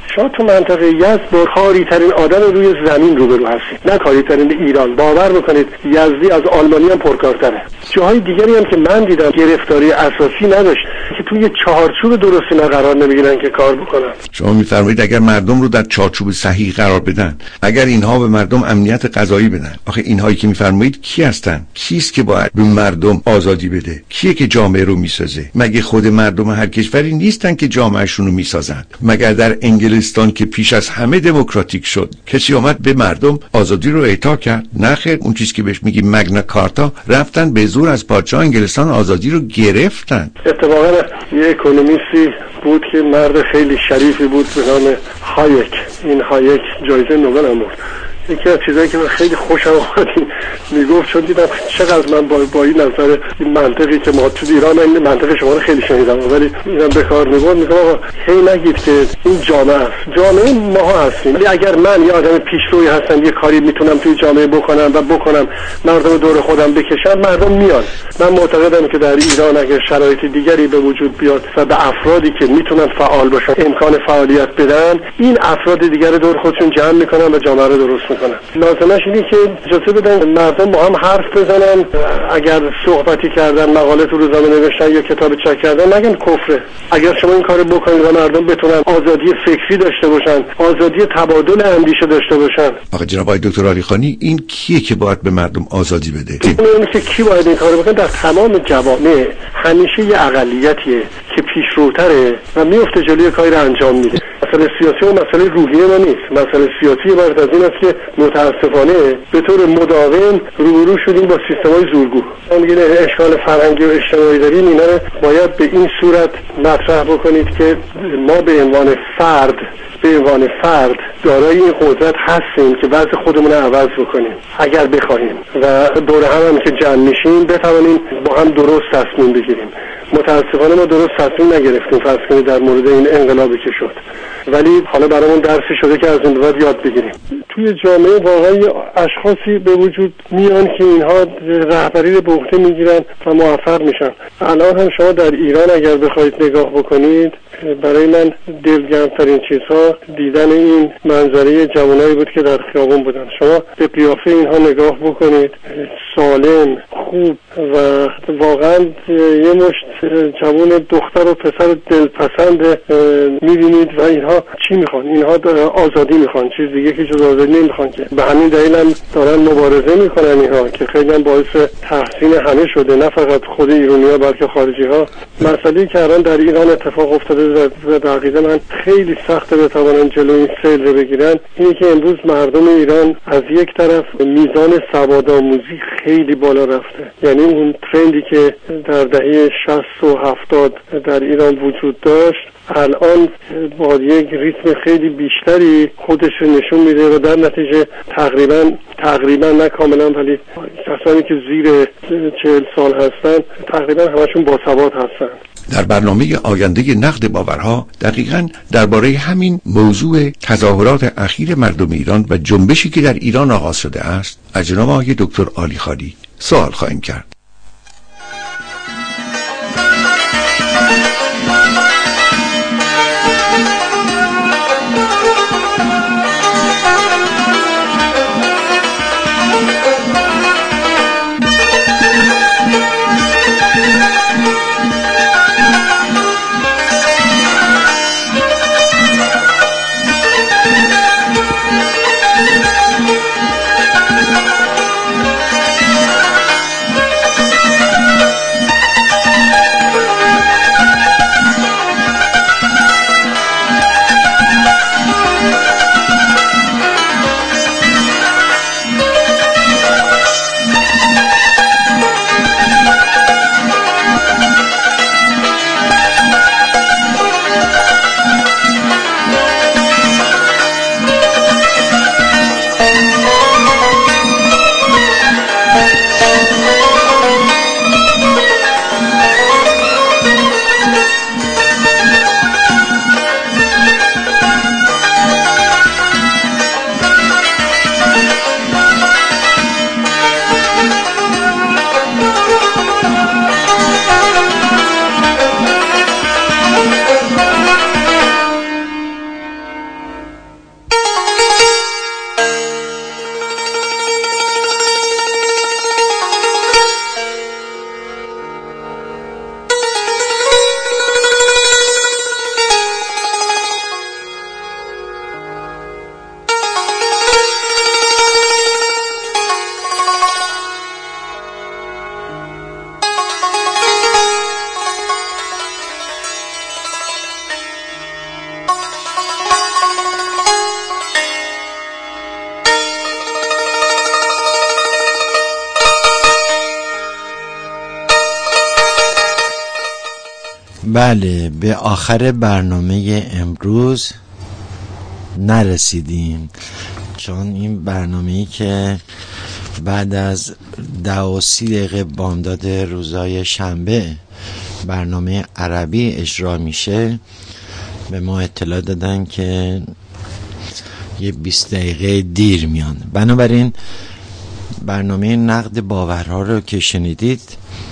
شما تو منطقه یزد با کاری ترین آدم روی زمین روبرو هستید، نه کاری ترین ایران. باور بکنید یزدی از آلمانی هم پرکارتره. جاهای دیگری هم که من دیدم گرفتاری اساسی نداشت که توی چهارچوب درستی نه قرار نمیگیرن که کار بکنن. شما میفرمایید اگر مردم رو در چارچوب صحیح قرار بدن، اگر اینها به مردم امنیت غذایی بدن، آخه اینهایی که میفرمایید کی هستن؟ کیست که باید به مردم آزادی بده؟ کیه که جامعه رو میسازه؟ مگه خود مردم هر کشوری نیستن که جامعهشون رو میسازن؟ مگر در انگلستان که پیش از همه دموکراتیک شد کسی اومد به مردم آزادی رو اعطا کرد؟ نه خیر، اون چیزی که بهش میگی مگنا کارتا، رفتن به زور از پادشاه انگلستان آزادی رو گرفتن. اتفاقا یه اکونومیستی بود که مرد خیلی شریفی بود به نام هایک. این هایک جایزه نوبل هم برد. یکی از چیزایی که من خیلی خوشم اومد میگفت، چون دیدم چقدر من با, با این نظر این منطقی که ما تو ایران، این منطق شما رو خیلی شنیدم ولی اینم به کار میبرد، میگم آقا هی نگید که این جامعه است، جامعه ما هستیم. ولی اگر من یه آدم پیشروی هستم یه کاری میتونم توی جامعه بکنم و بکنم مردم دور خودم بکشم، مردم میان. من معتقدم که در ایران اگر شرایط دیگری به وجود بیاد و به افرادی که میتونن فعال باشن امکان فعالیت بدن، این افراد دیگر دور خودشون جمع میکنن و جامعه رو درست میکنن. لازمش اینه که اجازه بدن مردم با هم حرف بزنن. اگر صحبتی کردن، مقاله تو روزنامه نوشتن یا کتاب چاپ کردن، نگن کفره. اگر شما این کارو بکنید و مردم بتونن آزادی فکری داشته باشن، آزادی تبادل اندیشه داشته باشن. آقا جناب آقای دکتر علیخانی، این کیه که باید به مردم آزادی بده؟ اینه که کی باید این کارو بکنه؟ در تمام جوامع همیشه یه اقلیتیه که پیشروتره و میفته جلوی کاری رو انجام میده. مسئله سیاسی و مسئله روحیه ما نیست. مسئله سیاسی عبارت از این است که متاسفانه به طور مداوم روبرو شدیم با سیستم‌های زورگو. ما میگیم اشکال فرهنگی و اجتماعی داریم، اینا رو باید به این صورت مطرح بکنید که ما به عنوان فرد به عنوان فرد دارای این قدرت هستیم که وضع خودمون رو عوض بکنیم اگر بخوایم و دور هم هم که جمع میشیم بتوانیم با هم درست تصمیم بگیریم. متاسفانه ما درست تصمیم نگرفتیم فرض کنید در مورد این انقلابی که شد، ولی حالا برامون درسی شده که از این بعد یاد بگیریم. توی جامعه واقعا اشخاصی به وجود میان که اینها رهبری رو به عهده میگیرن و موفق میشن. الان هم شما در ایران اگر بخواید نگاه بکنید، برای من دلگرم‌ترین چیزها دیدن این منظره جوانایی بود که در خیابون بودن. شما به قیافه اینها نگاه بکنید، سالم، خوب و واقعا یه مشت جوان دختر و پسر دلپسند میبینید و اینها چی میخوان؟ اینها آزادی میخوان، چیز دیگه که جز آزادی نمیخوان. که به همین دلیل هم دارن مبارزه میکنن اینها که خیلی هم باعث تحسین همه شده، نه فقط خود ایرانی‌ها بلکه خارجی‌ها. مسئله‌ای که الان در ایران اتفاق افتاده و در عقیده من خیلی سخته بتوانن جلو این سیل رو بگیرن، اینه که امروز مردم ایران از یک طرف میزان سوادآموزی خیلی بالا رفته. یعنی اون ترندی که در دهه شصت و هفتاد در ایران وجود داشت الان با یک ریتم خیلی بیشتری خودش رو نشون میده و در نتیجه تقریبا تقریبا نه کاملا ولی کسانی که زیر چهل سال هستن تقریبا همشون باسواد هستن. در برنامه آینده نقد باورها دقیقاً درباره همین موضوع تظاهرات اخیر مردم ایران و جنبشی که در ایران آغاز شده است از جناب آقای دکتر علیخانی سوال خواهیم کرد. بله، به آخر برنامه امروز نرسیدیم، چون این برنامه‌ای که بعد از ده و سی دقیقه بامداد روزهای شنبه برنامه عربی اجرا میشه، به ما اطلاع دادن که یه بیست دقیقه دیر میان. بنابراین برنامه نقد باورها رو که شنیدید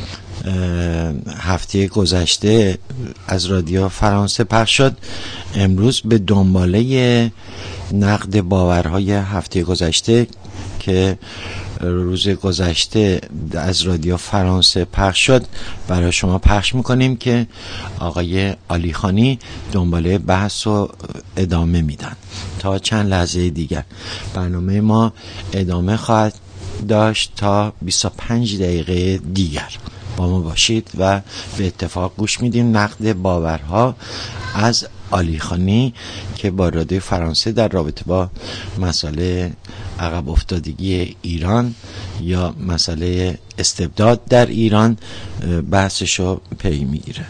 هفته گذشته از رادیو فرانسه پخش شد. امروز به دنباله نقد باورهای هفته گذشته که روز گذشته از رادیو فرانسه پخش شد برای شما پخش میکنیم که آقای عالیخانی دنباله بحث و ادامه میدن. تا چند لحظه دیگر برنامه ما ادامه خواهد داشت تا بیست و پنج دقیقه دیگر. با ما باشید و به اتفاق گوش میدیم نقد باورها از عالیخانی که با رادیو فرانسه در رابطه با مسئله عقب افتادگی ایران یا مسئله استبداد در ایران بحثشو پی میگیره.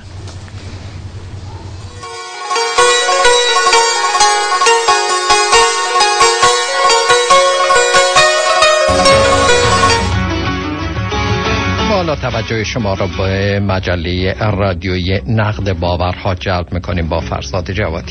حالا توجه شما را به مجله رادیویی نقد باورها جلب میکنیم با فرزاد جوادی.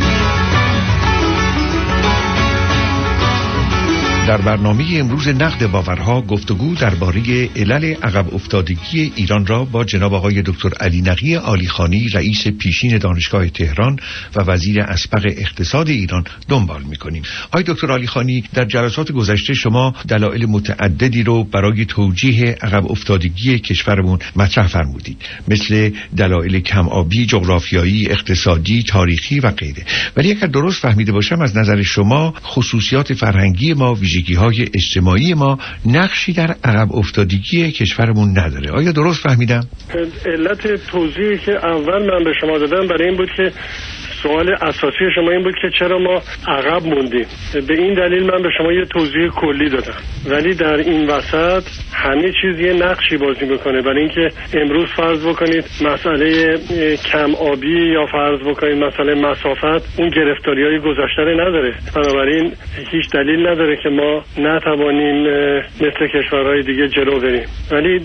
در برنامه امروز نقد باورها گفتگو درباره علل عقب افتادگی ایران را با جناب آقای دکتر علی نقی عالیخانی رئیس پیشین دانشگاه تهران و وزیر اسبق اقتصاد ایران دنبال می‌کنیم. آقای دکتر عالیخانی، در جلسات گذشته شما دلایل متعددی رو برای توجیه عقب افتادگی کشورمون مطرح فرمودید، مثل دلایل کم‌آبی، جغرافیایی، اقتصادی، تاریخی و غیره. ولی اگر درست فهمیده باشم از نظر شما خصوصیات فرهنگی ما، ویژگی‌های اجتماعی ما نقشی در عقب افتادگی کشورمون نداره. آیا درست فهمیدم؟ علت توضیحی که اول من به شما دادم برای این بود که سوال اساسی شما این بود که چرا ما عقب موندیم. به این دلیل من به شما یه توضیح کلی دادم، ولی در این وسط همه چیز یه نقشی بازی میکنه. برای اینکه امروز فرض بکنید مسئله کم آبی یا فرض بکنید مسئله مسافت اون گرفتاری‌های گذشته نداره، بنابراین هیچ دلیل نداره که ما نتوانیم مثل کشورهای دیگه جلو بریم. ولی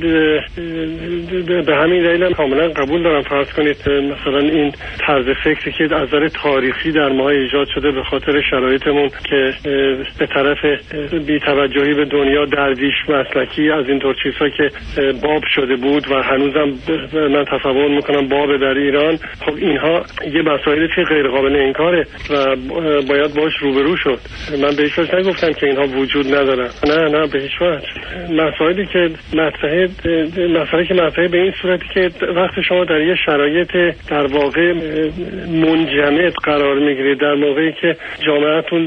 به همین دلیل هم کاملا قبول دارم فرض کنید مثلا این طرز فکری که از نظر تاریخی در ما ایجاد شده به خاطر شرایطمون که به طرف بی‌توجهی به دنیا درویش مسلکی از اینطور چیزها که باب شده بود و هنوزم من تصور میکنم باب در ایران، خب اینها یه مسائلی که غیر قابل انکاره و باید باش روبرو شد. من به هیچ وجه نگفتم که اینها وجود ندارن، نه نه به هیچ وجه. مسائلی که مطرحه مسائلی که مطرحه به این صورتی که وقتی شما در یه شرایط در واقع منجمد قرار میگیرید، در موقعی که جامعهتون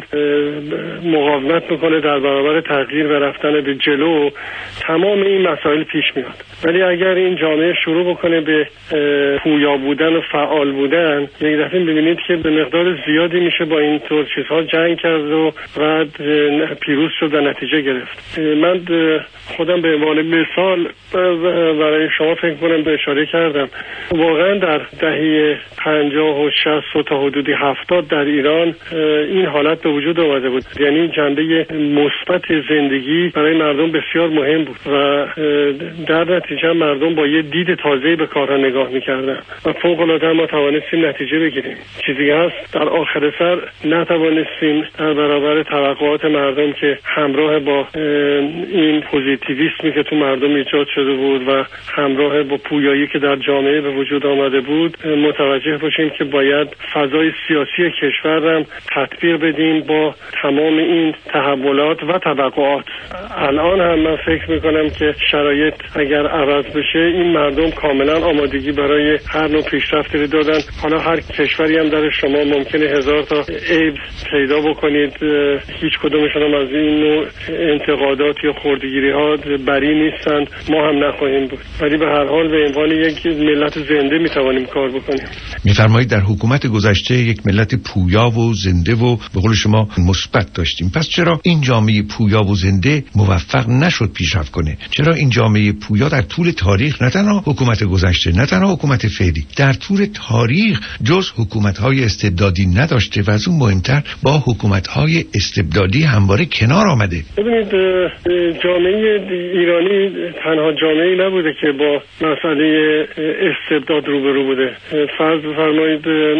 مقاومت میکنه در برابر تغییر و رفتن به جلو، تمام این مسائل پیش میاد. ولی اگر این جامعه شروع بکنه به پویا بودن و فعال بودن، یک دفعه ببینید که به مقدار زیادی میشه با این طور چیزها جنگ کرد و بعد پیروز شد و نتیجه گرفت. من خودم به عنوان مثال برای شما فکر کنم به اشاره کردم، واقعا در دهه پنجاه و شصت و تا حدودی هفتاد در ایران این حالت به وجود آمده بود، یعنی جنبه مثبت زندگی برای مردم بسیار مهم بود و در نتیجه مردم با یه دید تازه‌ای به کارها نگاه می‌کردن و فوق‌العاده ما توانستیم نتیجه بگیریم. چیزی هست در آخر سر نتوانستیم در برابر توقعات مردم که همراه با این پوزیتیویسمی که تو مردم ایجاد شده بود و همراه با پویایی که در جامعه به وجود آمده بود متوجه باشیم که باید فضای سیاسی کشور هم تطبیق بدیم با تمام این تحولات و توقعات. الان هم من فکر میکنم که شرایط اگر عوض بشه این مردم کاملا آمادگی برای هر نوع پیشرفتی رو دادن. حالا هر کشوری هم در شما ممکنه هزار تا عیب پیدا بکنید، هیچ کدومشون هم از این نوع انتقادات یا خردگیری ها بری نیستند، ما هم نخواهیم بود، ولی به هر حال به عنوان یک ملت زنده میتوانیم کار بکنیم. میفرمایید در حکومت گذشته یک ملت پویا و زنده و به قول شما مثبت داشتیم. پس چرا این جامعه پویا و زنده موفق نشد پیشرفت کنه؟ چرا این جامعه پویا در طول تاریخ، نه تنها حکومت گذشته، نه تنها حکومت فعلی، در طول تاریخ جز حکومت‌های استبدادی نداشته و از اون مهمتر با حکومت‌های استبدادی همواره کنار آمده؟ ببینید جامعه ایرانی تنها جامعه‌ای نبوده که با مسئله استبداد روبرو بوده. فرض بفرمایید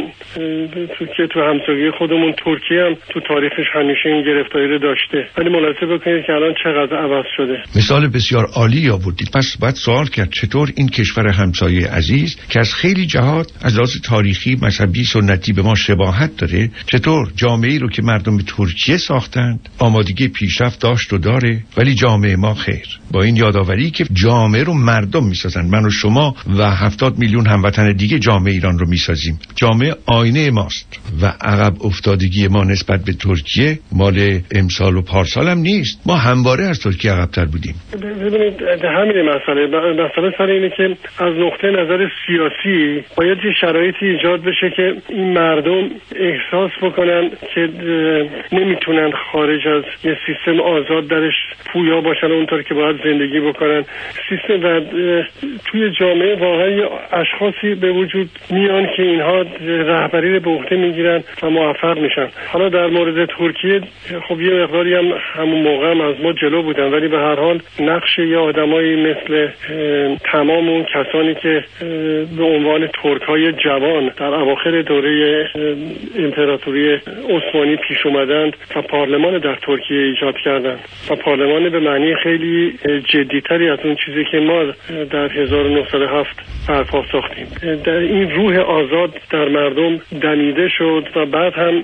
تو که تو همسایه خودمون ترکیه هم تو تاریخش همیشه این گرفتاری رو داشته، ولی ملاحظه بکنید که الان چقدر عوض شده. مثال بسیار عالی آوردید. پس باید سوال کرد چطور این کشور همسایه عزیز که از خیلی جهات از لحاظ تاریخی، مذهبی، سنتی به ما شباهت داره، چطور جامعه‌ای رو که مردم ترکیه ساختند آمادگی پیشرفت داشت و داره، ولی جامعه ما خیر. با این یادآوری که جامعه رو مردم میسازن، من و شما و هفتاد میلیون هموطن دیگه جامعه ایران رو میسازیم. جامعه آینه ماست و عقب افتادگی ما نسبت به ترکیه مال امسال و پارسال هم نیست. ما همواره از ترکیه عقب‌تر بودیم. ببینید همین مسئله مسئله سر اینه که از نقطه نظر سیاسی باید یه شرایطی ایجاد بشه که این مردم احساس بکنن که نمیتونن خارج از یه سیستم آزاد درش پویا باشن اونطور که باید زندگی بکنن. سیستم و توی جامعه واقعا اشخاصی به وجود میان که اینها رهبری رو به عهده میگیرن و موفق میشن. حالا در مورد ترکیه خب یه مقداری هم همون موقع هم از ما جلو بودن، ولی به هر حال نقش یه آدمایی مثل تمام اون کسانی که به عنوان ترک‌های جوان در اواخر دوره امپراتوری عثمانی پیش اومدند و پارلمان در ترکیه ایجاد کردند و پارلمان به معنی خیلی جدیتری از اون چیزی که ما در هزار و نهصد و هفت برپا ساختیم. در این روح آزاد در مردم دمیده شد و بعد هم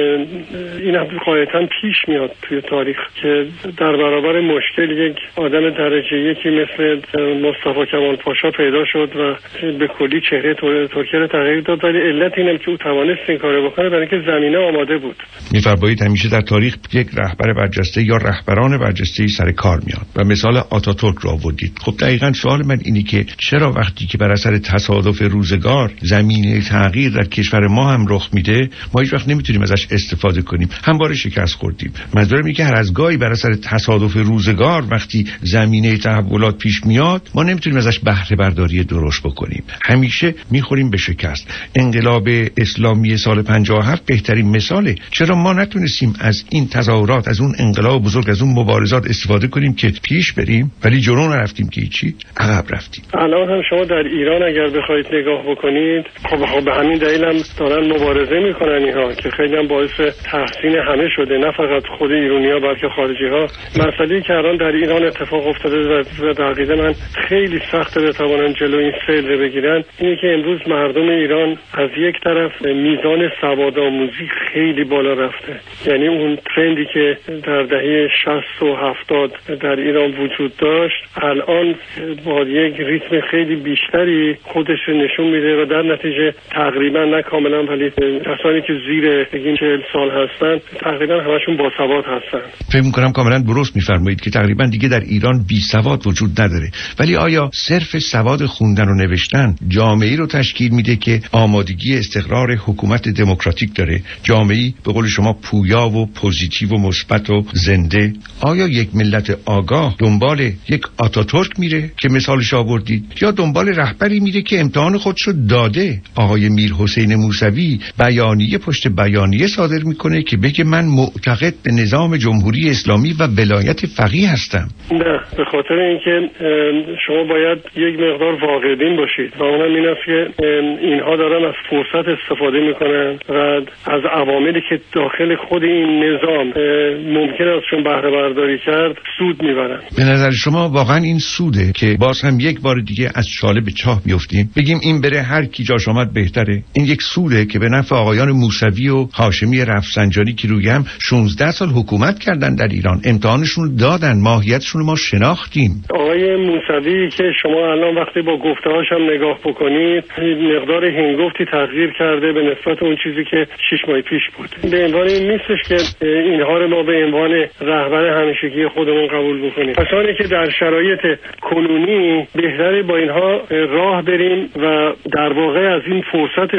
این هم قاعدتاً پیش میاد توی تاریخ که در برابر مشکل یک آدم درجه یکی مثل مصطفی کمال پاشا پیدا شد و به کلی چهره ترکیه رو تغییر داد، ولی علت اینم که او توانست این کارو بکنه برای اینکه زمینه آماده بود. می‌فرمایید همیشه در تاریخ یک رهبر برجسته یا رهبران برجسته سر کار میاد و مثال آتاتورک رو آوردید. خب دقیقاً سوال من اینه که چرا وقتی که بر اثر تصادف روزگار زمینه تغییر در کشور ما هم رخ میده ما هیچ وقت نمیتونیم ازش استفاده کنیم، همواره شکست خوردیم. منظورم اینه که هر از گاهی بر اثر تصادف روزگار وقتی زمینه تحولات پیش میاد ما نمیتونیم ازش بهره برداری درست بکنیم، همیشه میخوریم به شکست. انقلاب اسلامی سال پنجاه و هفت بهترین مثاله. چرا ما نتونستیم از این تظاهرات، از اون انقلاب بزرگ، از اون مبارزات استفاده کنیم که پیش بریم، ولی جلو نرفتیم که هیچی، عقب رفتیم. الان هم شما در ایران اگر بخواید نگاه بکنید خب خب به همین دلیل هم دارن مبارزه میکنن اینها که خیلی هم باعث تحسین همه شده، نه فقط خود ایرانی‌ها بلکه خارجی‌ها. مسئله‌ای که الان در ایران اتفاق افتاده و در عقیده من خیلی سخته بتوانن جلو این سیل رو بگیرن اینه که امروز مردم ایران از یک طرف میزان سوادآموزی خیلی بالا رفته، یعنی اون ترندی که در دهه شصت و هفتاد در ایران وجود داشت الان با یک ریتم خیلی بیشتری خودش رو نشون میده و در نتیجه تقریبا نه کاملا ولی کسانی که زیر بگیم چهل سال هستن تقریبا همشون باسواد هستن. فکر می‌کنم کاملا درست می‌فرمایید که تقریبا دیگه در ایران بی سواد وجود نداره، ولی آیا صرف سواد خوندن و نوشتن جامعه‌ای رو تشکیل میده که آمادگی استقرار حکومت دموکراتیک داره، جامعه‌ای به قول شما پویا و پوزیتیو و مثبت و زنده؟ آیا یک ملت آگاه دنبال یک آتاتورک میره که مثالش آوردید یا دنبال رهبری میره که امتحان خودشو داده؟ آقای میرحسین موسوی بیانیه پشت بیانیه صادر میکنه که بگه من معتقد به نظام جمهوری اسلامی و ولایت فقیه هستم. نه، به خاطر اینکه شما باید یک مقدار واقع‌بین باشید و اونم این است که اینها دارن از فرصت استفاده میکنن و از عواملی که داخل خود این نظام ممکن است چون بهره برداری کرد سود میبرن. به نظر شما واقعا این سوده که باز هم یک بار دیگه از چاله به چاه بیفتیم بگیم این بره هر کی جاش اومد بهتره؟ این یک سوده که به نفع آقایان موسوی و هاشمی رفسنجانی که رویم شانزده سال حکومت کردن در ایران، امتحانشون دادن، ماهیتشون ما شناختیم. آقای موسوی که شما الان وقتی با گفته‌هاش هم نگاه بکنید مقدار هنگفتی تغییر کرده به نسبت اون چیزی که شش ماه پیش بود. به عنوان این نیستش که اینها رو ما به عنوان رهبر همیشگی خودمون قبول بکنیم. کسانی که در شرایط کنونی بهتره با اینها راه بریم و در واقع از این فرصت استفاده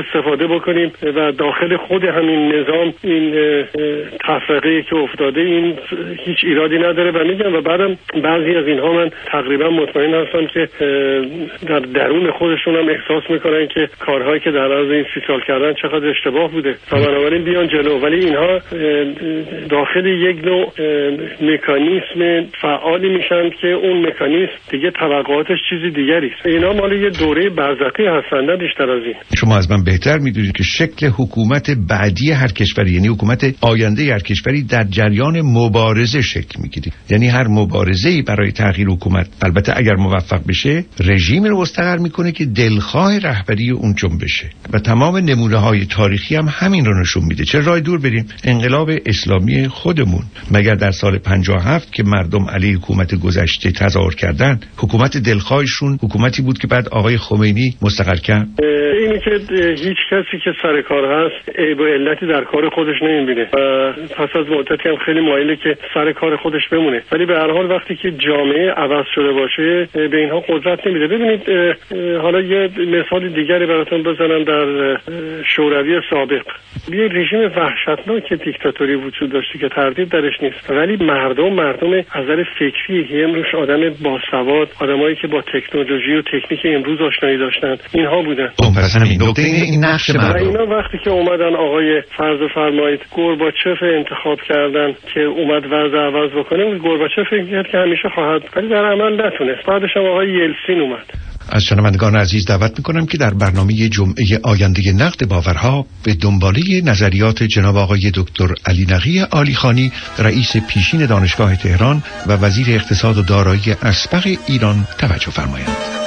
استفاده بکنیم و داخل خود همین نظام این تفرقه که افتاده این هیچ ایرادی نداره و میگم و بعدم بعضی از اینها من تقریبا مطمئن هستم که در درون خودشون هم احساس میکنن که کارهایی که در عرض این سی سال کردن چقدر اشتباه بوده و بنابراین بیان جلو، ولی اینها داخل یک نوع مکانیسم فعالی میشن که اون مکانیسم دیگه توقعاتش چیزی دیگری است. اینا مال یه دوره برزخی هستند نه بیشتر از این. شما از من بهتر میدونید که شکل حکومت بعدی هر کشوری، یعنی حکومت آینده هر کشوری، در جریان مبارزه شکل میگیره. یعنی هر مبارزه‌ای برای تغییر حکومت، البته اگر موفق بشه، رژیم رو مستقر میکنه که دلخواه رهبری اون جنبشه و تمام نمونه‌های تاریخی هم همین رو نشون میده. چه راه دور بریم؟ انقلاب اسلامی خودمون مگر در سال پنجاه و هفت که مردم علیه حکومت گذشته تظاهر کردن، حکومت دلخواهشون حکومتی بود که بعد آقای خمینی مستقر کرد؟ اینی که هیچ کسی که سر کار هست عیب و علتی در کار خودش نمیبینه و پس از مدتی هم خیلی مایله که سر کار خودش بمونه، ولی به هر حال وقتی که جامعه عوض شده باشه به اینها قدرت نمیده. ببینید حالا یه مثال دیگری براتون بزنم. در شوروی سابق یه رژیم وحشتناک دیکتاتوری وجود داشته که تردید درش نیست، ولی مردم مردم از نظر فکری که امروز آدم باسواد، آدمایی که با تکنولوژی و تکنیک امروز آشنایی داشتن، اینها بودن. این نقش مردم. اینا وقتی که اومدن آقای فرض فرمایید گورباچف انتخاب کردن که اومد وضع عوض بکنه، اون گورباچف فکر کرد که همیشه خواهد، ولی در عمل نتونست. بعدش هم آقای یلسین اومد. از شنوندگان عزیز دعوت میکنم که در برنامه جمعه آینده نقد باورها به دنباله نظریات جناب آقای دکتر علی نقی عالیخانی، رئیس پیشین دانشگاه تهران و وزیر اقتصاد و دارایی اسبق ایران توجه فرمایند.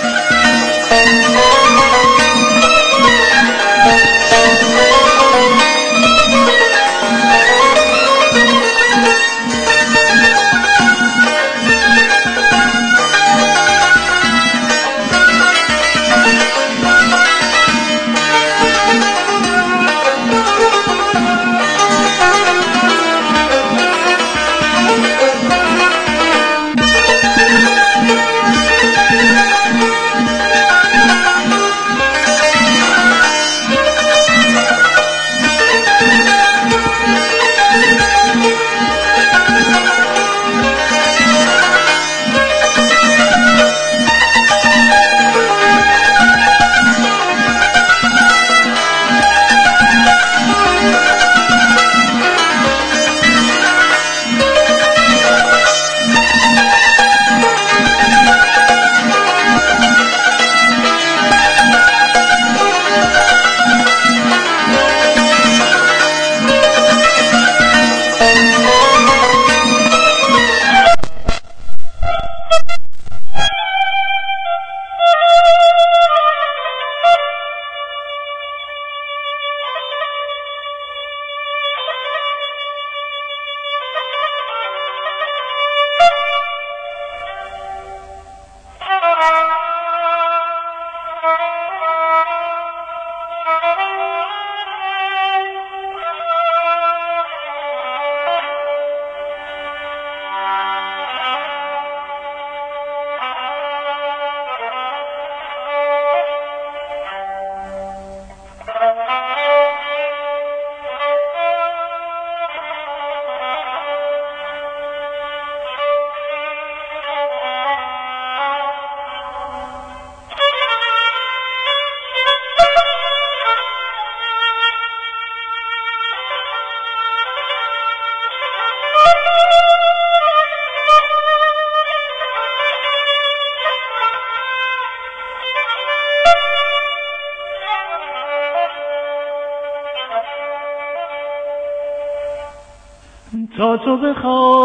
تا تو به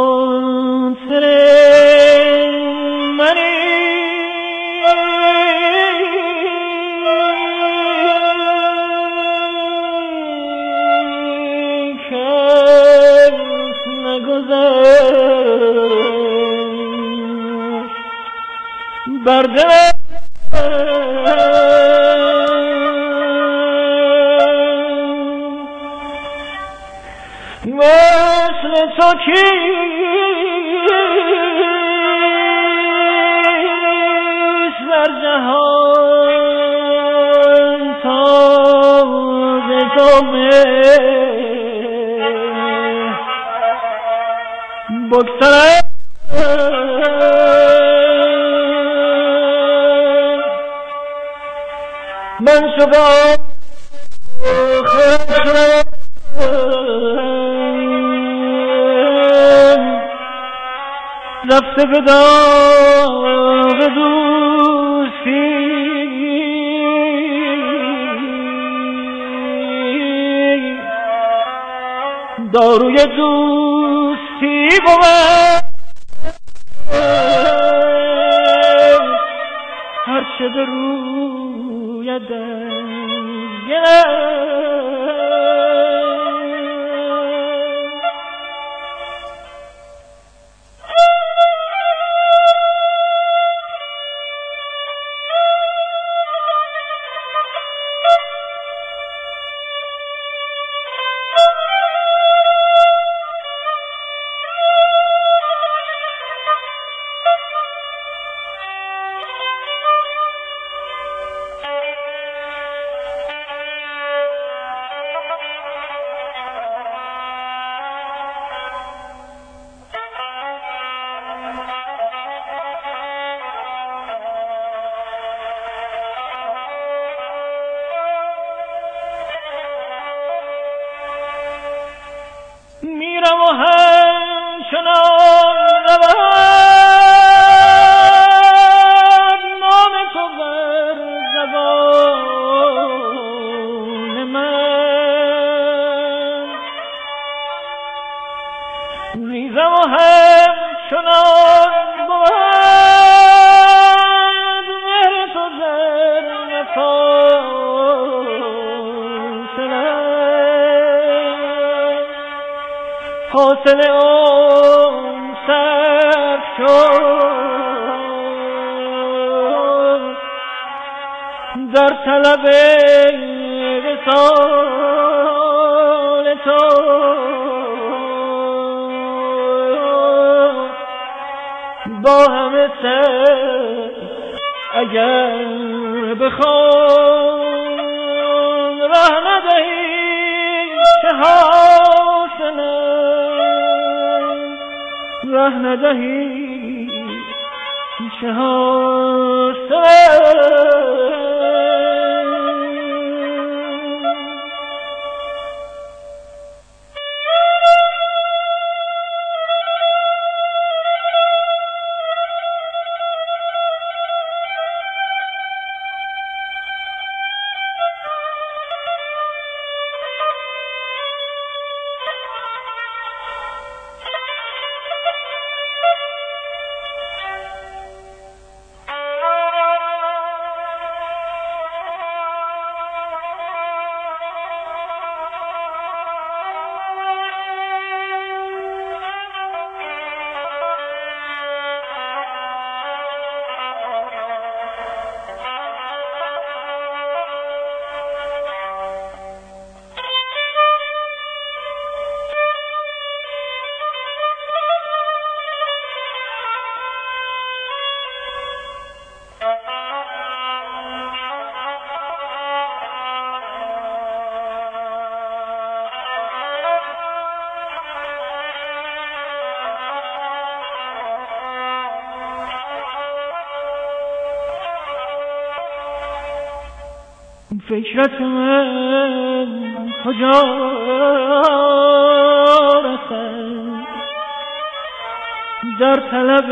خاطر منی کس نگذشت بر دل مثل تو کیست در جهان تا جامه بگذرد من شبه آخر شدم رفته به داغ دوستی داروی دوستی بود هر چه به روی دنگه میرم و همچنان رود نام تو بر زبان من ریزم و همچنان بود مهر تو در نفاصله حاصل اون صرف شد در طلب وصال تو با همه سر اگر بخوان راه ندهی چه حاصله راه ندهی چه حاصله فکرت من کجا رسد در طلب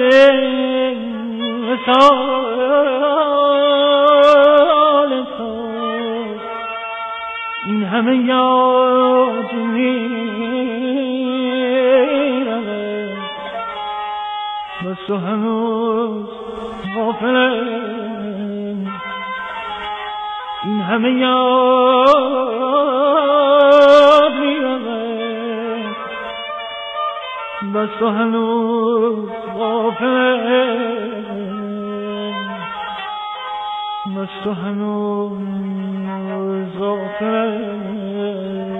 وصال تو این همه یاد میرود بس تو هنوز غافلم این همه یاد میرود بس تو هنوز غافلم بس تو هنوز غافلم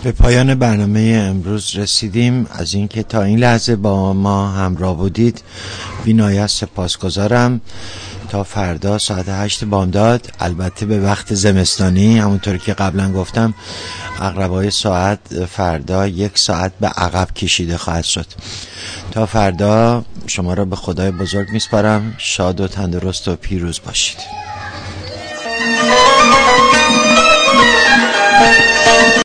به پایان برنامه امروز رسیدیم. از اینکه تا این لحظه با ما همراه بودید بی‌نهایت سپاسگزارم. تا فردا ساعت هشت بامداد، البته به وقت زمستانی، همونطوری که قبلا گفتم عقربای ساعت فردا یک ساعت به عقب کشیده خواهد شد. تا فردا شما را به خدای بزرگ میسپارم. شاد و تندرست و پیروز باشید.